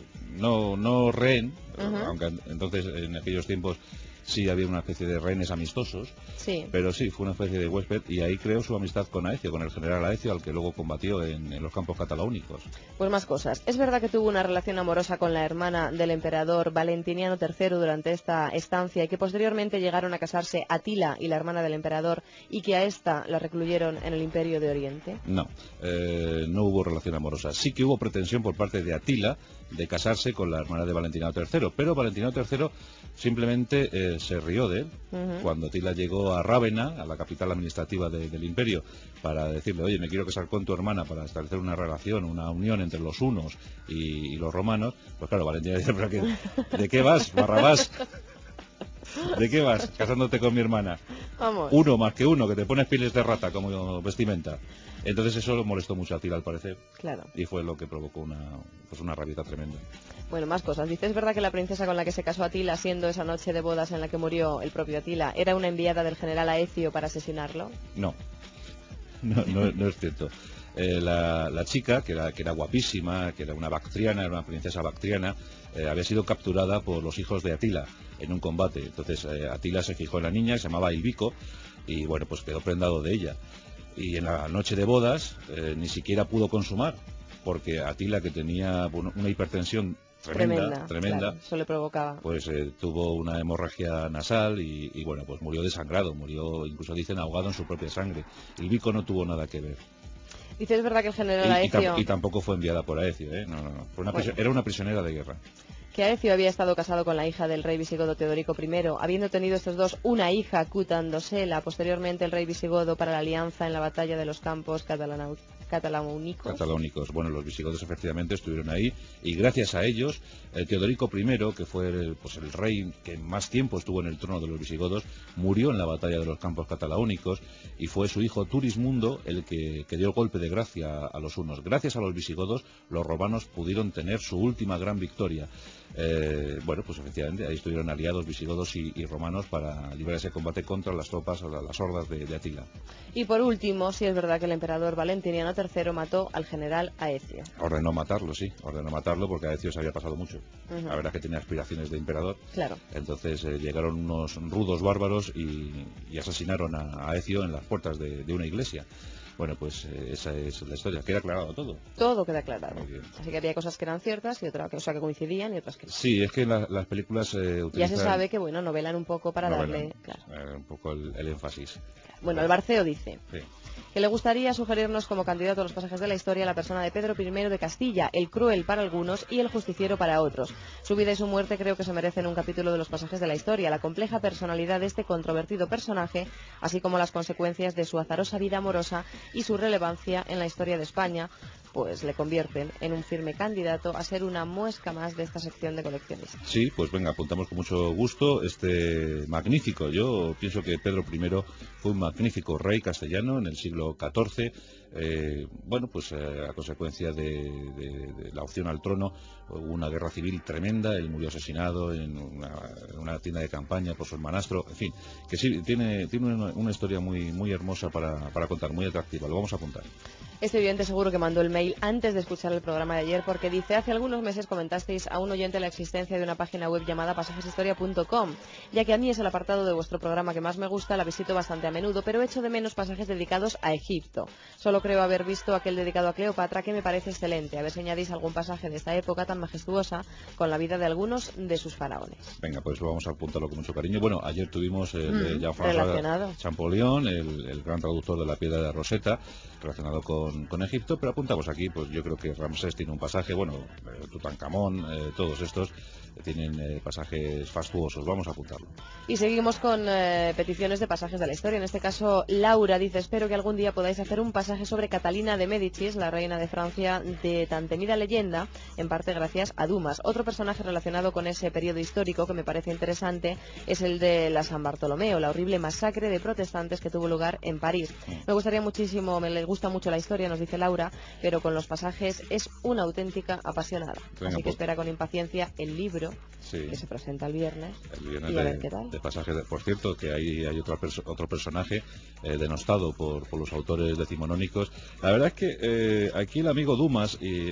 no rehén, aunque entonces en aquellos tiempos sí había una especie de rehenes amistosos, pero sí, fue una especie de huésped, y ahí creó su amistad con Aecio, con el general Aecio, al que luego combatió en los campos cataláunicos. Pues más cosas. Es verdad que tuvo una relación amorosa con la hermana del emperador Valentiniano III durante esta estancia, y que posteriormente llegaron a casarse Atila y la hermana del emperador, y que a esta la recluyeron en el Imperio de Oriente. No, no hubo relación amorosa. Sí que hubo pretensión por parte de Atila de casarse con la hermana de Valentiniano III, pero Valentiniano III simplemente se rió de él cuando Atila llegó a Rávena, a la capital administrativa del imperio, para decirle, oye, me quiero casar con tu hermana para establecer una relación, una unión entre los hunos y los romanos. Pues claro, Valentiniano dice, pero ¿de qué vas, Barrabás? ¿De qué vas casándote con mi hermana? Vamos. Uno más que uno, que te pones pieles de rata como vestimenta. Entonces eso lo molestó mucho a Atila, al parecer. Claro. Y fue lo que provocó una rabieta tremenda. Bueno, más cosas. Dice, ¿es verdad que la princesa con la que se casó Atila, siendo esa noche de bodas en la que murió el propio Atila, era una enviada del general Aecio para asesinarlo? No es cierto. La chica, que era guapísima, que era una bactriana, era una princesa bactriana, había sido capturada por los hijos de Atila en un combate. Entonces Atila se fijó en la niña, se llamaba Ilvico, y bueno, pues quedó prendado de ella. Y en la noche de bodas ni siquiera pudo consumar, porque Atila, que tenía una hipertensión tremenda, claro, eso le provocaba. Pues tuvo una hemorragia nasal y bueno, pues murió desangrado, murió, incluso dicen, ahogado en su propia sangre. Ilvico no tuvo nada que ver. Dice, es verdad que el general Aecio... Y tampoco fue enviada por Aecio, ¿eh? No. Era una prisionera de guerra. Que Aecio había estado casado con la hija del rey visigodo Teodorico I, habiendo tenido estos dos una hija, Cutandosela. Posteriormente el rey visigodo para la alianza en la batalla de los campos cataláunicos. Bueno, los visigodos efectivamente estuvieron ahí, y gracias a ellos Teodorico I, que fue el rey que más tiempo estuvo en el trono de los visigodos, murió en la batalla de los campos cataláunicos, y fue su hijo Turismundo el que dio el golpe de gracia a los hunos. Gracias a los visigodos los romanos pudieron tener su última gran victoria. Bueno, pues efectivamente ahí estuvieron aliados visigodos y romanos para librar ese combate contra las tropas, las hordas de Atila. Y por último, sí es verdad que el emperador Valentiniano III mató al general Aecio. Ordenó matarlo porque Aecio se había pasado mucho. La verdad es que tenía aspiraciones de emperador. Claro. Entonces llegaron unos rudos bárbaros y asesinaron a Aecio en las puertas de una iglesia. Bueno, pues esa es la historia. ¿Queda aclarado todo? Todo queda aclarado. Así que había cosas que eran ciertas y otras que coincidían y otras que no. Sí, es que las películas utilizan... Ya se sabe que, bueno, novelan un poco para darle... un poco el énfasis. Bueno, el Barceo dice... Sí. Que le gustaría sugerirnos como candidato a los pasajes de la historia la persona de Pedro I de Castilla, el cruel para algunos y el justiciero para otros. Su vida y su muerte creo que se merecen un capítulo de los pasajes de la historia, la compleja personalidad de este controvertido personaje, así como las consecuencias de su azarosa vida amorosa y su relevancia en la historia de España, pues le convierten en un firme candidato a ser una muesca más de esta sección de coleccionistas. Sí, pues venga, apuntamos con mucho gusto magnífico. Yo pienso que Pedro I fue un magnífico rey castellano en el siglo XIV. Bueno, pues a consecuencia de la opción al trono hubo una guerra civil tremenda. Él murió asesinado en una tienda de campaña por su hermanastro. En fin, que sí, tiene una historia muy hermosa para contar, muy atractiva. Lo vamos a apuntar. Este oyente seguro que mandó el mail antes de escuchar el programa de ayer porque dice: hace algunos meses comentasteis a un oyente la existencia de una página web llamada pasajeshistoria.com, ya que a mí es el apartado de vuestro programa que más me gusta, la visito bastante a menudo, pero echo de menos pasajes dedicados a Egipto. Solo creo haber visto aquel dedicado a Cleopatra, que me parece excelente. A ver si añadís algún pasaje de esta época tan majestuosa con la vida de algunos de sus faraones. Venga, pues vamos a apuntarlo con mucho cariño. Bueno, ayer tuvimos el Jean-François Champollion, el gran traductor de la Piedra de Rosetta, relacionado con Egipto, pero apuntamos aquí, pues yo creo que Ramsés tiene un pasaje, bueno, Tutankamón, todos estos tienen pasajes fastuosos, vamos a apuntarlo. Y seguimos con peticiones de pasajes de la historia. En este caso, Laura dice: espero que algún día podáis hacer un pasaje sobre Catalina de Médicis, la reina de Francia, de tan temida leyenda, en parte gracias a Dumas. Otro personaje relacionado con ese periodo histórico que me parece interesante es el de la San Bartolomeo, la horrible masacre de protestantes que tuvo lugar en París. Me gustaría muchísimo, me gusta mucho la historia, nos dice Laura, pero con los pasajes es una auténtica apasionada. Así que espera con impaciencia el libro que se presenta el viernes y a ver qué tal. De pasaje, por cierto, que hay otro personaje denostado por los autores decimonónicos. La verdad es que aquí el amigo Dumas y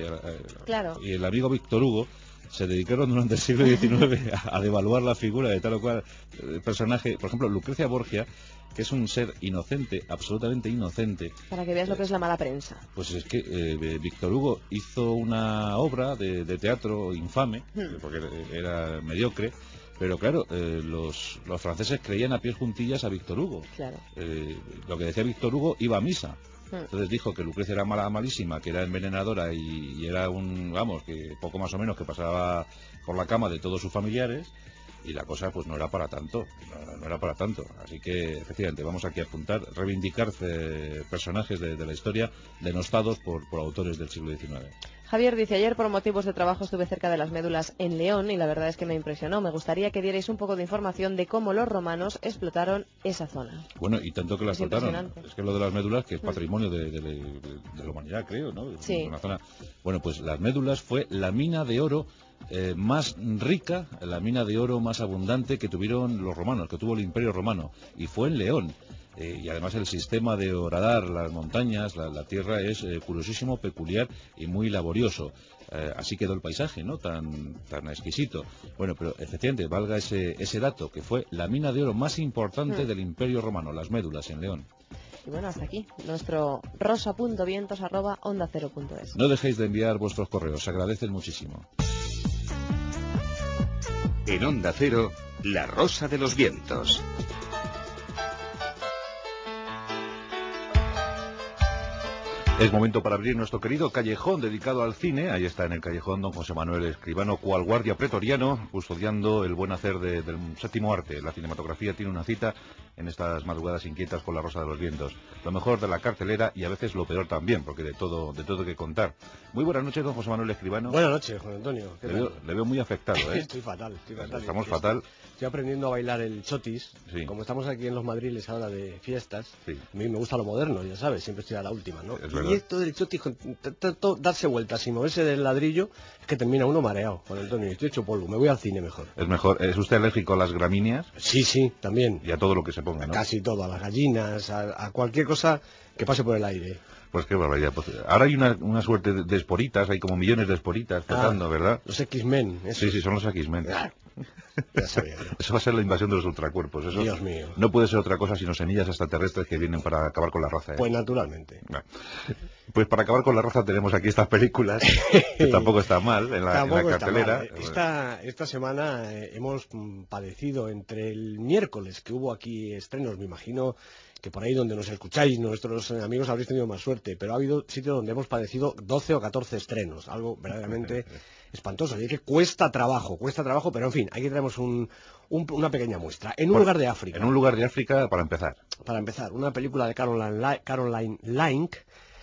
el amigo Víctor Hugo se dedicaron durante el siglo XIX a devaluar la figura de tal o cual personaje. Por ejemplo, Lucrecia Borgia, que es un ser inocente, absolutamente inocente. Para que veas lo que es la mala prensa. Pues es que Víctor Hugo hizo una obra de teatro infame, porque era mediocre, pero claro, los franceses creían a pies juntillas a Víctor Hugo. Claro. Lo que decía Víctor Hugo iba a misa. Entonces dijo que Lucrecia era malísima, que era envenenadora y era que poco más o menos que pasaba por la cama de todos sus familiares, y la cosa pues no era para tanto, no era para tanto. Así que efectivamente vamos aquí a apuntar, reivindicar personajes de la historia denostados por autores del siglo XIX. Javier dice: ayer por motivos de trabajo estuve cerca de las médulas en León y la verdad es que me impresionó. Me gustaría que dierais un poco de información de cómo los romanos explotaron esa zona. Bueno, y tanto que la explotaron. Es que lo de las médulas, que es patrimonio de la humanidad, creo, ¿no? Sí. Una zona... Bueno, pues las médulas fue la mina de oro más rica, la mina de oro más abundante que tuvieron los romanos, que tuvo el Imperio Romano, y fue en León. Y además el sistema de horadar las montañas, la tierra, es curiosísimo, peculiar y muy laborioso. Así quedó el paisaje, ¿no? Tan exquisito. Bueno, pero efectivamente valga ese dato, que fue la mina de oro más importante del Imperio Romano, las médulas en León. Y bueno, hasta aquí nuestro rosa.vientos@ondacero.es. No dejéis de enviar vuestros correos, se agradecen muchísimo. En Onda Cero, La Rosa de los Vientos. Es momento para abrir nuestro querido callejón dedicado al cine. Ahí está en el callejón don José Manuel Escribano, cual guardia pretoriano, custodiando el buen hacer del séptimo arte. La cinematografía tiene una cita en estas madrugadas inquietas con La Rosa de los Vientos. Lo mejor de la cartelera y a veces lo peor también, porque de todo hay que contar. Muy buenas noches, don José Manuel Escribano. Buenas noches, Juan Antonio. Le veo muy afectado, ¿eh? Estoy fatal. Estamos fatal. Estoy aprendiendo a bailar el chotis. Sí. Como estamos aquí en los Madriles ahora de fiestas, sí. A mí me gusta lo moderno, ya sabes, siempre estoy a la última, ¿no? Es y esto del chotis, darse vueltas y moverse del ladrillo, es que termina uno mareado, Juan Antonio. Estoy hecho polvo, me voy al cine mejor. Es mejor. ¿Es usted alérgico a las gramíneas? Sí, también. Y a todo lo que se ponga, ¿no? Casi todo, a las gallinas, a cualquier cosa que pase por el aire. Pues qué barbaridad. Pues ahora hay una suerte de esporitas, hay como millones de esporitas flotando, ¿verdad? Los X-Men. Sí, son los X-Men. Ya sabía yo. Eso va a ser la invasión de los ultracuerpos. Eso Dios mío. No puede ser otra cosa sino semillas extraterrestres que vienen para acabar con la raza. Pues naturalmente. Pues para acabar con la raza tenemos aquí estas películas, que tampoco está mal en la cartelera. Esta semana hemos padecido entre el miércoles, que hubo aquí estrenos, me imagino que por ahí donde nos escucháis, nuestros amigos, habréis tenido más suerte, pero ha habido sitios donde hemos padecido 12 o 14 estrenos, algo verdaderamente espantoso. Y es que cuesta trabajo, pero en fin, aquí tenemos una pequeña muestra. En un lugar de África. En un lugar de África, para empezar. Una película de Caroline Lynch.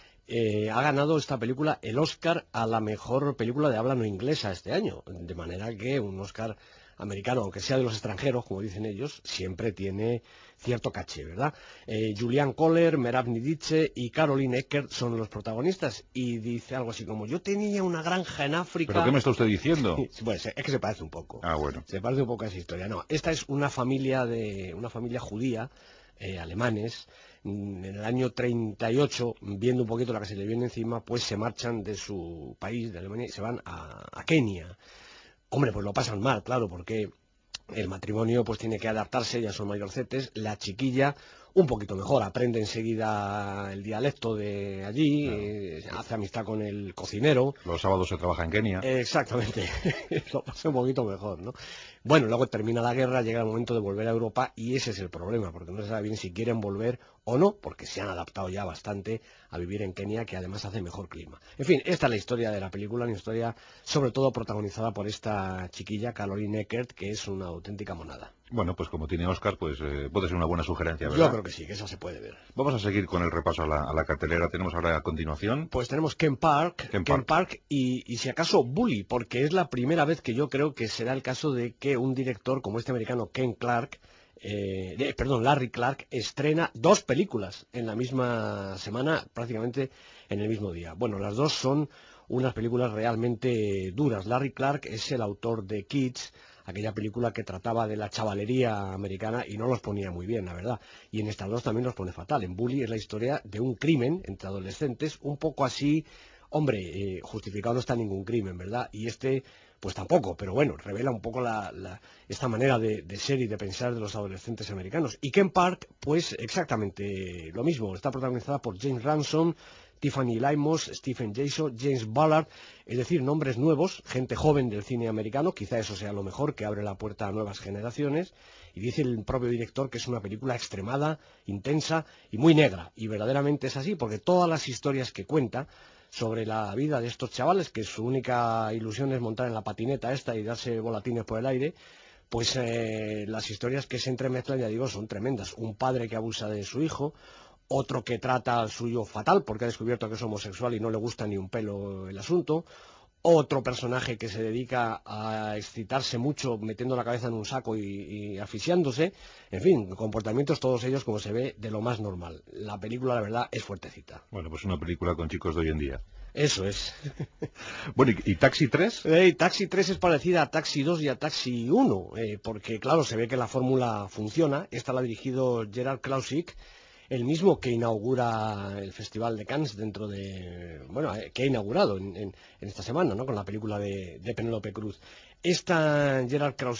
Ha ganado esta película el Oscar a la mejor película de habla no inglesa este año, de manera que un Oscar americano, aunque sea de los extranjeros, como dicen ellos, siempre tiene cierto caché, ¿verdad? Julianne Koller, Merab Nidiche y Caroline Eckert son los protagonistas, y dice algo así como: yo tenía una granja en África. ¿Pero qué me está usted diciendo? Pues es que se parece un poco. Ah, bueno. Se parece un poco a esa historia. No, esta es una familia judía, alemanes, en el año 38, viendo un poquito la que se le viene encima, pues se marchan de su país, de Alemania, y se van a Kenia. Hombre, pues lo pasan mal, claro, porque el matrimonio pues tiene que adaptarse, ya son mayorcetes, la chiquilla un poquito mejor, aprende enseguida el dialecto de allí, hace amistad con el cocinero. Los sábados se trabaja en Kenia. Exactamente, lo pasa un poquito mejor, ¿no? Bueno, luego termina la guerra, llega el momento de volver a Europa y ese es el problema, porque no se sabe bien si quieren volver o no, porque se han adaptado ya bastante a vivir en Kenia, que además hace mejor clima. En fin, esta es la historia de la película, una historia sobre todo protagonizada por esta chiquilla, Caroline Eckert, que es una auténtica monada. Bueno, pues como tiene Oscar, pues puede ser una buena sugerencia, ¿verdad? Yo creo que sí, que esa se puede ver. Vamos a seguir con el repaso a la cartelera. Tenemos ahora a continuación... Pues tenemos Ken Park y si acaso Bully, porque es la primera vez que yo creo que será el caso de que un director como este americano Larry Clark estrena 2 películas en la misma semana, prácticamente en el mismo día. Bueno, las 2 son unas películas realmente duras. Larry Clark es el autor de Kids, aquella película que trataba de la chavalería americana y no los ponía muy bien, la verdad. Y en estas 2 también los pone fatal. En Bully es la historia de un crimen entre adolescentes, un poco así, hombre, justificado no está ningún crimen, ¿verdad? Y pues tampoco, pero bueno, revela un poco esta manera de ser y de pensar de los adolescentes americanos. Y Ken Park, pues exactamente lo mismo. Está protagonizada por James Ransone, Tiffany Lymos, Stephen Jason, James Ballard, es decir, nombres nuevos, gente joven del cine americano, quizá eso sea lo mejor, que abre la puerta a nuevas generaciones, y dice el propio director que es una película extremada, intensa y muy negra, y verdaderamente es así, porque todas las historias que cuenta sobre la vida de estos chavales, que su única ilusión es montar en la patineta esta y darse volatines por el aire, pues las historias que se entremezclan, ya digo, son tremendas. Un padre que abusa de su hijo, otro que trata al suyo fatal porque ha descubierto que es homosexual y no le gusta ni un pelo el asunto, otro personaje que se dedica a excitarse mucho metiendo la cabeza en un saco y asfixiándose, en fin, comportamientos todos ellos como se ve de lo más normal. La película, la verdad, es fuertecita. Bueno, pues una película con chicos de hoy en día. Eso es. Bueno, ¿y Taxi 3? Taxi 3 es parecida a Taxi 2 y a Taxi 1, porque claro, se ve que la fórmula funciona. Esta la ha dirigido Gerard Klausik, el mismo que inaugura el Festival de Cannes que ha inaugurado en esta semana, ¿no? Con la película de Penélope Cruz. Esta película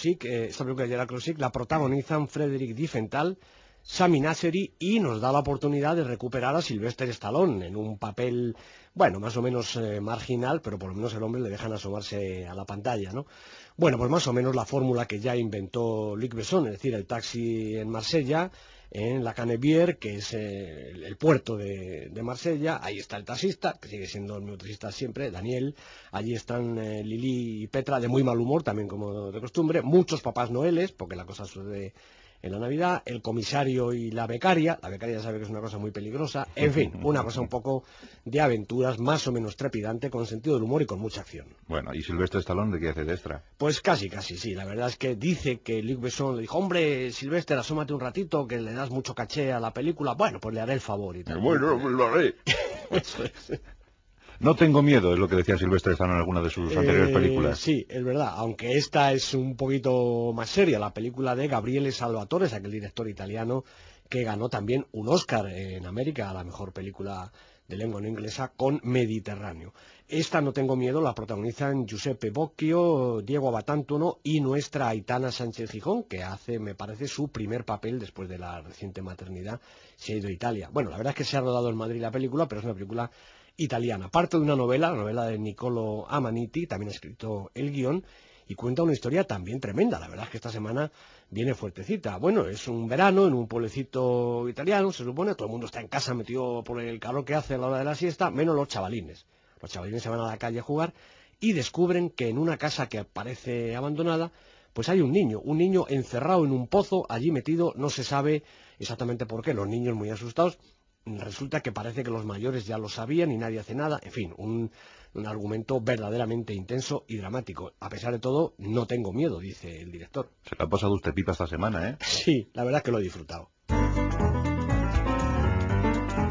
de Gerard Klausik la protagonizan Frederick Diefenthal, Sami Nasseri, y nos da la oportunidad de recuperar a Sylvester Stallone en un papel, bueno, más o menos marginal, pero por lo menos el hombre le dejan asomarse a la pantalla, ¿no? Bueno, pues más o menos la fórmula que ya inventó Luc Besson, es decir, el taxi en Marsella, en la Canebière, que es el puerto de Marsella. Ahí está el taxista, que sigue siendo el mismo taxista siempre, Daniel. Allí están Lili y Petra, de muy mal humor, también como de costumbre. Muchos papás noeles, porque la cosa sucede en la Navidad. El comisario y la becaria ya sabe que es una cosa muy peligrosa. En fin, una cosa un poco de aventuras, más o menos trepidante, con sentido del humor y con mucha acción. Bueno, ¿y Sylvester Stallone de qué hace de extra? Pues casi, sí. La verdad es que dice que Luc Besson le dijo: hombre, Sylvester, asómate un ratito, que le das mucho caché a la película. Bueno, pues le haré el favor y tal. Bueno, pues lo haré. No tengo miedo, es lo que decía Sylvester Stallone en alguna de sus anteriores películas. Sí, es verdad, aunque esta es un poquito más seria, la película de Gabriele Salvatore, es aquel director italiano que ganó también un Oscar en América a la mejor película de lengua no inglesa con Mediterráneo. Esta, No tengo miedo, la protagonizan Giuseppe Bocchio, Diego Abatantuono y nuestra Aitana Sánchez Gijón, que hace, me parece, su primer papel después de la reciente maternidad. Se ha ido a Italia. Bueno, la verdad es que se ha rodado en Madrid la película, pero es una película italiana. Parte de una novela, la novela de Niccolo Amaniti, también ha escrito el guión, y cuenta una historia también tremenda. La verdad es que esta semana viene fuertecita. Bueno, es un verano en un pueblecito italiano, se supone, todo el mundo está en casa metido por el calor que hace a la hora de la siesta, menos los chavalines. Los chavalines se van a la calle a jugar y descubren que en una casa que parece abandonada, pues hay un niño encerrado en un pozo, allí metido, no se sabe exactamente por qué. Los niños muy asustados. Resulta que parece que los mayores ya lo sabían y nadie hace nada. En fin, un argumento verdaderamente intenso y dramático. A pesar de todo, no tengo miedo, dice el director. Se le ha pasado usted pipa esta semana, ¿eh? Sí, la verdad es que lo he disfrutado.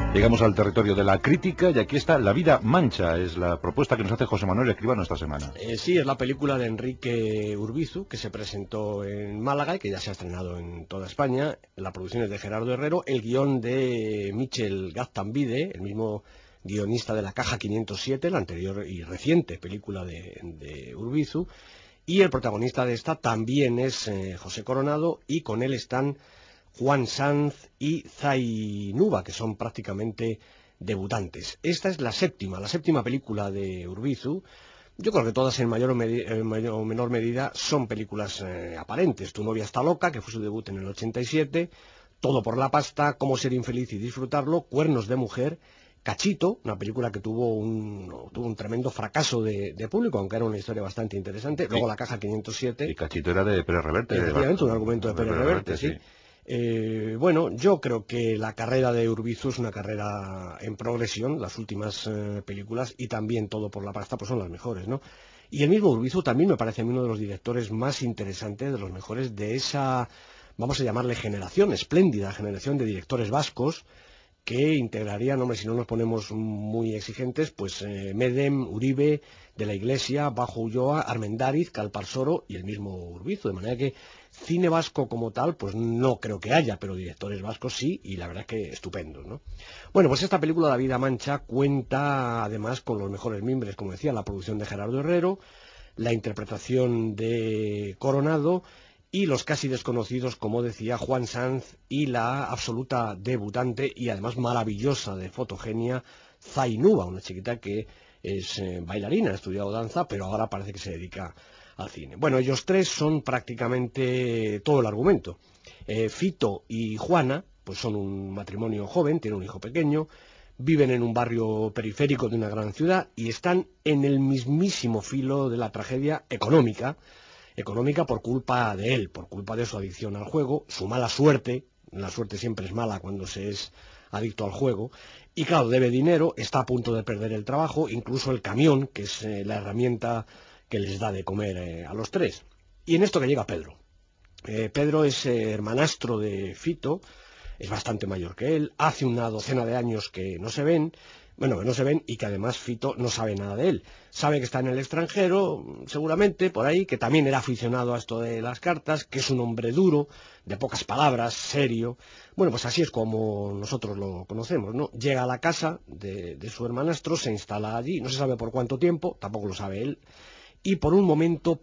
Llegamos al territorio de la crítica y aquí está La vida mancha, es la propuesta que nos hace José Manuel Escribano esta semana. Sí, es la película de Enrique Urbizu, que se presentó en Málaga y que ya se ha estrenado en toda España. La producción es de Gerardo Herrero, el guión de Michel Gaztambide, el mismo guionista de La caja 507, la anterior y reciente película de Urbizu, y el protagonista de esta también es José Coronado, y con él están Juan Sanz y Zainuba, que son prácticamente debutantes. Esta es la séptima película de Urbizu. Yo creo que todas en mayor o menor medida son películas aparentes. Tu novia está loca, que fue su debut en el 87, Todo por la pasta, Cómo ser infeliz y disfrutarlo, Cuernos de mujer, Cachito, una película que tuvo un tremendo fracaso de público, aunque era una historia bastante interesante. Luego La caja 507. Y Cachito era de Pérez Reverte. Efectivamente, un argumento de Pérez Reverte, sí. Bueno, yo creo que la carrera de Urbizu es una carrera en progresión, las últimas películas, y también Todo por la pasta, pues son las mejores, ¿no? Y el mismo Urbizu también me parece a mí uno de los directores más interesantes, de los mejores de esa, vamos a llamarle generación, espléndida generación de directores vascos, que integrarían, hombre, si no nos ponemos muy exigentes, pues Medem, Uribe, De la Iglesia, Bajo Ulloa, Armendáriz, Calparsoro y el mismo Urbizu, de manera que cine vasco como tal, pues no creo que haya, pero directores vascos sí, y la verdad es que estupendos, ¿no? Bueno, pues esta película La vida mancha cuenta además con los mejores mimbres, como decía, la producción de Gerardo Herrero, la interpretación de Coronado y los casi desconocidos, como decía, Juan Sanz y la absoluta debutante y además maravillosa de fotogenia Zainuba, una chiquita que es bailarina, ha estudiado danza, pero ahora parece que se dedica al cine. Bueno, ellos tres son prácticamente todo el argumento. Fito y Juana, pues son un matrimonio joven, tienen un hijo pequeño, viven en un barrio periférico de una gran ciudad y están en el mismísimo filo de la tragedia económica por culpa de él, por culpa de su adicción al juego, su mala suerte, la suerte siempre es mala cuando se es adicto al juego, y claro, debe dinero, está a punto de perder el trabajo, incluso el camión, que es la herramienta que les da de comer a los tres. Y en esto que llega Pedro. Pedro es hermanastro de Fito, es bastante mayor que él, hace una docena de años que no se ven, y que además Fito no sabe nada de él. Sabe que está en el extranjero, seguramente, por ahí, que también era aficionado a esto de las cartas, que es un hombre duro, de pocas palabras, serio. Bueno, pues así es como nosotros lo conocemos, ¿no? Llega a la casa de su hermanastro, se instala allí, no se sabe por cuánto tiempo, tampoco lo sabe él, y por un momento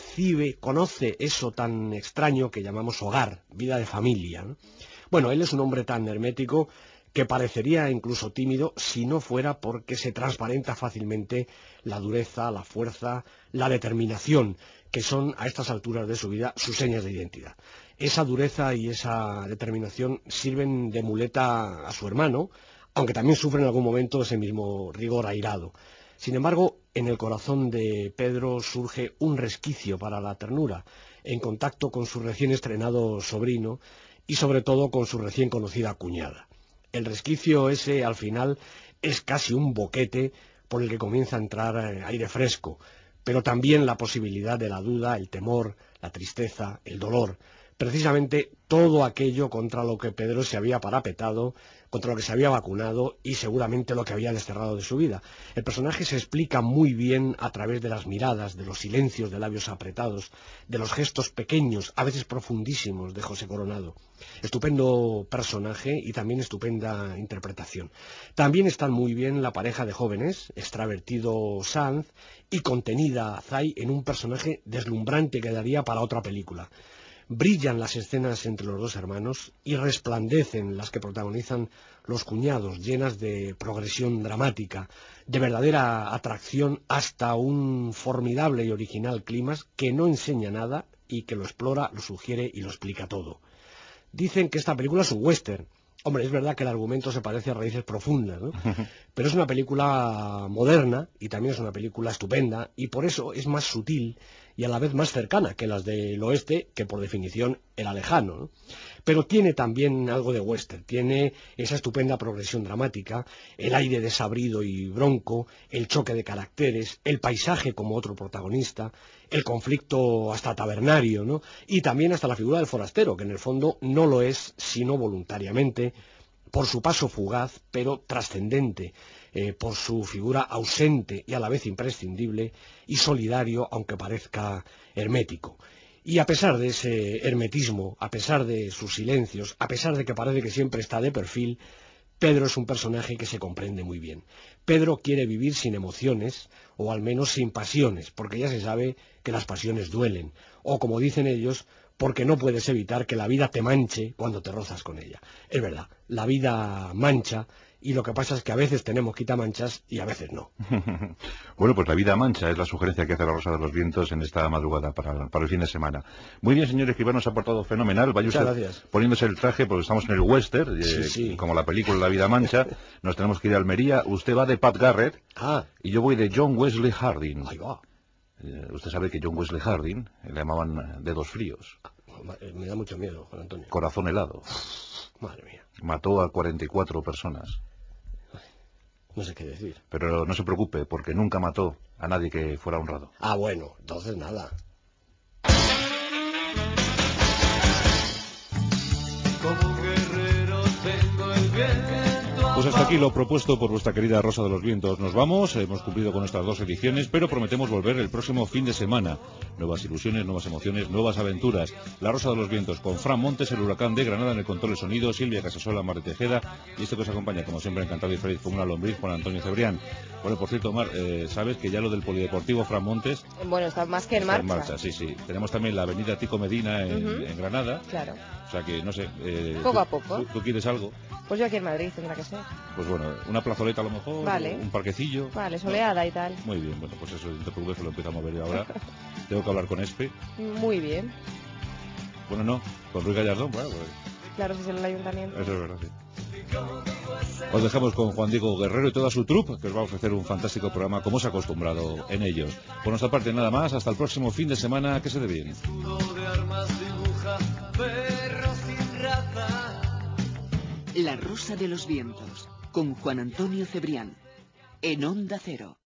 conoce eso tan extraño que llamamos hogar, vida de familia, ¿no? Bueno, él es un hombre tan hermético que parecería incluso tímido si no fuera porque se transparenta fácilmente la dureza, la fuerza, la determinación, que son a estas alturas de su vida sus señas de identidad. Esa dureza y esa determinación sirven de muleta a su hermano, aunque también sufre en algún momento ese mismo rigor airado. Sin embargo, en el corazón de Pedro surge un resquicio para la ternura, en contacto con su recién estrenado sobrino y sobre todo con su recién conocida cuñada. El resquicio ese, al final, es casi un boquete por el que comienza a entrar aire fresco, pero también la posibilidad de la duda, el temor, la tristeza, el dolor, precisamente todo aquello contra lo que Pedro se había parapetado, contra lo que se había vacunado y seguramente lo que había desterrado de su vida. El personaje se explica muy bien a través de las miradas, de los silencios de labios apretados, de los gestos pequeños, a veces profundísimos, de José Coronado. Estupendo personaje y también estupenda interpretación. También están muy bien la pareja de jóvenes, extravertido Sanz y contenida Zay, en un personaje deslumbrante que daría para otra película. Brillan las escenas entre los dos hermanos y resplandecen las que protagonizan los cuñados, llenas de progresión dramática, de verdadera atracción, hasta un formidable y original clímax que no enseña nada y que lo explora, lo sugiere y lo explica todo. Dicen que esta película es un western. Hombre, es verdad que el argumento se parece a Raíces profundas, ¿no? Pero es una película moderna y también es una película estupenda y por eso es más sutil y a la vez más cercana que las del oeste, que por definición era lejano, ¿no? Pero tiene también algo de western, tiene esa estupenda progresión dramática, el aire desabrido y bronco, el choque de caracteres, el paisaje como otro protagonista, el conflicto hasta tabernario, ¿no? Y también hasta la figura del forastero, que en el fondo no lo es sino voluntariamente, por su paso fugaz, pero trascendente, por su figura ausente y a la vez imprescindible, y solidario, aunque parezca hermético. Y a pesar de ese hermetismo, a pesar de sus silencios, a pesar de que parece que siempre está de perfil, Pedro es un personaje que se comprende muy bien. Pedro quiere vivir sin emociones, o al menos sin pasiones, porque ya se sabe que las pasiones duelen, o como dicen ellos, porque no puedes evitar que la vida te manche cuando te rozas con ella. Es verdad, la vida mancha, y lo que pasa es que a veces tenemos quitamanchas y a veces no. Bueno, pues la vida mancha es la sugerencia que hace la Rosa de los Vientos en esta madrugada para el fin de semana. Muy bien, señor escribano, nos ha portado fenomenal. Vaya usted gracias. Poniéndose el traje, porque estamos en el western, sí. como la película La vida mancha. Nos tenemos que ir a Almería. Usted va de Pat Garrett y yo voy de John Wesley Harding. Ahí va. Usted sabe que John Wesley Harding le llamaban dedos fríos. Me da mucho miedo, Juan Antonio. Corazón helado. Madre mía. Mató a 44 personas. No sé qué decir. Pero no se preocupe, porque nunca mató a nadie que fuera honrado. Bueno, entonces nada. Como guerrero tengo el viento. Pues hasta aquí lo propuesto por vuestra querida Rosa de los Vientos. Nos vamos, hemos cumplido con nuestras 2 ediciones, pero prometemos volver el próximo fin de semana. Nuevas ilusiones, nuevas emociones, nuevas aventuras. La Rosa de los Vientos con Fran Montes, el huracán de Granada en el control de sonido, Silvia Casasola, Mar de Tejeda, y esto que os acompaña, como siempre, encantado y feliz como una lombriz, Juan Antonio Cebrián. Bueno, por cierto, Mar, ¿sabes que ya lo del polideportivo Fran Montes? Bueno, está más que en marcha. En marcha, sí. Tenemos también la avenida Tico Medina en Granada. Claro. O sea que, no sé... poco a poco. ¿Tú quieres algo? Pues yo aquí en Madrid tendrá que ser. Pues bueno, una plazoleta a lo mejor, vale. Un parquecillo. Vale, soleada y tal. Muy bien, bueno, pues eso, no te preocupes que lo empiezo a mover yo ahora. Tengo que hablar con Espe. Muy bien. Bueno, no, con Ruiz Gallardón, bueno, pues... Claro, si es en el ayuntamiento. Eso es verdad, sí. Os dejamos con Juan Diego Guerrero y toda su troupe, que os va a ofrecer un fantástico programa como os ha acostumbrado en ellos. Por nuestra parte, nada más, hasta el próximo fin de semana, que se dé bien. La Rosa de los Vientos, con Juan Antonio Cebrián, en Onda Cero.